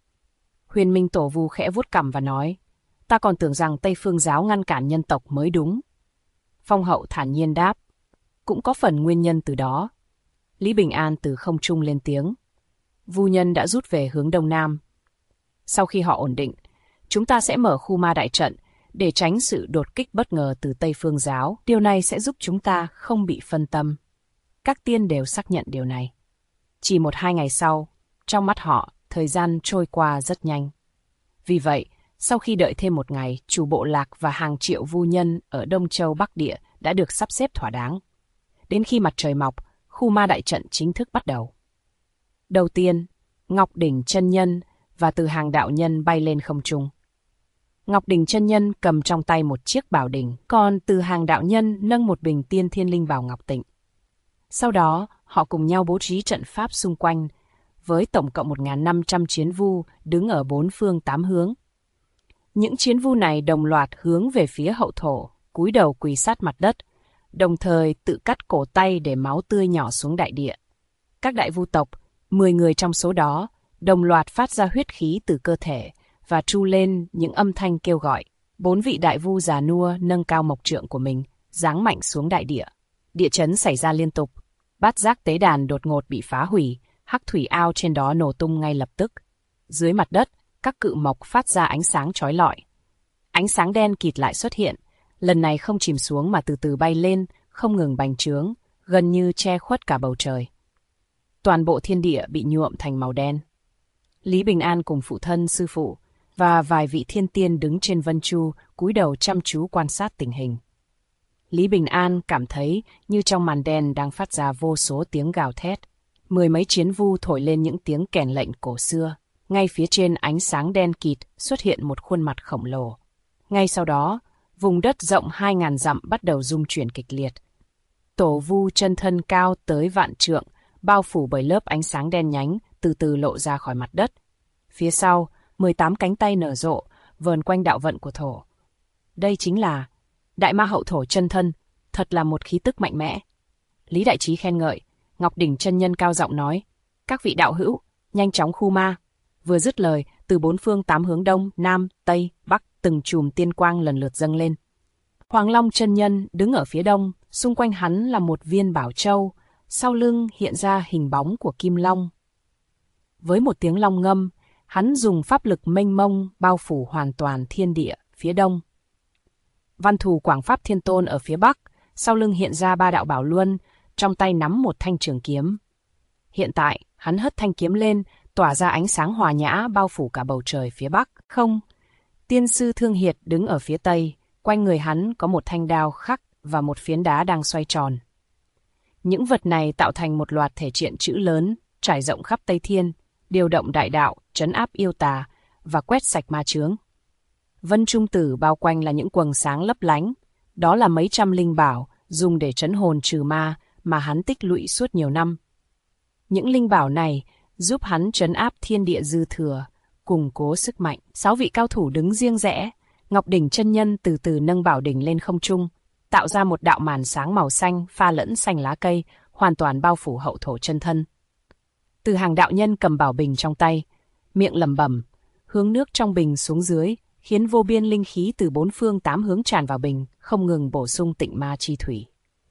Huyền Minh Tổ Vu khẽ vuốt cằm và nói, ta còn tưởng rằng Tây Phương giáo ngăn cản nhân tộc mới đúng. Phong hậu thản nhiên đáp, cũng có phần nguyên nhân từ đó. Lý Bình An từ không trung lên tiếng. Vu nhân đã rút về hướng đông nam. Sau khi họ ổn định, chúng ta sẽ mở khu ma đại trận để tránh sự đột kích bất ngờ từ Tây Phương giáo. Điều này sẽ giúp chúng ta không bị phân tâm. Các tiên đều xác nhận điều này. Chỉ 1-2 ngày sau, trong mắt họ, thời gian trôi qua rất nhanh. Vì vậy, sau khi đợi thêm một ngày, chủ bộ lạc và hàng triệu vu nhân ở Đông Châu Bắc Địa đã được sắp xếp thỏa đáng. Đến khi mặt trời mọc, khu ma đại trận chính thức bắt đầu. Đầu tiên, Ngọc Đỉnh chân nhân và Từ Hàng đạo nhân bay lên không trung. Ngọc Đỉnh chân nhân cầm trong tay một chiếc bảo đỉnh, còn Từ Hàng đạo nhân nâng một bình tiên thiên linh bảo ngọc tịnh. Sau đó, họ cùng nhau bố trí trận pháp xung quanh, với tổng cộng 1.500 chiến vu đứng ở 4 phương 8 hướng. Những chiến vu này đồng loạt hướng về phía hậu thổ, cúi đầu quỳ sát mặt đất, đồng thời tự cắt cổ tay để máu tươi nhỏ xuống đại địa. Các đại vu tộc, 10 người trong số đó, đồng loạt phát ra huyết khí từ cơ thể và tru lên những âm thanh kêu gọi. 4 vị đại vu già nua nâng cao mộc trượng của mình, giáng mạnh xuống đại địa. Địa chấn xảy ra liên tục. Bát giác tế đàn đột ngột bị phá hủy, hắc thủy ao trên đó nổ tung ngay lập tức. Dưới mặt đất, các cự mộc phát ra ánh sáng chói lọi. Ánh sáng đen kịt lại xuất hiện, lần này không chìm xuống mà từ từ bay lên, không ngừng bành trướng, gần như che khuất cả bầu trời. Toàn bộ thiên địa bị nhuộm thành màu đen. Lý Bình An cùng phụ thân sư phụ và vài vị thiên tiên đứng trên vân chu, cúi đầu chăm chú quan sát tình hình. Lý Bình An cảm thấy như trong màn đen đang phát ra vô số tiếng gào thét. 10 mấy chiến vu thổi lên những tiếng kèn lệnh cổ xưa. Ngay phía trên ánh sáng đen kịt xuất hiện một khuôn mặt khổng lồ. Ngay sau đó, vùng đất rộng 2.000 dặm bắt đầu rung chuyển kịch liệt. Tổ vu chân thân cao tới vạn trượng, bao phủ bởi lớp ánh sáng đen nhánh, từ từ lộ ra khỏi mặt đất. Phía sau, 18 cánh tay nở rộ, vờn quanh đạo vận của thổ. Đây chính là Đại Ma Hậu Thổ chân thân, thật là một khí tức mạnh mẽ. Lý Đại Trí khen ngợi, Ngọc Đỉnh chân nhân cao giọng nói, các vị đạo hữu, nhanh chóng khu ma. Vừa dứt lời, từ 4 phương 8 hướng đông, nam, tây, bắc, từng chùm tiên quang lần lượt dâng lên. Hoàng Long chân nhân đứng ở phía đông, xung quanh hắn là một viên bảo châu, sau lưng hiện ra hình bóng của Kim Long. Với một tiếng long ngâm, hắn dùng pháp lực mênh mông bao phủ hoàn toàn thiên địa phía đông. Văn thù Quảng Pháp Thiên Tôn ở phía bắc, sau lưng hiện ra 3 đạo bảo luân, trong tay nắm một thanh trường kiếm. Hiện tại, hắn hất thanh kiếm lên, tỏa ra ánh sáng hòa nhã bao phủ cả bầu trời phía bắc. Không, tiên sư Thương Hiệt đứng ở phía tây, quanh người hắn có một thanh đao khắc và một phiến đá đang xoay tròn. Những vật này tạo thành một loạt thể triện chữ lớn, trải rộng khắp Tây Thiên, điều động đại đạo, trấn áp yêu tà và quét sạch ma chướng. Vân Trung Tử bao quanh là những quầng sáng lấp lánh, đó là mấy trăm linh bảo dùng để trấn hồn trừ ma mà hắn tích lũy suốt nhiều năm. Những linh bảo này giúp hắn trấn áp thiên địa dư thừa, củng cố sức mạnh. 6 vị cao thủ đứng riêng rẽ, Ngọc Đỉnh chân nhân từ từ nâng bảo đỉnh lên không trung, tạo ra một đạo màn sáng màu xanh pha lẫn xanh lá cây, hoàn toàn bao phủ hậu thổ chân thân. Từ Hàng đạo nhân cầm bảo bình trong tay, miệng lẩm bẩm, hướng nước trong bình xuống dưới, khiến vô biên linh khí từ 4 phương 8 hướng tràn vào bình, không ngừng bổ sung tịnh ma chi thủy.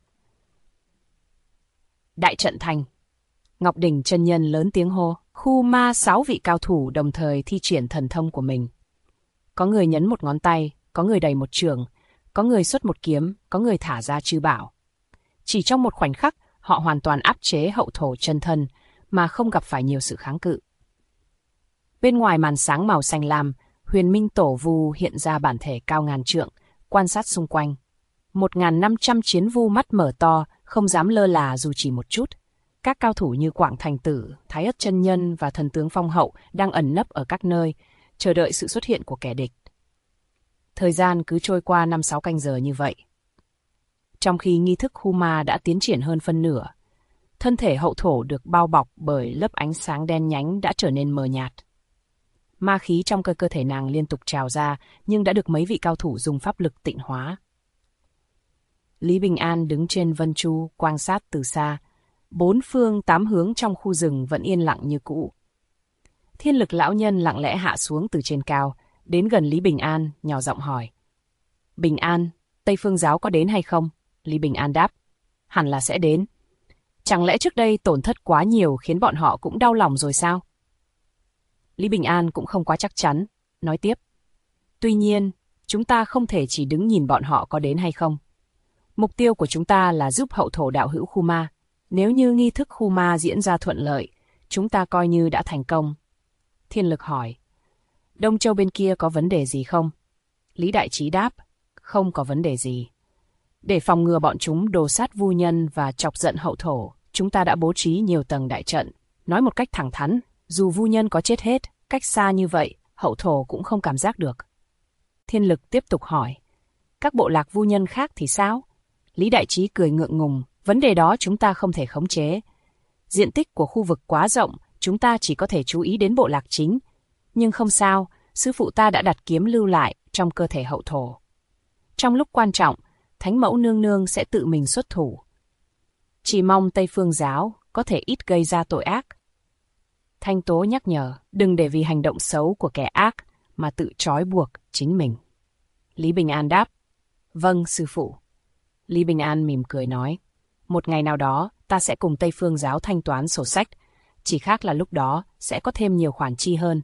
Đại trận thành. Ngọc Đỉnh chân nhân lớn tiếng hô, khu ma 6 vị cao thủ đồng thời thi triển thần thông của mình. Có người nhấn một ngón tay, có người đẩy một chưởng, có người xuất một kiếm, có người thả ra chư bảo. Chỉ trong một khoảnh khắc, họ hoàn toàn áp chế hậu thổ chân thân, mà không gặp phải nhiều sự kháng cự. Bên ngoài màn sáng màu xanh lam, Huyền Minh Tổ Vu hiện ra bản thể cao ngàn trượng, quan sát xung quanh. 1.500 chiến vu mắt mở to, không dám lơ là dù chỉ một chút. Các cao thủ như Quảng Thành Tử, Thái Ất Chân Nhân và thần tướng Phong Hậu đang ẩn nấp ở các nơi, chờ đợi sự xuất hiện của kẻ địch. Thời gian cứ trôi qua 5-6 canh giờ như vậy. Trong khi nghi thức khu ma đã tiến triển hơn phân nửa, thân thể hậu thổ được bao bọc bởi lớp ánh sáng đen nhánh đã trở nên mờ nhạt. Ma khí trong cơ thể nàng liên tục trào ra, nhưng đã được mấy vị cao thủ dùng pháp lực tịnh hóa. Lý Bình An đứng trên vân chu quan sát từ xa. 4 phương 8 hướng trong khu rừng vẫn yên lặng như cũ. Thiên Lực lão nhân lặng lẽ hạ xuống từ trên cao, đến gần Lý Bình An, nhỏ giọng hỏi. Bình An, Tây Phương giáo có đến hay không? Lý Bình An đáp. Hẳn là sẽ đến. Chẳng lẽ trước đây tổn thất quá nhiều khiến bọn họ cũng đau lòng rồi sao? Lý Bình An cũng không quá chắc chắn, nói tiếp. Tuy nhiên, chúng ta không thể chỉ đứng nhìn bọn họ có đến hay không. Mục tiêu của chúng ta là giúp hậu thổ đạo hữu khu ma. Nếu như nghi thức khu ma diễn ra thuận lợi, chúng ta coi như đã thành công. Thiên Lực hỏi. Đông Châu bên kia có vấn đề gì không? Lý Đại Trí đáp. Không có vấn đề gì. Để phòng ngừa bọn chúng đồ sát vu nhân và chọc giận hậu thổ, chúng ta đã bố trí nhiều tầng đại trận. Nói một cách thẳng thắn, dù vu nhân có chết hết, cách xa như vậy, hậu thổ cũng không cảm giác được. Thiên Lực tiếp tục hỏi. Các bộ lạc vu nhân khác thì sao? Lý Đại Trí cười ngượng ngùng. Vấn đề đó chúng ta không thể khống chế. Diện tích của khu vực quá rộng, chúng ta chỉ có thể chú ý đến bộ lạc chính. Nhưng không sao, sư phụ ta đã đặt kiếm lưu lại trong cơ thể hậu thổ. Trong lúc quan trọng, Thánh Mẫu Nương Nương sẽ tự mình xuất thủ. Chỉ mong Tây Phương giáo có thể ít gây ra tội ác. Thanh Tố nhắc nhở, đừng để vì hành động xấu của kẻ ác mà tự trói buộc chính mình. Lý Bình An đáp. Vâng, sư phụ. Lý Bình An mỉm cười nói. Một ngày nào đó, ta sẽ cùng Tây Phương giáo thanh toán sổ sách, chỉ khác là lúc đó sẽ có thêm nhiều khoản chi hơn.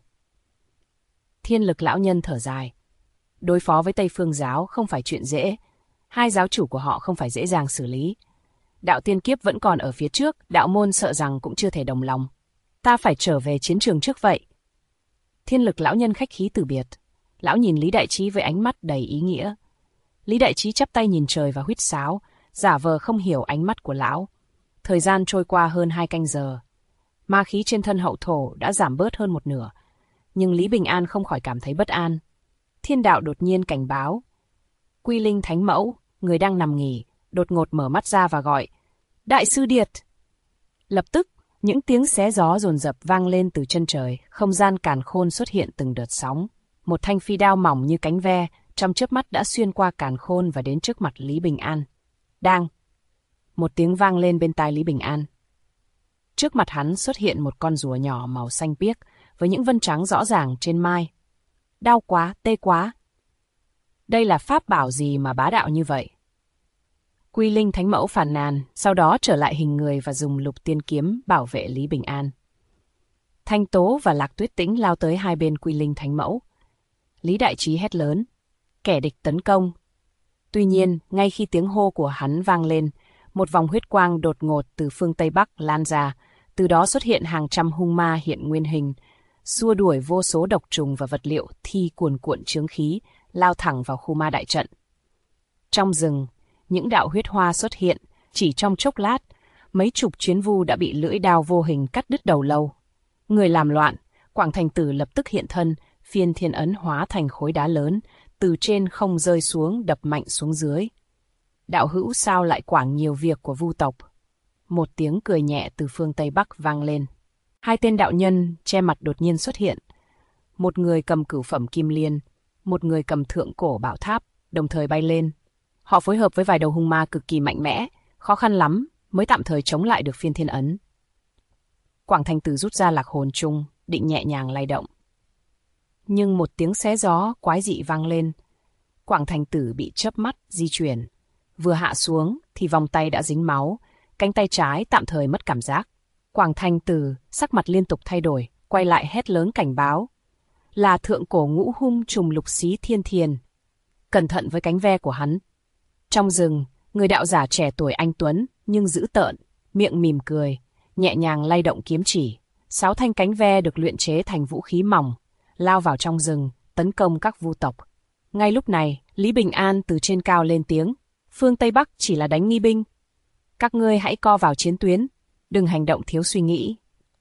Thiên Lực lão nhân thở dài. Đối phó với Tây Phương giáo không phải chuyện dễ, hai giáo chủ của họ không phải dễ dàng xử lý. Đạo tiên kiếp vẫn còn ở phía trước, đạo môn sợ rằng cũng chưa thể đồng lòng. Ta phải trở về chiến trường trước vậy. Thiên Lực lão nhân khách khí từ biệt. Lão nhìn Lý Đại Trí với ánh mắt đầy ý nghĩa. Lý Đại Trí chắp tay nhìn trời và huýt sáo, giả vờ không hiểu ánh mắt của lão. Thời gian trôi qua hơn 2 canh giờ. Ma khí trên thân hậu thổ đã giảm bớt hơn một nửa. Nhưng Lý Bình An không khỏi cảm thấy bất an. Thiên đạo đột nhiên cảnh báo. Quy Linh Thánh Mẫu, người đang nằm nghỉ, đột ngột mở mắt ra và gọi. Đại sư Điệt! Lập tức, những tiếng xé gió dồn dập vang lên từ chân trời, không gian càn khôn xuất hiện từng đợt sóng. Một thanh phi đao mỏng như cánh ve, trong chớp mắt đã xuyên qua càn khôn và đến trước mặt Lý Bình An. Đang! Một tiếng vang lên bên tai Lý Bình An. Trước mặt hắn xuất hiện một con rùa nhỏ màu xanh biếc, với những vân trắng rõ ràng trên mai. Đau quá, tê quá. Đây là pháp bảo gì mà bá đạo như vậy? Quy Linh Thánh Mẫu phàn nàn, sau đó trở lại hình người và dùng lục tiên kiếm bảo vệ Lý Bình An. Thanh Tố và Lạc Tuyết Tĩnh lao tới hai bên Quy Linh Thánh Mẫu. Lý Đại Trí hét lớn. Kẻ địch tấn công. Tuy nhiên, ngay khi tiếng hô của hắn vang lên, một vòng huyết quang đột ngột từ phương Tây Bắc lan ra, từ đó xuất hiện hàng trăm hung ma hiện nguyên hình, xua đuổi vô số độc trùng và vật liệu thi cuồn cuộn chướng khí, lao thẳng vào khu ma đại trận. Trong rừng, những đạo huyết hoa xuất hiện, chỉ trong chốc lát, mấy chục chiến vu đã bị lưỡi đao vô hình cắt đứt đầu lâu. Người làm loạn, Quảng Thành Tử lập tức hiện thân, phiên thiên ấn hóa thành khối đá lớn, từ trên không rơi xuống đập mạnh xuống dưới. Đạo hữu sao lại quản nhiều việc của vu tộc? Một tiếng cười nhẹ từ phương Tây Bắc vang lên. Hai tên đạo nhân che mặt đột nhiên xuất hiện. Một người cầm cửu phẩm kim liên, một người cầm thượng cổ bảo tháp, đồng thời bay lên. Họ phối hợp với vài đầu hung ma cực kỳ mạnh mẽ, khó khăn lắm mới tạm thời chống lại được phiên thiên ấn. Quảng Thành Tử rút ra lạc hồn chung, định nhẹ nhàng lay động. Nhưng một tiếng xé gió quái dị vang lên. Quảng Thành Tử bị chớp mắt di chuyển. Vừa hạ xuống thì vòng tay đã dính máu, cánh tay trái tạm thời mất cảm giác. Quảng Thành Tử sắc mặt liên tục thay đổi, quay lại hét lớn cảnh báo. Là thượng cổ ngũ hung trùng lục xí thiên thiền. Cẩn thận với cánh ve của hắn. Trong rừng, người đạo giả trẻ tuổi anh tuấn nhưng dữ tợn, miệng mỉm cười, nhẹ nhàng lay động kiếm chỉ. 6 thanh cánh ve được luyện chế thành vũ khí mỏng, lao vào trong rừng, tấn công các vu tộc. Ngay lúc này, Lý Bình An từ trên cao lên tiếng. Phương Tây Bắc chỉ là đánh nghi binh. Các ngươi hãy co vào chiến tuyến, đừng hành động thiếu suy nghĩ.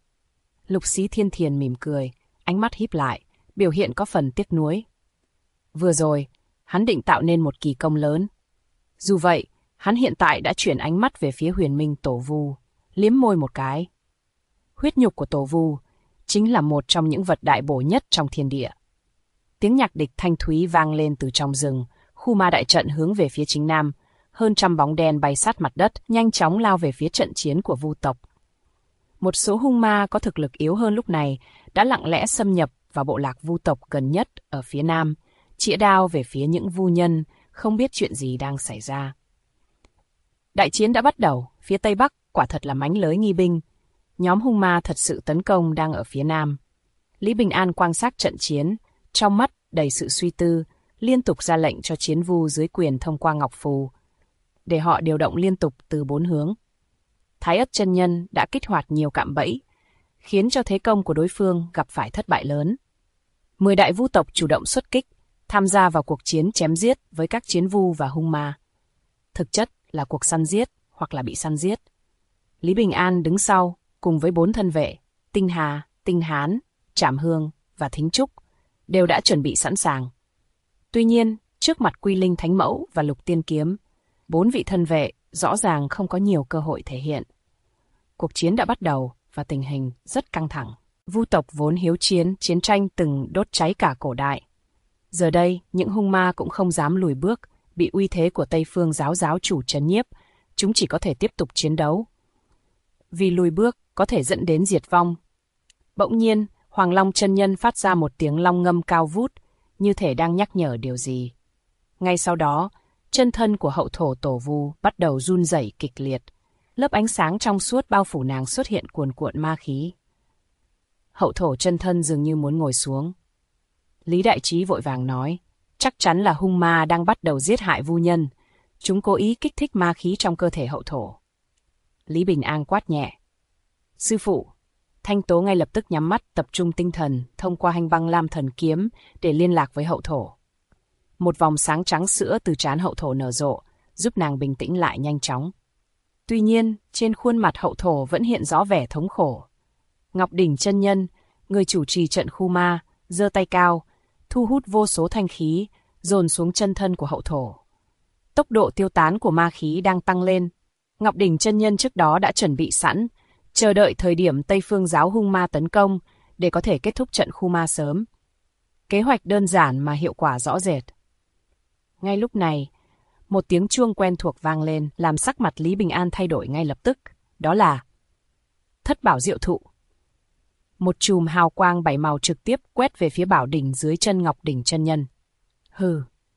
Lục Xí Thiên Thiền mỉm cười, ánh mắt híp lại, biểu hiện có phần tiếc nuối. Vừa rồi, hắn định tạo nên một kỳ công lớn. Dù vậy, hắn hiện tại đã chuyển ánh mắt về phía Huyền Minh Tổ Vu, liếm môi một cái. Huyết nhục của Tổ Vu chính là một trong những vật đại bổ nhất trong thiên địa. Tiếng nhạc địch thanh thúy vang lên từ trong rừng, khu ma đại trận hướng về phía chính nam, hơn trăm bóng đen bay sát mặt đất, nhanh chóng lao về phía trận chiến của Vu tộc. Một số hung ma có thực lực yếu hơn lúc này đã lặng lẽ xâm nhập vào bộ lạc Vu tộc gần nhất ở phía nam, chĩa đao về phía những Vu nhân không biết chuyện gì đang xảy ra. Đại chiến đã bắt đầu, phía Tây Bắc quả thật là mánh lới nghi binh. Nhóm hung ma thật sự tấn công đang ở phía nam. Lý Bình An quan sát trận chiến, trong mắt đầy sự suy tư, liên tục ra lệnh cho chiến vu dưới quyền thông qua ngọc phù, để họ điều động liên tục từ 4 hướng. Thái Ất chân nhân đã kích hoạt nhiều cạm bẫy, khiến cho thế công của đối phương gặp phải thất bại lớn. 10 đại vu tộc chủ động xuất kích, tham gia vào cuộc chiến chém giết với các chiến vu và hung ma. Thực chất là cuộc săn giết hoặc là bị săn giết. Lý Bình An đứng sau, cùng với 4 thân vệ, Tinh Hà, Tinh Hán, Trảm Hương và Thính Trúc, đều đã chuẩn bị sẵn sàng. Tuy nhiên, trước mặt Quy Linh Thánh Mẫu và Lục Tiên Kiếm, 4 vị thân vệ rõ ràng không có nhiều cơ hội thể hiện. Cuộc chiến đã bắt đầu và tình hình rất căng thẳng. Vu tộc vốn hiếu chiến, chiến tranh từng đốt cháy cả cổ đại. Giờ đây, những hung ma cũng không dám lùi bước, bị uy thế của Tây Phương giáo chủ trấn nhiếp, chúng chỉ có thể tiếp tục chiến đấu. Vì lùi bước có thể dẫn đến diệt vong. Bỗng nhiên, Hoàng Long chân nhân phát ra một tiếng long ngâm cao vút, như thể đang nhắc nhở điều gì. Ngay sau đó, chân thân của hậu thổ Tổ Vu bắt đầu run rẩy kịch liệt. Lớp ánh sáng trong suốt bao phủ nàng xuất hiện cuồn cuộn ma khí. Hậu thổ chân thân dường như muốn ngồi xuống. Lý Đại Trí vội vàng nói, chắc chắn là hung ma đang bắt đầu giết hại vu nhân. Chúng cố ý kích thích ma khí trong cơ thể hậu thổ. Lý Bình An quát nhẹ. Sư phụ, Thanh Tố ngay lập tức nhắm mắt tập trung tinh thần thông qua Hành Băng Lam Thần Kiếm để liên lạc với hậu thổ. Một vòng sáng trắng sữa từ trán hậu thổ nở rộ, giúp nàng bình tĩnh lại nhanh chóng. Tuy nhiên, trên khuôn mặt hậu thổ vẫn hiện rõ vẻ thống khổ. Ngọc Đỉnh chân nhân, người chủ trì trận khu ma, giơ tay cao, thu hút vô số thanh khí, dồn xuống chân thân của hậu thổ. Tốc độ tiêu tán của ma khí đang tăng lên. Ngọc Đỉnh chân nhân trước đó đã chuẩn bị sẵn, chờ đợi thời điểm Tây Phương giáo hung ma tấn công để có thể kết thúc trận khu ma sớm. Kế hoạch đơn giản mà hiệu quả rõ rệt. Ngay lúc này, một tiếng chuông quen thuộc vang lên làm sắc mặt Lý Bình An thay đổi ngay lập tức. Đó là Thất Bảo Diệu Thụ. Một chùm hào quang 7 màu trực tiếp quét về phía bảo đỉnh dưới chân Ngọc Đỉnh chân nhân. Hừ.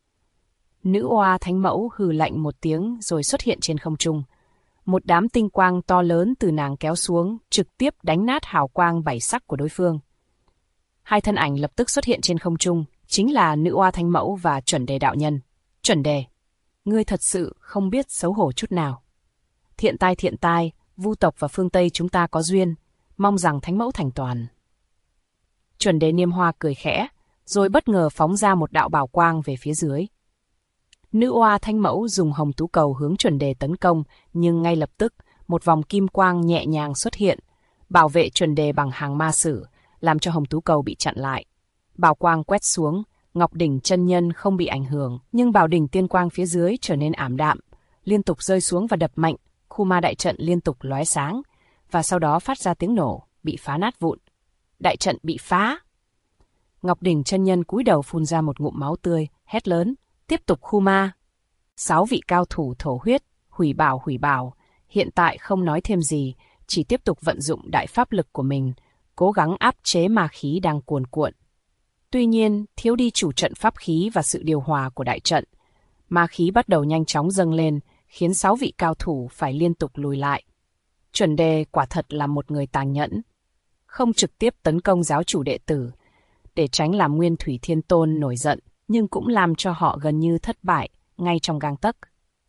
Nữ oa Thánh Mẫu hừ lạnh một tiếng rồi xuất hiện trên không trung. Một đám tinh quang to lớn từ nàng kéo xuống, trực tiếp đánh nát hào quang 7 sắc của đối phương. Hai thân ảnh lập tức xuất hiện trên không trung, chính là Nữ oa Thánh Mẫu và Chuẩn Đề đạo nhân. Chuẩn Đề, ngươi thật sự không biết xấu hổ chút nào. Thiện tai, Vu tộc và phương Tây chúng ta có duyên, mong rằng Thánh Mẫu thành toàn. Chuẩn Đề Niêm Hoa cười khẽ, rồi bất ngờ phóng ra một đạo bảo quang về phía dưới. Nữ oa Thánh Mẫu dùng hồng tú cầu hướng Chuẩn Đề tấn công, nhưng ngay lập tức, một vòng kim quang nhẹ nhàng xuất hiện, bảo vệ Chuẩn Đề bằng hàng ma sử, làm cho hồng tú cầu bị chặn lại. Bảo quang quét xuống, Ngọc Đỉnh chân nhân không bị ảnh hưởng, nhưng bảo đỉnh tiên quang phía dưới trở nên ảm đạm, liên tục rơi xuống và đập mạnh, khu ma đại trận liên tục lóe sáng, và sau đó phát ra tiếng nổ, bị phá nát vụn. Đại trận bị phá. Ngọc Đỉnh chân nhân cúi đầu phun ra một ngụm máu tươi, hét lớn, tiếp tục khu ma. 6 vị cao thủ thổ huyết, hủy bảo, hiện tại không nói thêm gì, chỉ tiếp tục vận dụng đại pháp lực của mình, cố gắng áp chế ma khí đang cuồn cuộn. Tuy nhiên, thiếu đi chủ trận pháp khí và sự điều hòa của đại trận. Ma khí bắt đầu nhanh chóng dâng lên, khiến 6 vị cao thủ phải liên tục lùi lại. Chuẩn Đề quả thật là một người tàn nhẫn. Không trực tiếp tấn công giáo chủ đệ tử, để tránh làm Nguyên Thủy Thiên Tôn nổi giận, nhưng cũng làm cho họ gần như thất bại, ngay trong gang tấc.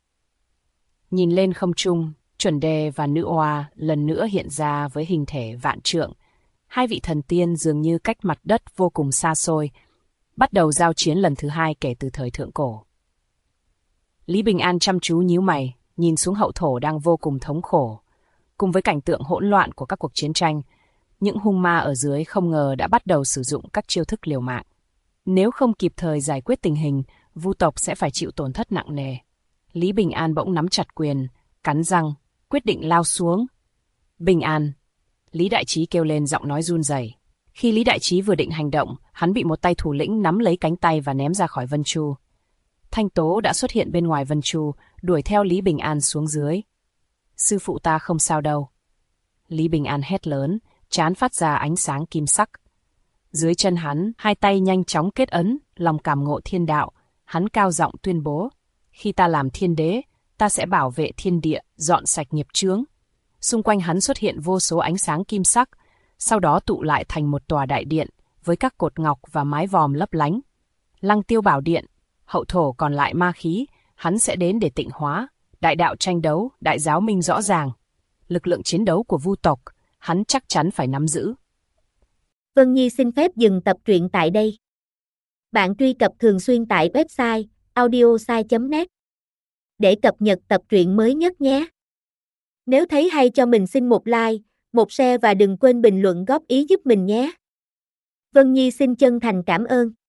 Nhìn lên không trung, Chuẩn Đề và Nữ oa lần nữa hiện ra với hình thể vạn trượng. Hai vị thần tiên dường như cách mặt đất vô cùng xa xôi, bắt đầu giao chiến lần thứ 2 kể từ thời thượng cổ. Lý Bình An chăm chú nhíu mày, nhìn xuống hậu thổ đang vô cùng thống khổ. Cùng với cảnh tượng hỗn loạn của các cuộc chiến tranh, những hung ma ở dưới không ngờ đã bắt đầu sử dụng các chiêu thức liều mạng. Nếu không kịp thời giải quyết tình hình, Vu tộc sẽ phải chịu tổn thất nặng nề. Lý Bình An bỗng nắm chặt quyền, cắn răng, quyết định lao xuống. Bình An! Lý Đại Trí kêu lên giọng nói run rẩy. Khi Lý Đại Trí vừa định hành động, hắn bị một tay thủ lĩnh nắm lấy cánh tay và ném ra khỏi Vân Chu. Thanh Tố đã xuất hiện bên ngoài Vân Chu, đuổi theo Lý Bình An xuống dưới. Sư phụ ta không sao đâu. Lý Bình An hét lớn, trán phát ra ánh sáng kim sắc. Dưới chân hắn, hai tay nhanh chóng kết ấn, lòng cảm ngộ thiên đạo. Hắn cao giọng tuyên bố, khi ta làm thiên đế, ta sẽ bảo vệ thiên địa, dọn sạch nghiệp chướng. Xung quanh hắn xuất hiện vô số ánh sáng kim sắc, sau đó tụ lại thành một tòa đại điện, với các cột ngọc và mái vòm lấp lánh. Lăng Tiêu Bảo Điện, hậu thổ còn lại ma khí, hắn sẽ đến để tịnh hóa, đại đạo tranh đấu, đại giáo minh rõ ràng. Lực lượng chiến đấu của Vu tộc, hắn chắc chắn phải nắm giữ. Vân Nhi xin phép dừng tập truyện tại đây. Bạn truy cập thường xuyên tại website audiosai.net để cập nhật tập truyện mới nhất nhé. Nếu thấy hay cho mình xin một like, một share và đừng quên bình luận góp ý giúp mình nhé. Vân Nhi xin chân thành cảm ơn.